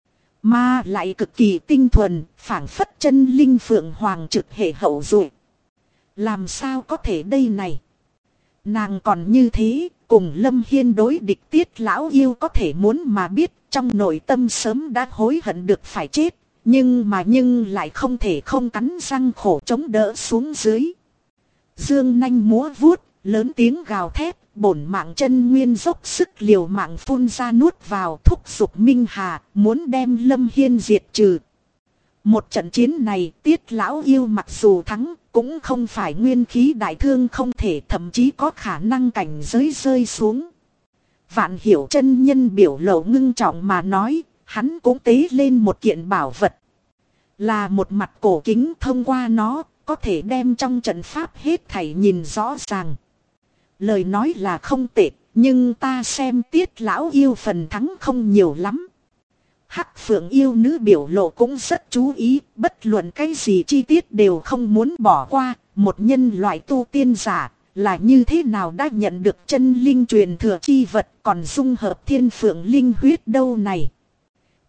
Mà lại cực kỳ tinh thuần, phảng phất chân linh Phượng Hoàng trực hệ hậu duệ. Làm sao có thể đây này? Nàng còn như thế, cùng Lâm Hiên đối địch Tiết lão yêu có thể muốn mà biết, trong nội tâm sớm đã hối hận được phải chết, nhưng lại không thể không cắn răng khổ chống đỡ xuống dưới. Dương nanh múa vuốt, lớn tiếng gào thét, bổn mạng chân nguyên dốc sức liều mạng phun ra nuốt vào, thúc giục Minh Hà, muốn đem Lâm Hiên diệt trừ. Một trận chiến này, Tiết lão yêu mặc dù thắng, cũng không phải nguyên khí đại thương không thể, thậm chí có khả năng cảnh giới rơi xuống. Vạn Hiểu chân nhân biểu lộ ngưng trọng mà nói, hắn cũng tế lên một kiện bảo vật. Là một mặt cổ kính, thông qua nó, có thể đem trong trận pháp hết thảy nhìn rõ ràng. Lời nói là không tệ, nhưng ta xem Tiết lão yêu phần thắng không nhiều lắm. Hắc Phượng yêu nữ biểu lộ cũng rất chú ý, bất luận cái gì chi tiết đều không muốn bỏ qua. Một nhân loại tu tiên giả là như thế nào đã nhận được chân linh truyền thừa chi vật, còn dung hợp thiên phượng linh huyết đâu này.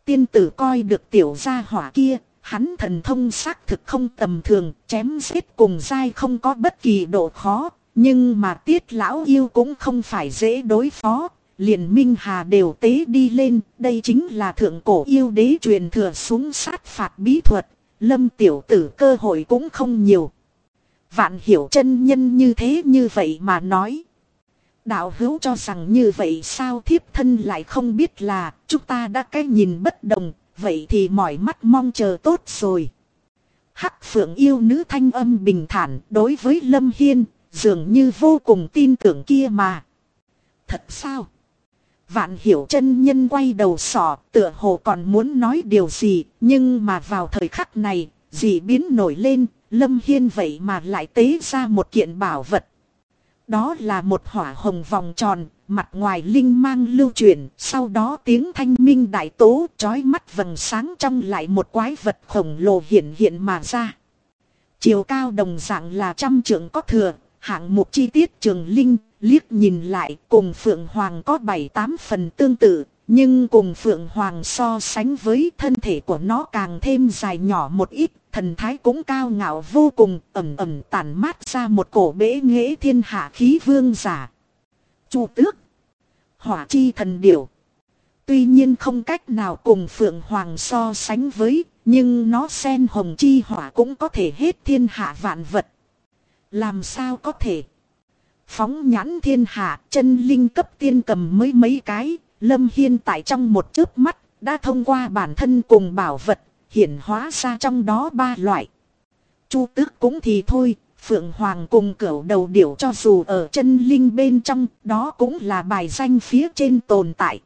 Tiên tử coi được tiểu gia hỏa kia, hắn thần thông xác thực không tầm thường, chém giết cùng giai không có bất kỳ độ khó. Nhưng mà Tiết lão yêu cũng không phải dễ đối phó, liền Minh Hà đều tế đi lên. Đây chính là thượng cổ yêu đế truyền thừa xuống sát phạt bí thuật, Lâm tiểu tử cơ hội cũng không nhiều. Vạn Hiểu chân nhân như thế như vậy mà nói. Đạo hữu cho rằng như vậy sao? Thiếp thân lại không biết là chúng ta đã cái nhìn bất đồng, vậy thì mỏi mắt mong chờ tốt rồi. Hắc Phượng yêu nữ thanh âm bình thản đối với Lâm Hiên, dường như vô cùng tin tưởng kia mà. Thật sao? Vạn Hiểu chân nhân quay đầu sọ, tựa hồ còn muốn nói điều gì, nhưng mà vào thời khắc này, dị biến nổi lên, Lâm Hiên vậy mà lại tế ra một kiện bảo vật. Đó là một hỏa hồng vòng tròn, mặt ngoài linh mang lưu chuyển, sau đó tiếng thanh minh đại tố chói mắt vầng sáng trong lại một quái vật khổng lồ hiện hiện mà ra. Chiều cao đồng dạng là 100 trượng có thừa, hạng mục chi tiết trường linh, liếc nhìn lại cùng Phượng Hoàng có 7-8 phần tương tự, nhưng cùng Phượng Hoàng so sánh với thân thể của nó càng thêm dài nhỏ một ít. Thần thái cũng cao ngạo vô cùng, ẩm ẩm tản mát ra một cổ bế nghệ thiên hạ khí vương giả. Chu Tước, hỏa chi thần điểu. Tuy nhiên không cách nào cùng Phượng Hoàng so sánh với, nhưng nó sen hồng chi hỏa cũng có thể hết thiên hạ vạn vật. Làm sao có thể? Phóng nhãn thiên hạ, chân linh cấp tiên cầm mới mấy cái, Lâm Hiên tại trong một chớp mắt, đã thông qua bản thân cùng bảo vật. Hiển hóa ra trong đó 3 loại. Chu Tước cũng thì thôi, Phượng Hoàng cùng Cửu đầu điểu cho dù ở chân linh bên trong, đó cũng là bài danh phía trên tồn tại.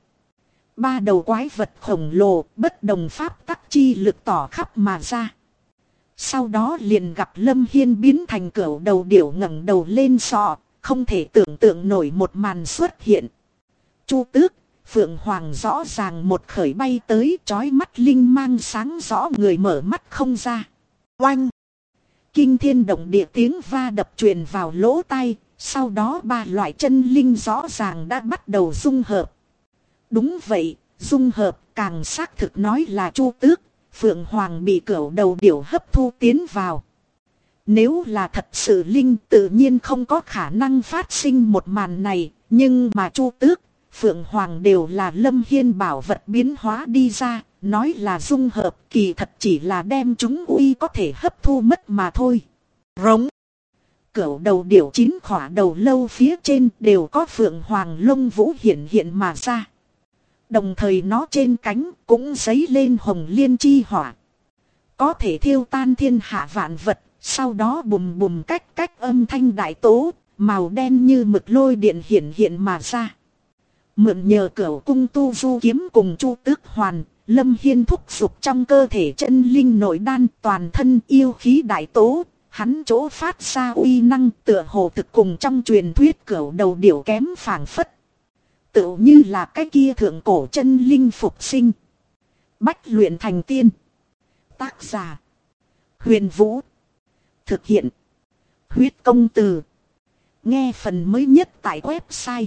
3 đầu quái vật khổng lồ, bất đồng pháp tắc chi lực tỏ khắp mà ra. Sau đó liền gặp Lâm Hiên biến thành Cửu đầu điểu ngẩng đầu lên sọ, không thể tưởng tượng nổi một màn xuất hiện. Chu Tước, Phượng Hoàng rõ ràng một khởi bay tới, chói mắt linh mang sáng rõ, người mở mắt không ra. Oanh! Kinh thiên động địa tiếng va đập truyền vào lỗ tai, sau đó 3 loại chân linh rõ ràng đã bắt đầu dung hợp. Đúng vậy, dung hợp, càng xác thực nói là Chu Tước, Phượng Hoàng bị Cửu đầu điểu hấp thu tiến vào. Nếu là thật sự linh tự nhiên không có khả năng phát sinh một màn này, nhưng mà Chu Tước, Phượng Hoàng đều là Lâm Hiên bảo vật biến hóa đi ra, nói là dung hợp, kỳ thật chỉ là đem chúng uy có thể hấp thu mất mà thôi. Rống. Cửu đầu điểu 9 khỏa đầu lâu phía trên đều có Phượng Hoàng lông vũ hiện hiện mà ra. Đồng thời nó trên cánh cũng giấy lên hồng liên chi hỏa. Có thể thiêu tan thiên hạ vạn vật, sau đó bùm bùm cách âm thanh đại tố, màu đen như mực lôi điện hiện hiện mà ra. Mượn nhờ Cửu cung tu du kiếm cùng Chu Tước hoàn, Lâm Hiên thúc giục trong cơ thể chân linh nội đan, toàn thân yêu khí đại tố, hắn chỗ phát ra uy năng tựa hồ thực cùng trong truyền thuyết Cửu đầu điểu kém phảng phất. Tựa như là cái kia thượng cổ chân linh phục sinh. Bách luyện thành tiên. Tác giả: Huyền Vũ. Thực hiện: Huyết Công Từ. Nghe phần mới nhất tại website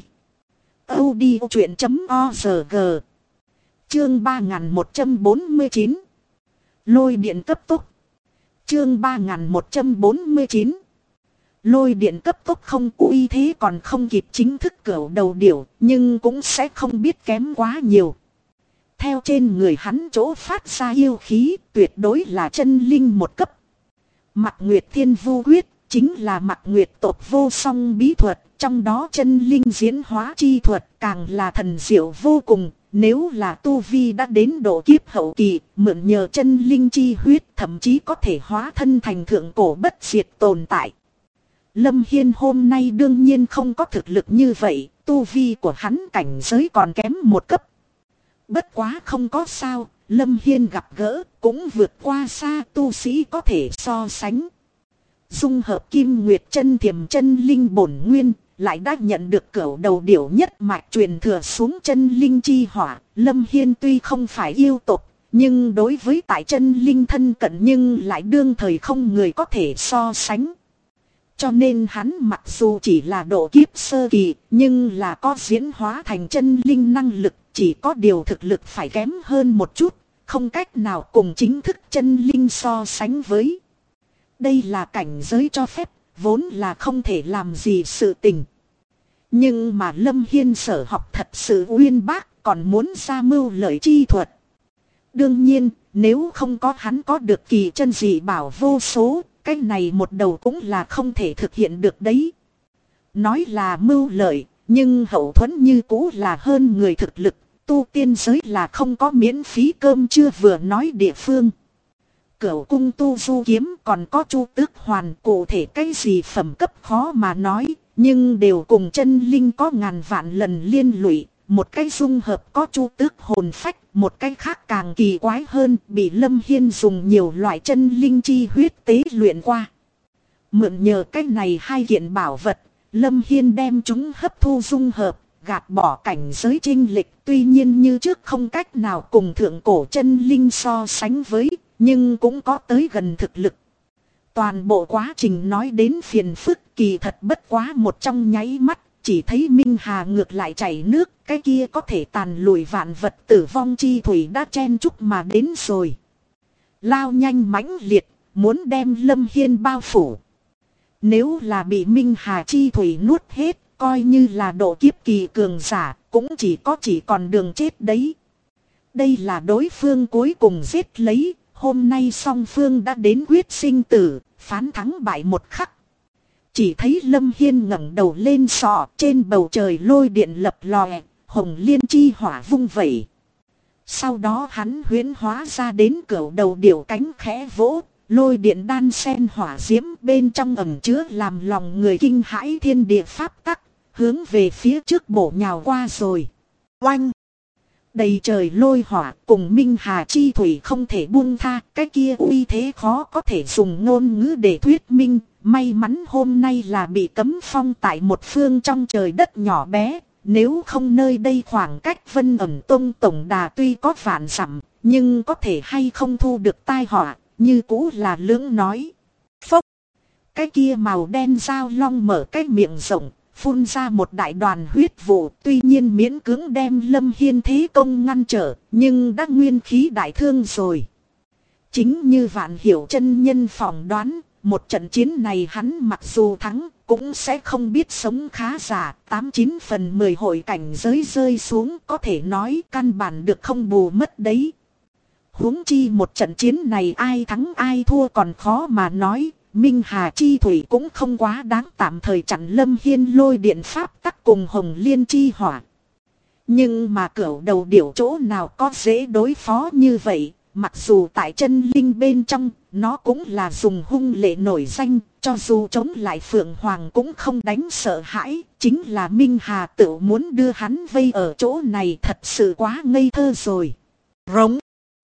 audiochuyện.org. Chương 3149. Lôi điện cấp tốc. Chương 3149. Lôi điện cấp tốc không uy thế còn không kịp chính thức Cửu đầu điểu, nhưng cũng sẽ không biết kém quá nhiều. Theo trên người hắn chỗ phát ra yêu khí, tuyệt đối là chân linh một cấp. Mạc Nguyệt Thiên Vu Quyết chính là Mạc Nguyệt tộc vô song bí thuật, trong đó chân linh diễn hóa chi thuật càng là thần diệu vô cùng. Nếu là tu vi đã đến độ kiếp hậu kỳ, mượn nhờ chân linh chi huyết thậm chí có thể hóa thân thành thượng cổ bất diệt tồn tại. Lâm Hiên hôm nay đương nhiên không có thực lực như vậy, tu vi của hắn cảnh giới còn kém một cấp. Bất quá không có sao, Lâm Hiên gặp gỡ cũng vượt qua xa tu sĩ có thể so sánh. Dung hợp Kim Nguyệt chân thiềm chân linh bổn nguyên, lại đã nhận được Cửu đầu điểu nhất mạch truyền thừa xuống chân linh chi hỏa. Lâm Hiên tuy không phải yêu tộc, nhưng đối với tại chân linh thân cận nhưng lại đương thời không người có thể so sánh. Cho nên hắn mặc dù chỉ là độ kiếp sơ kỳ, nhưng là có diễn hóa thành chân linh năng lực, chỉ có điều thực lực phải kém hơn một chút, không cách nào cùng chính thức chân linh so sánh với. Đây là cảnh giới cho phép, vốn là không thể làm gì sự tình. Nhưng mà Lâm Hiên sở học thật sự uyên bác, còn muốn ra mưu lợi chi thuật. Đương nhiên, nếu không có hắn có được kỳ chân dị bảo vô số, cái này một đầu cũng là không thể thực hiện được đấy. Nói là mưu lợi, nhưng hậu thuẫn như cũ là hơn người thực lực, tu tiên giới là không có miễn phí cơm chưa vừa nói địa phương. Cửu cung tu du kiếm còn có chu tước hoàn, cụ thể cái gì phẩm cấp khó mà nói, nhưng đều cùng chân linh có ngàn vạn lần liên lụy. Một cái dung hợp có chu tước hồn phách, một cái khác càng kỳ quái hơn, bị Lâm Hiên dùng nhiều loại chân linh chi huyết tế luyện qua. Mượn nhờ cái này hai kiện bảo vật, Lâm Hiên đem chúng hấp thu dung hợp, gạt bỏ cảnh giới chênh lệch. Tuy nhiên như trước không cách nào cùng thượng cổ chân linh so sánh với, nhưng cũng có tới gần thực lực. Toàn bộ quá trình nói đến phiền phức, kỳ thật bất quá một trong nháy mắt. Chỉ thấy Minh Hà ngược lại chảy nước, cái kia có thể tàn lùi vạn vật tử vong chi thủy đã chen chúc mà đến rồi. Lao nhanh mãnh liệt, muốn đem Lâm Hiên bao phủ. Nếu là bị Minh Hà chi thủy nuốt hết, coi như là độ kiếp kỳ cường giả, cũng chỉ còn đường chết đấy. Đây là đối phương cuối cùng giết lấy, hôm nay song phương đã đến quyết sinh tử, phán thắng bại một khắc. Chỉ thấy Lâm Hiên ngẩng đầu lên sọ, trên bầu trời lôi điện lập lòe, hồng liên chi hỏa vung vẩy. Sau đó hắn huyễn hóa ra đến cửu đầu điểu cánh khẽ vỗ, lôi điện đan sen hỏa diễm bên trong ẩn chứa làm lòng người kinh hãi thiên địa pháp tắc, hướng về phía trước bổ nhào qua rồi. Oanh! Đầy trời lôi hỏa cùng Minh Hà chi thủy không thể buông tha, cái kia uy thế khó có thể dùng ngôn ngữ để thuyết minh. May mắn hôm nay là bị cấm phong tại một phương trong trời đất nhỏ bé, nếu không nơi đây khoảng cách Vân Ẩn Tông tổng đà tuy có vạn dặm, nhưng có thể hay không thu được tai họa, như cũ là lưỡng nói. Phốc! Cái kia màu đen dao long mở cái miệng rộng, phun ra một đại đoàn huyết vụ, tuy nhiên miễn cưỡng đem Lâm Hiên thế công ngăn trở, nhưng đã nguyên khí đại thương rồi. Chính như Vạn Hiểu chân nhân phỏng đoán, một trận chiến này hắn mặc dù thắng, cũng sẽ không biết sống khá giả, 89 phần 10 hội cảnh giới rơi xuống, có thể nói căn bản được không bù mất đấy. Huống chi một trận chiến này ai thắng ai thua còn khó mà nói, Minh Hà chi thủy cũng không quá đáng tạm thời chặn Lâm Hiên lôi điện pháp tắc cùng hồng liên chi hỏa. Nhưng mà cửu đầu điểu chỗ nào có dễ đối phó như vậy. Mặc dù tại chân linh bên trong, nó cũng là dùng hung lệ nổi danh, cho dù chống lại Phượng Hoàng cũng không đánh sợ hãi, chính là Minh Hà tự muốn đưa hắn vây ở chỗ này thật sự quá ngây thơ rồi. Rống!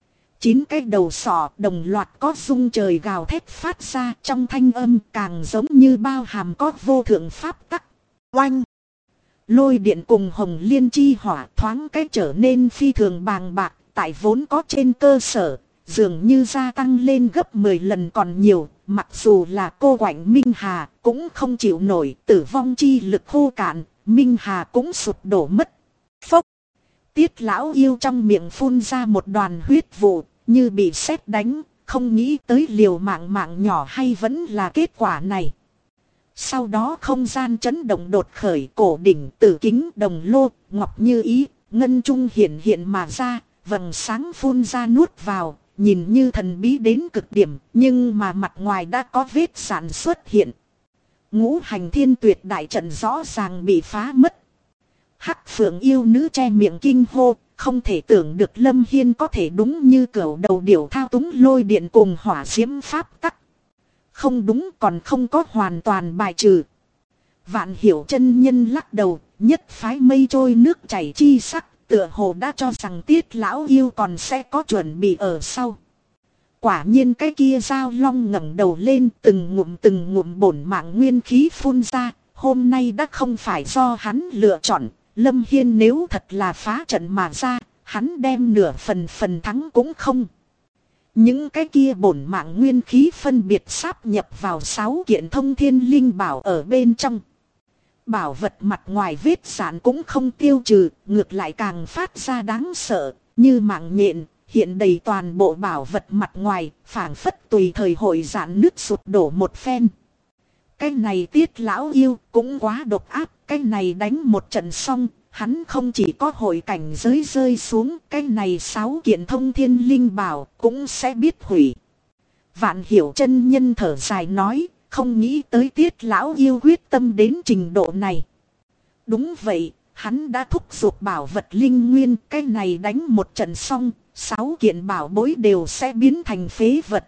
9 cái đầu sọ đồng loạt có rung trời gào thét phát ra, trong thanh âm càng giống như bao hàm có vô thượng pháp tắc. Oanh! Lôi điện cùng hồng liên chi hỏa thoáng cái trở nên phi thường bàng bạc. Tại vốn có trên cơ sở, dường như gia tăng lên gấp 10 lần còn nhiều, mặc dù là cô quạnh Minh Hà, cũng không chịu nổi, tử vong chi lực khô cạn, Minh Hà cũng sụp đổ mất. Phốc! Tiết lão yêu trong miệng phun ra một đoàn huyết vụ, như bị sét đánh, không nghĩ tới liều mạng nhỏ hay vẫn là kết quả này. Sau đó không gian chấn động đột khởi, cổ đỉnh tử kính đồng lô, ngọc như ý, ngân trung hiện mà ra. Vầng sáng phun ra nuốt vào, nhìn như thần bí đến cực điểm, nhưng mà mặt ngoài đã có vết sản xuất hiện. Ngũ hành thiên tuyệt đại trận rõ ràng bị phá mất. Hắc Phượng yêu nữ che miệng kinh hô, không thể tưởng được Lâm Hiên có thể đúng như cửu đầu điểu thao túng lôi điện cùng hỏa diễm pháp tắc. Không đúng, còn không có hoàn toàn bài trừ. Vạn Hiểu chân nhân lắc đầu, nhất phái mây trôi nước chảy chi sắc. Tựa hồ đã cho rằng Tiết lão yêu còn sẽ có chuẩn bị ở sau. Quả nhiên cái kia dao long ngẩng đầu lên, từng ngụm bổn mạng nguyên khí phun ra. Hôm nay đã không phải do hắn lựa chọn. Lâm Hiên nếu thật là phá trận mà ra, hắn đem nửa phần thắng cũng không. Những cái kia bổn mạng nguyên khí phân biệt sáp nhập vào 6 kiện thông thiên linh bảo ở bên trong. Bảo vật mặt ngoài vết sản cũng không tiêu trừ, ngược lại càng phát ra đáng sợ, như mạng nhện, hiện đầy toàn bộ bảo vật mặt ngoài, phảng phất tùy thời hội giãn nứt sụp đổ một phen. Cái này Tiết lão yêu cũng quá độc ác, cái này đánh một trận xong, hắn không chỉ có hội cảnh giới rơi xuống, cái này 6 kiện thông thiên linh bảo cũng sẽ biết hủy. Vạn Hiểu chân nhân thở dài nói, không nghĩ tới Tiết lão yêu quyết tâm đến trình độ này. Đúng vậy, hắn đã thúc giục bảo vật linh nguyên, cái này đánh một trận xong, 6 kiện bảo bối đều sẽ biến thành phế vật.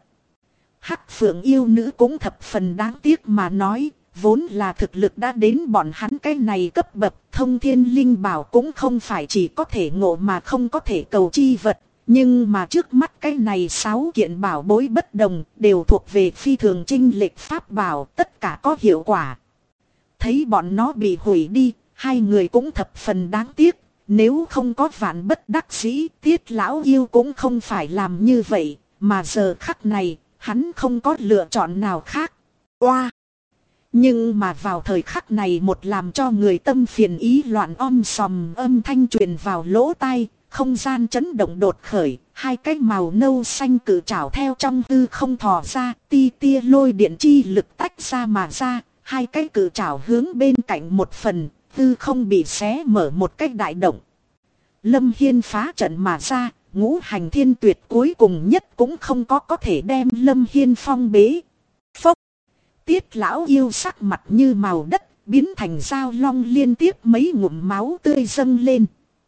Hắc Phượng yêu nữ cũng thập phần đáng tiếc mà nói, vốn là thực lực đã đến bọn hắn cái này cấp bậc, thông thiên linh bảo cũng không phải chỉ có thể ngộ mà không có thể cầu chi vật. Nhưng mà trước mắt cái này 6 kiện bảo bối bất đồng, đều thuộc về phi thường chinh lệch pháp bảo, tất cả có hiệu quả. Thấy bọn nó bị hủy đi, hai người cũng thập phần đáng tiếc. Nếu không có vạn bất đắc dĩ, Tiết lão yêu cũng không phải làm như vậy, mà giờ khắc này, hắn không có lựa chọn nào khác. Oa! Nhưng mà vào thời khắc này một làm cho người tâm phiền ý loạn sòm âm thanh truyền vào lỗ tai, không gian chấn động đột khởi, hai cái màu nâu xanh cự trảo theo trong hư không thò ra, ti tia lôi điện chi lực tách ra mà ra, hai cái cự trảo hướng bên cạnh một phần, hư không bị xé mở một cái đại động. Lâm Hiên phá trận mà ra, ngũ hành thiên tuyệt cuối cùng nhất cũng không có thể đem Lâm Hiên phong bế. Phốc! Tiết lão yêu sắc mặt như màu đất, biến thành dao long liên tiếp mấy ngụm máu tươi dâng lên.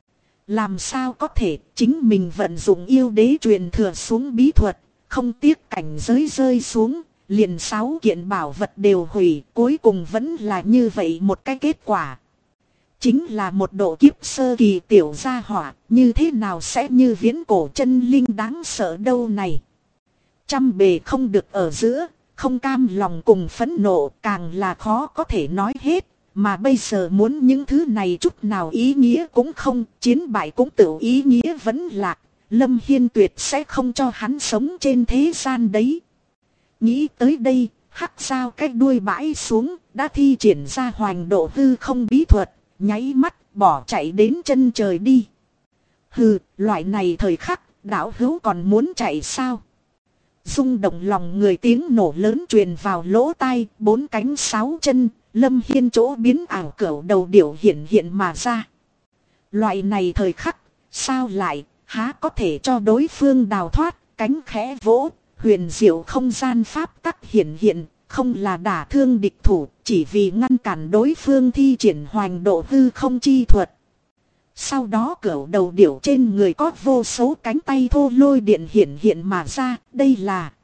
Làm sao có thể chính mình vận dụng yêu đế truyền thừa xuống bí thuật, không tiếc cảnh giới rơi xuống, liền 6 kiện bảo vật đều hủy, cuối cùng vẫn là như vậy một cái kết quả. Chính là một độ kiếp sơ kỳ tiểu gia hỏa, như thế nào sẽ như viễn cổ chân linh đáng sợ đâu này. Trăm bề không được ở giữa, không cam lòng cùng phẫn nộ càng là khó có thể nói hết. Mà bây giờ muốn những thứ này chút nào ý nghĩa cũng không, chiến bại cũng tự ý nghĩa vẫn lạc. Lâm Hiên tuyệt sẽ không cho hắn sống trên thế gian đấy. Nghĩ tới đây, hắc sao cái đuôi bãi xuống, đã thi triển ra hoành độ hư không bí thuật, nháy mắt bỏ chạy đến chân trời đi. Hừ, loại này thời khắc, đạo hữu còn muốn chạy sao? Rung động lòng người tiếng nổ lớn truyền vào lỗ tai, 4 cánh 6 chân, Lâm Hiên chỗ biến ảo cửu đầu điểu hiện mà ra. Loại này thời khắc, sao lại, há có thể cho đối phương đào thoát, cánh khẽ vỗ, huyền diệu không gian pháp tắc hiện, không là đả thương địch thủ, chỉ vì ngăn cản đối phương thi triển hoành độ hư không chi thuật. Sau đó cửu đầu điểu trên người có vô số cánh tay thô lôi điện hiện mà ra, đây là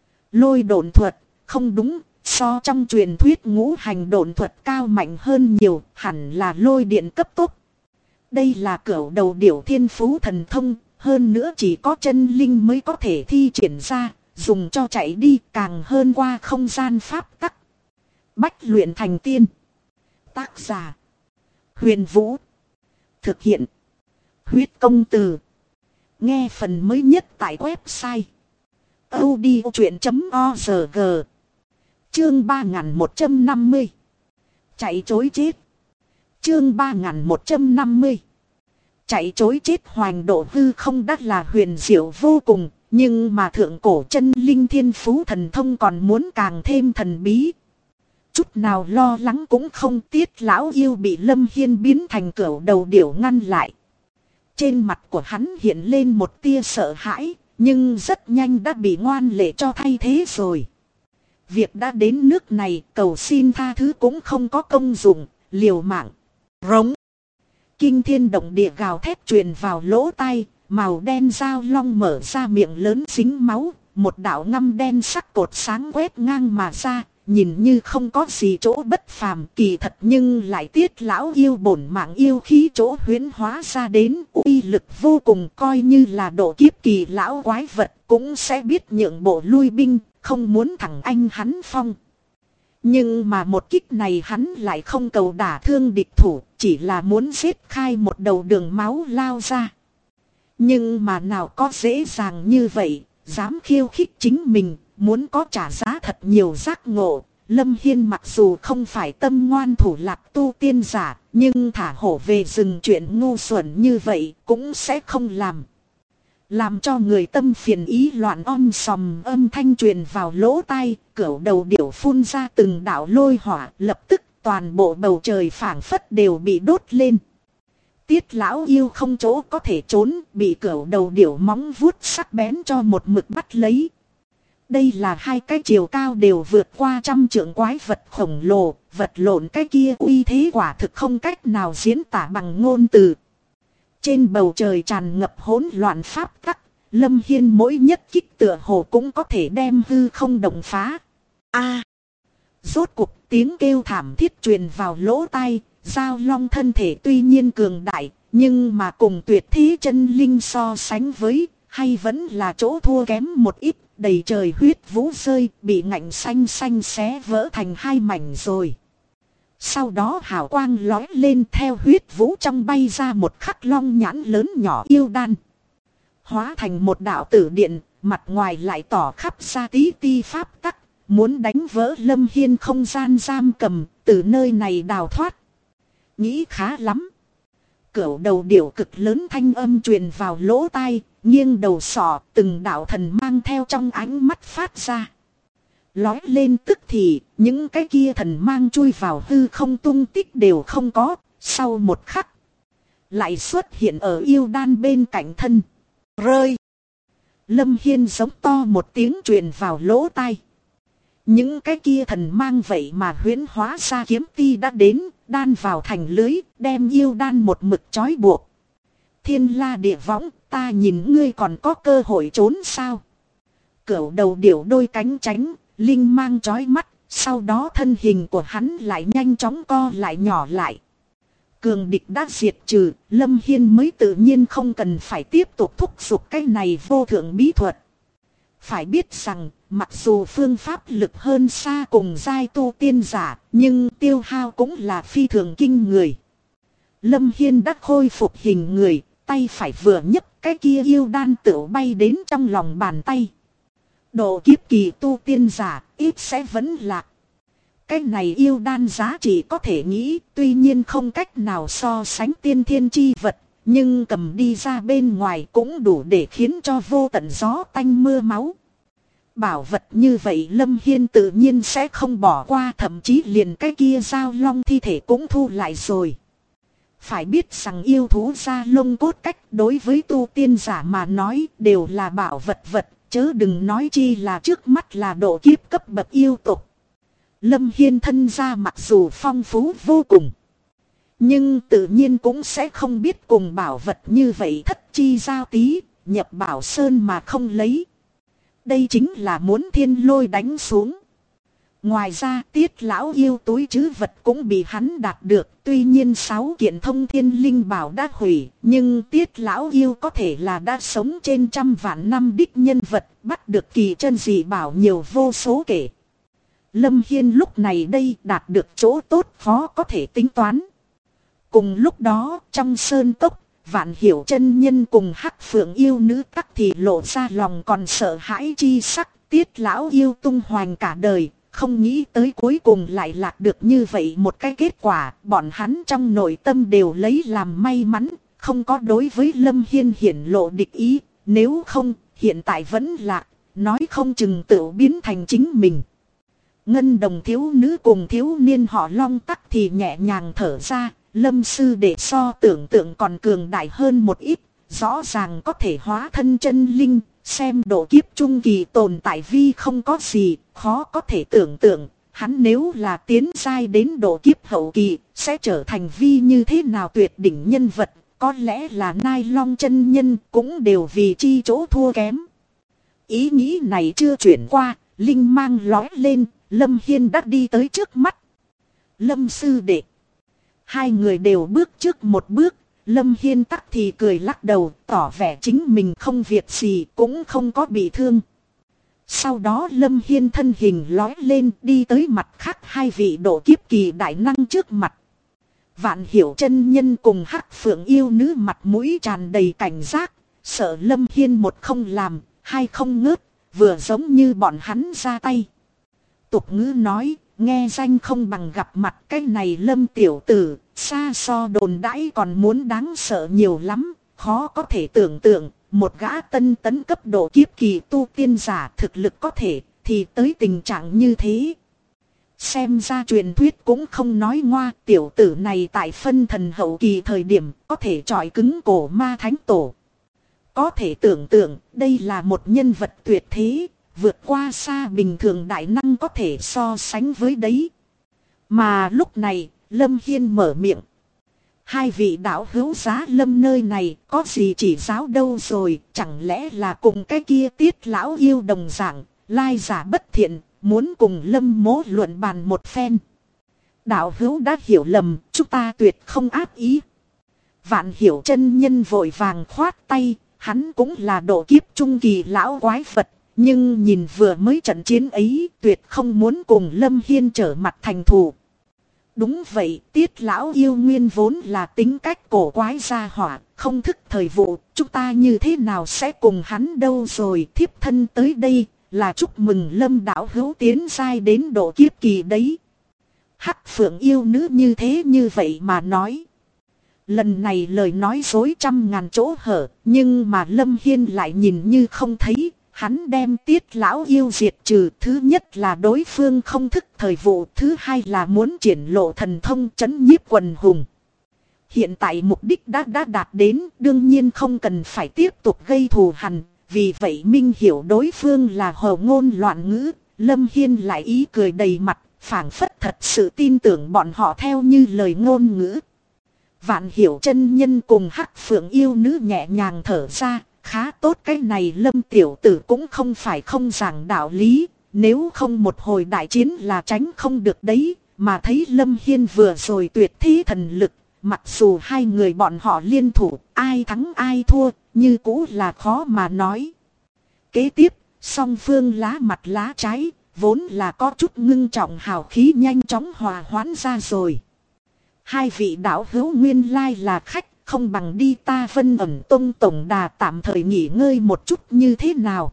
lôi độn thuật, không đúng, so trong truyền thuyết ngũ hành độn thuật cao mạnh hơn nhiều, hẳn là lôi điện cấp tốc. Đây là cửu đầu điểu thiên phú thần thông, hơn nữa chỉ có chân linh mới có thể thi triển ra, dùng cho chạy đi càng hơn qua không gian pháp tắc. Bách luyện thành tiên. Tác giả Huyền Vũ. Thực hiện Huyết Công Từ. Nghe phần mới nhất tại website audiochuyện.org. Chương 3150. Chạy chối chết. Chương 3150. Chạy chối chết hoành độ hư không đắt là huyền diệu vô cùng, nhưng mà thượng cổ chân linh thiên phú thần thông còn muốn càng thêm thần bí. Chút nào lo lắng cũng không, Tiết lão yêu bị Lâm Hiên biến thành cửu đầu điểu ngăn lại. Trên mặt của hắn hiện lên một tia sợ hãi, nhưng rất nhanh đã bị ngoan lệ cho thay thế rồi. Việc đã đến nước này, cầu xin tha thứ cũng không có công dụng, liều mạng. Rống. Kinh thiên động địa gào thét truyền vào lỗ tai, màu đen dao long mở ra miệng lớn dính máu, một đạo ngăm đen sắc cột sáng quét ngang mà ra, nhìn như không có gì chỗ bất phàm, kỳ thật nhưng lại Tiết lão yêu bổn mạng yêu khí chỗ huyễn hóa ra đến, uy lực vô cùng, coi như là độ kiếp kỳ lão quái vật cũng sẽ biết nhượng bộ lui binh, không muốn thẳng anh hắn phong. Nhưng mà một kích này hắn lại không cầu đả thương địch thủ, chỉ là muốn giết khai một đầu đường máu lao ra. Nhưng mà nào có dễ dàng như vậy, dám khiêu khích chính mình, muốn có trả giá thật nhiều giác ngộ. Lâm Hiên mặc dù không phải tâm ngoan thủ lạc tu tiên giả, nhưng thả hổ về rừng chuyện ngu xuẩn như vậy cũng sẽ không làm. Làm cho người tâm phiền ý loạn sòm âm thanh truyền vào lỗ tai, cửu đầu điểu phun ra từng đạo lôi hỏa, lập tức toàn bộ bầu trời phảng phất đều bị đốt lên. Tiết lão yêu không chỗ có thể trốn, bị cửu đầu điểu móng vuốt sắc bén cho một mực bắt lấy. Đây là hai cái chiều cao đều vượt qua 100 trượng quái vật khổng lồ, vật lộn cái kia uy thế quả thực không cách nào diễn tả bằng ngôn từ. Trên bầu trời tràn ngập hỗn loạn pháp tắc, Lâm Hiên mỗi nhất kích tựa hồ cũng có thể đem hư không động phá. Rốt cuộc tiếng kêu thảm thiết truyền vào lỗ tai, Giao Long thân thể tuy nhiên cường đại, nhưng mà cùng tuyệt thế chân linh so sánh với, hay vẫn là chỗ thua kém một ít, đầy trời huyết vũ rơi, bị ngạnh xanh xanh xé vỡ thành hai mảnh rồi. Sau đó hào quang lói lên, theo huyết vũ trong bay ra một khắc long nhãn lớn nhỏ yêu đan. Hóa thành một đạo tử điện, mặt ngoài lại tỏ khắp ra tí ti pháp tắc, muốn đánh vỡ Lâm Hiên không gian giam cầm, từ nơi này đào thoát. Nghĩ khá lắm. Cửu đầu điểu cực lớn thanh âm truyền vào lỗ tai, nghiêng đầu sọ, từng đạo thần mang theo trong ánh mắt phát ra. Lói lên tức thì, những cái kia thần mang chui vào hư không, tung tích đều không có, sau một khắc. Lại xuất hiện ở yêu đan bên cạnh thân. Rơi. Lâm Hiên giống to một tiếng truyền vào lỗ tai. Những cái kia thần mang vậy mà huyễn hóa ra kiếm ti đã đến, đan vào thành lưới, đem yêu đan một mực trói buộc. Thiên la địa võng, ta nhìn ngươi còn có cơ hội trốn sao? Cửu đầu điểu đôi cánh tránh, linh mang trói mắt, sau đó thân hình của hắn lại nhanh chóng co lại nhỏ lại. Cường địch đã diệt trừ, Lâm Hiên mới tự nhiên không cần phải tiếp tục thúc giục cái này vô thượng bí thuật. Phải biết rằng, mặc dù phương pháp lực hơn xa cùng giai tu tiên giả, nhưng tiêu hao cũng là phi thường kinh người. Lâm Hiên đã khôi phục hình người, tay phải vừa nhấc, cái kia yêu đan tựu bay đến trong lòng bàn tay. Độ kiếp kỳ tu tiên giả, ít sẽ vẫn lạc. Cái này yêu đan giá trị có thể nghĩ, tuy nhiên không cách nào so sánh tiên thiên chi vật, nhưng cầm đi ra bên ngoài cũng đủ để khiến cho vô tận gió tanh mưa máu. Bảo vật như vậy Lâm Hiên tự nhiên sẽ không bỏ qua, thậm chí liền cái kia Giao Long thi thể cũng thu lại rồi. Phải biết rằng yêu thú da lông cốt cách đối với tu tiên giả mà nói đều là bảo vật vật, chớ đừng nói chi là trước mắt là độ kiếp cấp bậc yêu tục. Lâm Hiên thân gia mặc dù phong phú vô cùng, nhưng tự nhiên cũng sẽ không biết cùng bảo vật như vậy thất chi giao tí, nhập bảo sơn mà không lấy. Đây chính là muốn thiên lôi đánh xuống. Ngoài ra Tiết lão yêu túi trữ vật cũng bị hắn đạt được. Tuy nhiên 6 kiện thông thiên linh bảo đã hủy, nhưng Tiết lão yêu có thể là đã sống trên 100 vạn năm đích nhân vật, bắt được kỳ chân dị bảo nhiều vô số kể. Lâm Hiên lúc này đây đạt được chỗ tốt khó có thể tính toán. Cùng lúc đó trong sơn cốc, Vạn Hiểu chân nhân cùng Hắc Phượng yêu nữ tắc thì lộ ra lòng còn sợ hãi chi sắc. Tiết lão yêu tung hoành cả đời, không nghĩ tới cuối cùng lại lạc được như vậy một cái kết quả. Bọn hắn trong nội tâm đều lấy làm may mắn, không có đối với Lâm Hiên hiển lộ địch ý. Nếu không, hiện tại vẫn lạc, nói không chừng tự biến thành chính mình. Ngân đồng thiếu nữ cùng thiếu niên họ Long tắc thì nhẹ nhàng thở ra. Lâm sư đệ so tưởng tượng còn cường đại hơn một ít, rõ ràng có thể hóa thân chân linh, xem độ kiếp trung kỳ tồn tại vi không có gì, khó có thể tưởng tượng, hắn nếu là tiến giai đến độ kiếp hậu kỳ, sẽ trở thành vi như thế nào tuyệt đỉnh nhân vật, có lẽ là Nai Long chân nhân cũng đều vì chi chỗ thua kém. Ý nghĩ này chưa chuyển qua, linh mang lói lên, Lâm Hiên đã đi tới trước mắt. Lâm sư đệ. Hai người đều bước trước một bước, Lâm Hiên tắc thì cười lắc đầu, tỏ vẻ chính mình không việc gì, cũng không có bị thương. Sau đó Lâm Hiên thân hình lói lên đi tới mặt khác hai vị độ kiếp kỳ đại năng trước mặt. Vạn Hiểu chân nhân cùng Hắc Phượng yêu nữ mặt mũi tràn đầy cảnh giác, sợ Lâm Hiên một không làm, hai không ngớt, vừa giống như bọn hắn ra tay. Tục ngữ nói, nghe danh không bằng gặp mặt, cái này Lâm tiểu tử, xa so đồn đãi còn muốn đáng sợ nhiều lắm, khó có thể tưởng tượng, một gã tân tấn cấp độ kiếp kỳ tu tiên giả thực lực có thể thì tới tình trạng như thế. Xem ra truyền thuyết cũng không nói ngoa, tiểu tử này tại phân thần hậu kỳ thời điểm có thể chọi cứng cổ ma thánh tổ. Có thể tưởng tượng đây là một nhân vật tuyệt thế, vượt qua xa bình thường đại năng có thể so sánh với đấy. Mà lúc này, Lâm Hiên mở miệng. Hai vị đạo hữu Giá Lâm nơi này có gì chỉ giáo đâu rồi, chẳng lẽ là cùng cái kia Tiết lão yêu đồng dạng, lai giả bất thiện, muốn cùng Lâm mỗ luận bàn một phen. Đạo hữu đã hiểu lầm, chúng ta tuyệt không ác ý. Vạn Hiểu chân nhân vội vàng khoát tay, hắn cũng là độ kiếp trung kỳ lão quái vật, nhưng nhìn vừa mới trận chiến ấy, tuyệt không muốn cùng Lâm Hiên trở mặt thành thù. Đúng vậy, Tiết lão yêu nguyên vốn là tính cách cổ quái gia hỏa, không thức thời vụ, chúng ta như thế nào sẽ cùng hắn đâu rồi. Thiếp thân tới đây là chúc mừng Lâm đạo hữu tiến giai đến độ kiếp kỳ đấy. Hắc Phượng yêu nữ như thế như vậy mà nói. Lần này lời nói dối trăm ngàn chỗ hở, nhưng mà Lâm Hiên lại nhìn như không thấy. Hắn đem Tiết lão yêu diệt trừ, thứ nhất là đối phương không thức thời vụ, thứ hai là muốn triển lộ thần thông trấn nhiếp quần hùng. Hiện tại mục đích đã đạt đến, đương nhiên không cần phải tiếp tục gây thù hằn, vì vậy minh hiểu đối phương là hồ ngôn loạn ngữ, Lâm Hiên lại ý cười đầy mặt, phảng phất thật sự tin tưởng bọn họ theo như lời ngôn ngữ. Vạn Hiểu chân nhân cùng Hắc Phượng yêu nữ nhẹ nhàng thở ra. Khá tốt, cái này Lâm tiểu tử cũng không phải không giảng đạo lý, nếu không một hồi đại chiến là tránh không được đấy, mà thấy Lâm Hiên vừa rồi tuyệt thế thần lực, mặc dù hai người bọn họ liên thủ, ai thắng ai thua, như cũ là khó mà nói. Kế tiếp, song phương lá mặt lá trái, vốn là có chút ngưng trọng hào khí nhanh chóng hòa hoãn ra rồi. Hai vị đạo hữu nguyên lai là khách. Không bằng đi ta Vân Ẩn Tông tổng đà tạm thời nghỉ ngơi một chút như thế nào.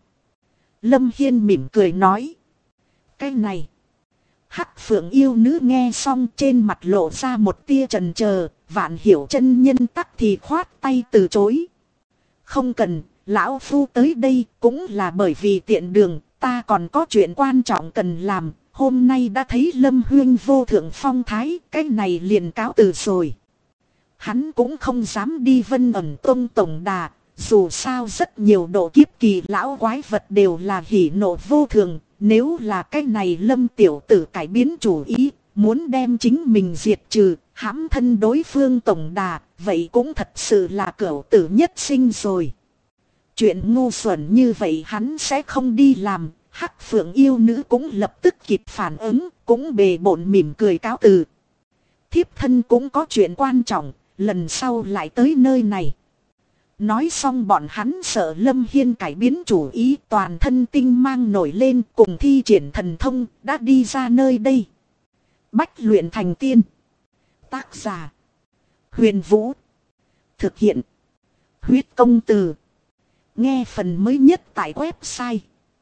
Lâm Hiên mỉm cười nói. Cái này. Hắc Phượng yêu nữ nghe xong trên mặt lộ ra một tia chần chờ. Vạn Hiểu chân nhân tắc thì khoát tay từ chối. Không cần, lão phu tới đây cũng là bởi vì tiện đường. Ta còn có chuyện quan trọng cần làm. Hôm nay đã thấy Lâm Huyên vô thượng phong thái. Cái này liền cáo từ rồi. Hắn cũng không dám đi Vân Ẩn Tông tổng đà, dù sao rất nhiều độ kiếp kỳ lão quái vật đều là hỉ nộ vô thường, nếu là cái này Lâm tiểu tử cải biến chủ ý, muốn đem chính mình diệt trừ, hãm thân đối phương tổng đà, vậy cũng thật sự là cửu tử nhất sinh rồi. Chuyện ngu xuẩn như vậy hắn sẽ không đi làm, Hắc Phượng yêu nữ cũng lập tức kịp phản ứng, cũng bề bộn mỉm cười cáo từ. Thiếp thân cũng có chuyện quan trọng. Lần sau lại tới nơi này. Nói xong bọn hắn sợ Lâm Hiên cải biến chủ ý, toàn thân tinh mang nổi lên cùng thi triển thần thông đã đi ra nơi đây. Bách luyện thành tiên. Tác giả. Huyền Vũ. Thực hiện. Huyết công từ. Nghe phần mới nhất tại website.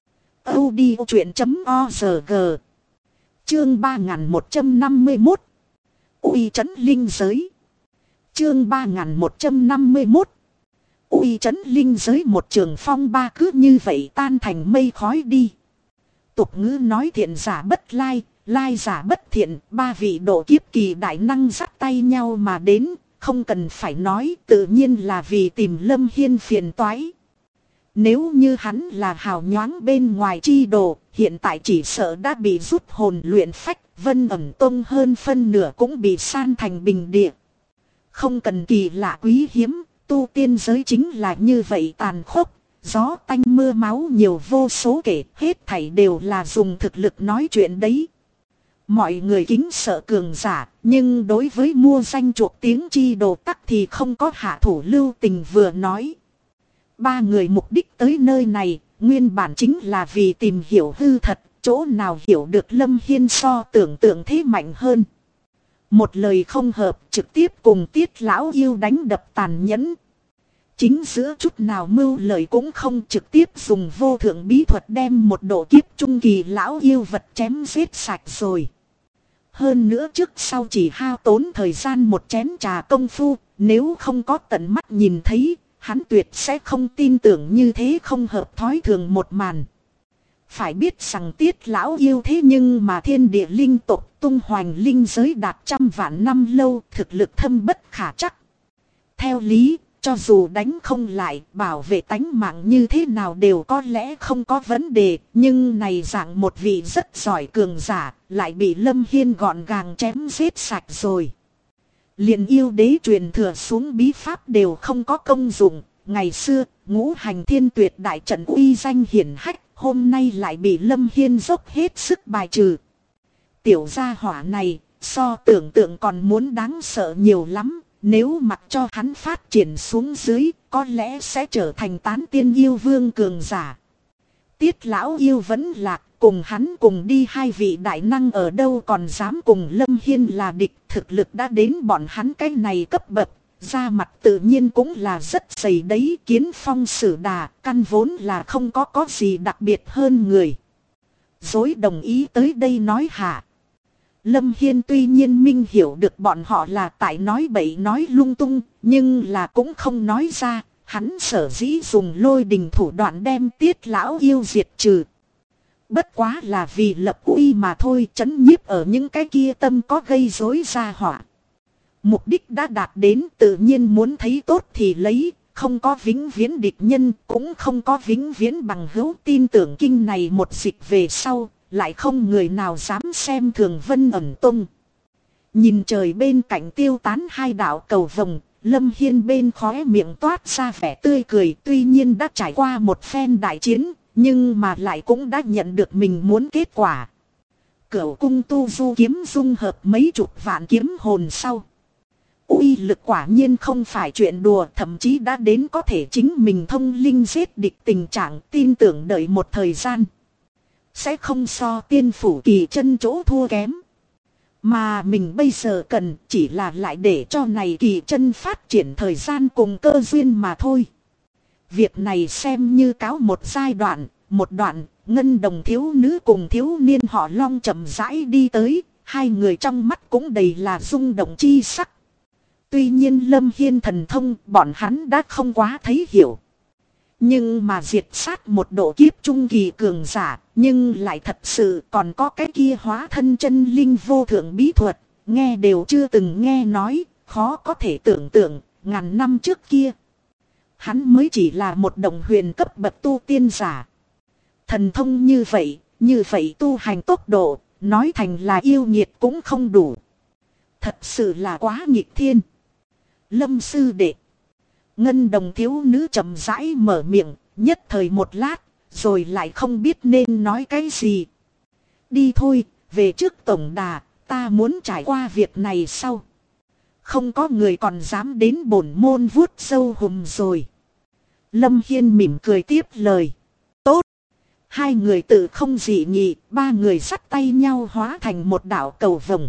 audiochuyện.org. Chương 3151. Uy trấn linh giới. Chương 3151. Uy trấn linh giới, một trường phong ba cứ như vậy tan thành mây khói đi. Tục ngữ nói thiện giả bất lai, lai giả bất thiện, ba vị độ kiếp kỳ đại năng dắt tay nhau mà đến, không cần phải nói, tự nhiên là vì tìm Lâm Hiên phiền toái. Nếu như hắn là hào nhoáng bên ngoài chi đồ, hiện tại chỉ sợ đã bị rút hồn luyện phách, Vân Ẩn Tông hơn phân nửa cũng bị san thành bình địa. Không cần kỳ lạ quý hiếm, tu tiên giới chính là như vậy tàn khốc, gió tanh mưa máu nhiều vô số kể, hết thảy đều là dùng thực lực nói chuyện đấy. Mọi người kính sợ cường giả, nhưng đối với mua danh chuộc tiếng chi đồ tắc thì không có hạ thủ lưu tình vừa nói. Ba người mục đích tới nơi này, nguyên bản chính là vì tìm hiểu hư thật, chỗ nào hiểu được Lâm Hiên so tưởng tượng thế mạnh hơn. Một lời không hợp trực tiếp cùng Tiết lão yêu đánh đập tàn nhẫn. Chính giữa chút nào mưu lời cũng không, trực tiếp dùng vô thượng bí thuật đem một độ kiếp trung kỳ lão yêu vật chém giết sạch rồi. Hơn nữa trước sau chỉ hao tốn thời gian một chén trà công phu, nếu không có tận mắt nhìn thấy, hắn tuyệt sẽ không tin tưởng như thế không hợp thói thường một màn. Phải biết rằng Tiết lão yêu thế nhưng mà thiên địa linh tộc tung hoành linh giới đạt trăm vạn năm lâu, thực lực thâm bất khả chắc. Theo lý, cho dù đánh không lại, bảo vệ tánh mạng như thế nào đều có lẽ không có vấn đề. Nhưng này dạng một vị rất giỏi cường giả, lại bị Lâm Hiên gọn gàng chém giết sạch rồi. Liền yêu đế truyền thừa xuống bí pháp đều không có công dụng. Ngày xưa, ngũ hành thiên tuyệt đại trận uy danh hiển hách, hôm nay lại bị Lâm Hiên dốc hết sức bài trừ. Tiểu gia hỏa này, so tưởng tượng còn muốn đáng sợ nhiều lắm. Nếu mặc cho hắn phát triển xuống dưới, có lẽ sẽ trở thành tán tiên yêu vương cường giả. Tiết lão yêu vẫn lạc, cùng hắn cùng đi hai vị đại năng ở đâu còn dám cùng Lâm Hiên là địch. Thực lực đã đến bọn hắn cái này cấp bậc, da mặt tự nhiên cũng là rất dày đấy. Kiến phong sử đà, căn vốn là không có gì đặc biệt hơn người. Dối đồng ý tới đây nói hạ. Lâm Hiên tuy nhiên minh hiểu được bọn họ là tại nói bậy nói lung tung, nhưng là cũng không nói ra. Hắn sở dĩ dùng lôi đình thủ đoạn đem Tiết lão yêu diệt trừ. Bất quá là vì lập uy mà thôi, trấn nhiếp ở những cái kia tâm có gây rối ra họa. Mục đích đã đạt đến, tự nhiên muốn thấy tốt thì lấy, không có vĩnh viễn địch nhân, cũng không có vĩnh viễn bằng hữu. Tin tưởng kinh này một dịch về sau, lại không người nào dám xem thường Vân Ẩn Tông. Nhìn trời bên cạnh tiêu tán hai đạo cầu vồng, Lâm Hiên bên khóe miệng toát ra vẻ tươi cười. Tuy nhiên đã trải qua một phen đại chiến, nhưng mà lại cũng đã nhận được mình muốn kết quả. Cửu cung tu du kiếm dung hợp mấy chục vạn kiếm hồn sau, uy lực quả nhiên không phải chuyện đùa, thậm chí đã đến có thể chính mình thông linh giết địch tình trạng. Tin tưởng đợi một thời gian, sẽ không so tiên phủ kỳ chân chỗ thua kém. Mà mình bây giờ cần chỉ là lại để cho này kỳ chân phát triển thời gian cùng cơ duyên mà thôi. Việc này xem như cáo một giai đoạn, một đoạn, ngân đồng thiếu nữ cùng thiếu niên họ Long chậm rãi đi tới, hai người trong mắt cũng đầy là rung động chi sắc. Tuy nhiên Lâm Hiên thần thông bọn hắn đã không quá thấy hiểu. Nhưng mà diệt sát một độ kiếp trung kỳ cường giả, nhưng lại thật sự còn có cái kia hóa thân chân linh vô thượng bí thuật, nghe đều chưa từng nghe nói, khó có thể tưởng tượng, ngàn năm trước kia. Hắn mới chỉ là một đồng huyền cấp bậc tu tiên giả. Thần thông như vậy tu hành tốc độ, nói thành là yêu nghiệt cũng không đủ. Thật sự là quá nghịch thiên. Lâm sư đệ. Ngân đồng thiếu nữ chậm rãi mở miệng, nhất thời một lát, rồi lại không biết nên nói cái gì. Đi thôi, về trước tổng đà, ta muốn trải qua việc này sau. Không có người còn dám đến bổn môn vuốt sâu hùm rồi. Lâm Hiên mỉm cười tiếp lời. Tốt. Hai người tự không dị nghị, ba người dắt tay nhau hóa thành một đạo cầu vồng,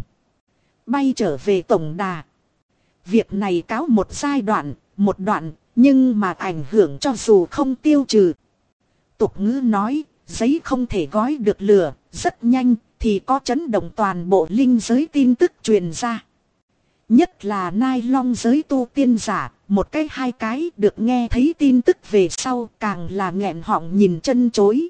bay trở về tổng đà. Việc này cáo một giai đoạn, một đoạn, nhưng mà ảnh hưởng cho dù không tiêu trừ. Tục ngữ nói, giấy không thể gói được lửa, rất nhanh thì có chấn động toàn bộ linh giới tin tức truyền ra. Nhất là Nai Long giới tu tiên giả, một cái hai cái được nghe thấy tin tức về sau càng là nghẹn họng nhìn chân chối.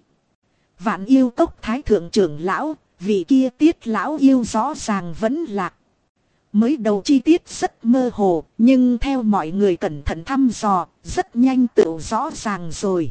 Vạn yêu cốc thái thượng trưởng lão, vị kia Tiết lão yêu rõ ràng vẫn lạc. Mới đầu chi tiết rất mơ hồ, nhưng theo mọi người cẩn thận thăm dò, rất nhanh tự rõ ràng rồi.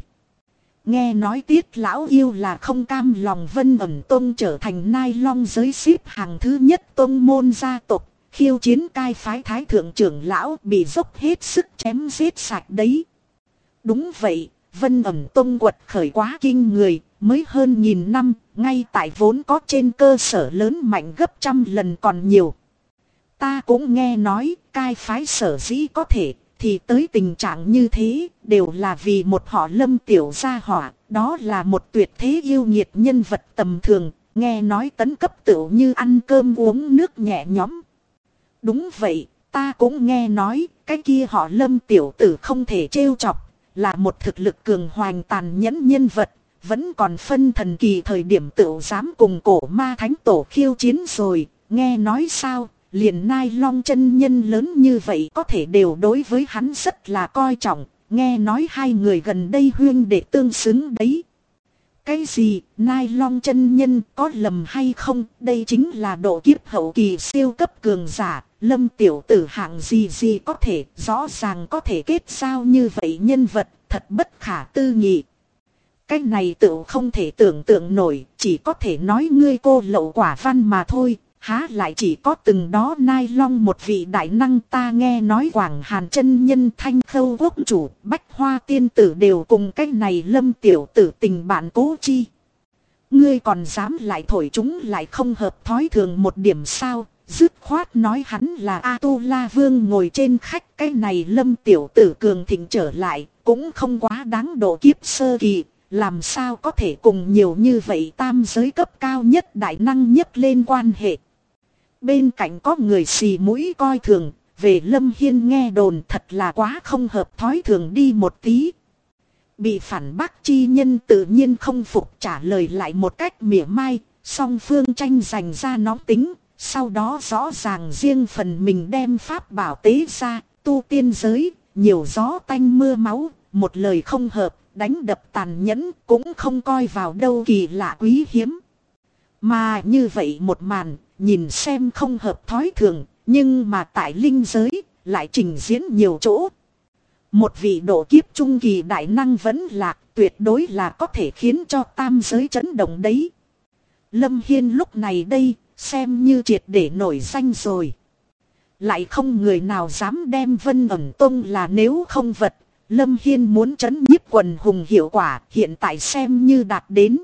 Nghe nói Tiết lão yêu là không cam lòng Vân Ẩn Tông trở thành Nai Long giới xếp hàng thứ nhất tông môn gia tộc, khiêu chiến cai phái thái thượng trưởng lão bị dốc hết sức chém giết sạch đấy. Đúng vậy, Vân Ẩn Tông quật khởi quá kinh người, mới hơn 1000 năm, ngay tại vốn có trên cơ sở lớn mạnh gấp trăm lần còn nhiều. Ta cũng nghe nói, cai phái sở dĩ có thể, thì tới tình trạng như thế, đều là vì một họ Lâm tiểu gia hỏa, đó là một tuyệt thế yêu nghiệt nhân vật tầm thường, nghe nói tấn cấp tựu như ăn cơm uống nước nhẹ nhõm. Đúng vậy, ta cũng nghe nói, cái kia họ Lâm tiểu tử không thể trêu chọc, là một thực lực cường hoành tàn nhẫn nhân vật, vẫn còn phân thần kỳ thời điểm tựu dám cùng cổ ma thánh tổ khiêu chiến rồi, nghe nói sao? Liền Nai Long chân nhân lớn như vậy có thể đều đối với hắn rất là coi trọng, nghe nói hai người gần đây huyên đệ tương xứng đấy. Cái gì, Nai Long chân nhân có lầm hay không? Đây chính là độ kiếp hậu kỳ siêu cấp cường giả. Lâm tiểu tử hạng gì có thể, rõ ràng có thể kết giao như vậy nhân vật, thật bất khả tư nghị. Cái này tự không thể tưởng tượng nổi, chỉ có thể nói ngươi cô lậu quả văn mà thôi. Há lại chỉ có từng đó Nai Long một vị đại năng, ta nghe nói Quảng Hàn chân nhân, Thanh Khâu quốc chủ, Bách Hoa tiên tử đều cùng cái này Lâm tiểu tử tình bạn cố chi. Ngươi còn dám lại thổi chúng lại không hợp thói thường một điểm sao? Dứt khoát nói hắn là A-tu-la vương ngồi trên khách, cái này Lâm tiểu tử cường thịnh trở lại, cũng không quá đáng độ kiếp sơ kỳ. Làm sao có thể cùng nhiều như vậy tam giới cấp cao nhất đại năng nhấc lên quan hệ. Bên cạnh có người xì mũi coi thường, về Lâm Hiên nghe đồn thật là quá không hợp thói thường đi một tí. Bị phản bác chi nhân tự nhiên không phục, trả lời lại một cách mỉa mai, song phương tranh giành ra nóng tính, sau đó rõ ràng riêng phần mình đem pháp bảo tế ra, tu tiên giới, nhiều gió tanh mưa máu, một lời không hợp, đánh đập tàn nhẫn cũng không coi vào đâu kỳ lạ quý hiếm. Mà như vậy một màn, nhìn xem không hợp thói thường, nhưng mà tại linh giới, lại trình diễn nhiều chỗ. Một vị độ kiếp trung kỳ đại năng vẫn lạc, tuyệt đối là có thể khiến cho tam giới chấn động đấy. Lâm Hiên lúc này đây, xem như triệt để nổi danh rồi. Lại không người nào dám đem Vân Ẩn Tông là nếu không vật. Lâm Hiên muốn trấn nhiếp quần hùng hiệu quả hiện tại xem như đạt đến.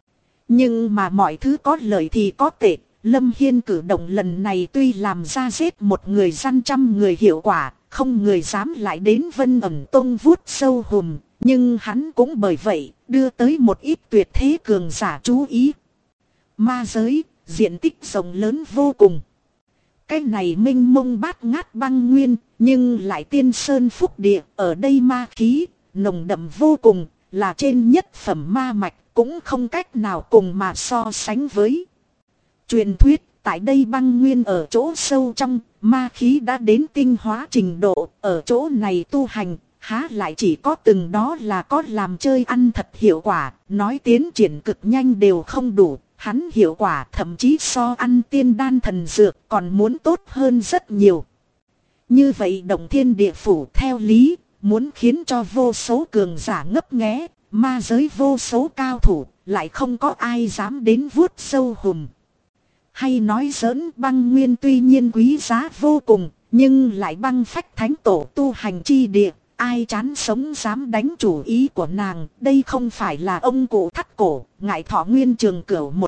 Nhưng mà mọi thứ có lợi thì có tệ. Lâm Hiên cử động lần này tuy làm ra giết một người săn trăm người hiệu quả, không người dám lại đến Vân Ẩn Tông vuốt sâu hùm. Nhưng hắn cũng bởi vậy đưa tới một ít tuyệt thế cường giả chú ý. Ma giới, diện tích rộng lớn vô cùng. Cái này minh mông bát ngát băng nguyên, nhưng lại tiên sơn phúc địa, ở đây ma khí, nồng đậm vô cùng, là trên nhất phẩm ma mạch, cũng không cách nào cùng mà so sánh với. Truyền thuyết, tại đây băng nguyên ở chỗ sâu trong, ma khí đã đến tinh hóa trình độ, ở chỗ này tu hành, há lại chỉ có từng đó là có làm chơi ăn thật hiệu quả, nói tiến triển cực nhanh đều không đủ. Hắn hiệu quả thậm chí so ăn tiên đan thần dược còn muốn tốt hơn rất nhiều. Như vậy động thiên địa phủ theo lý, muốn khiến cho vô số cường giả ngấp nghé, ma giới vô số cao thủ, lại không có ai dám đến vuốt sâu hùm. Hay nói giỡn, băng nguyên tuy nhiên quý giá vô cùng, nhưng lại băng phách thánh tổ tu hành chi địa. Ai chán sống dám đánh chủ ý của nàng, đây không phải là ông cụ thắt cổ, ngại thọ nguyên trường cửu một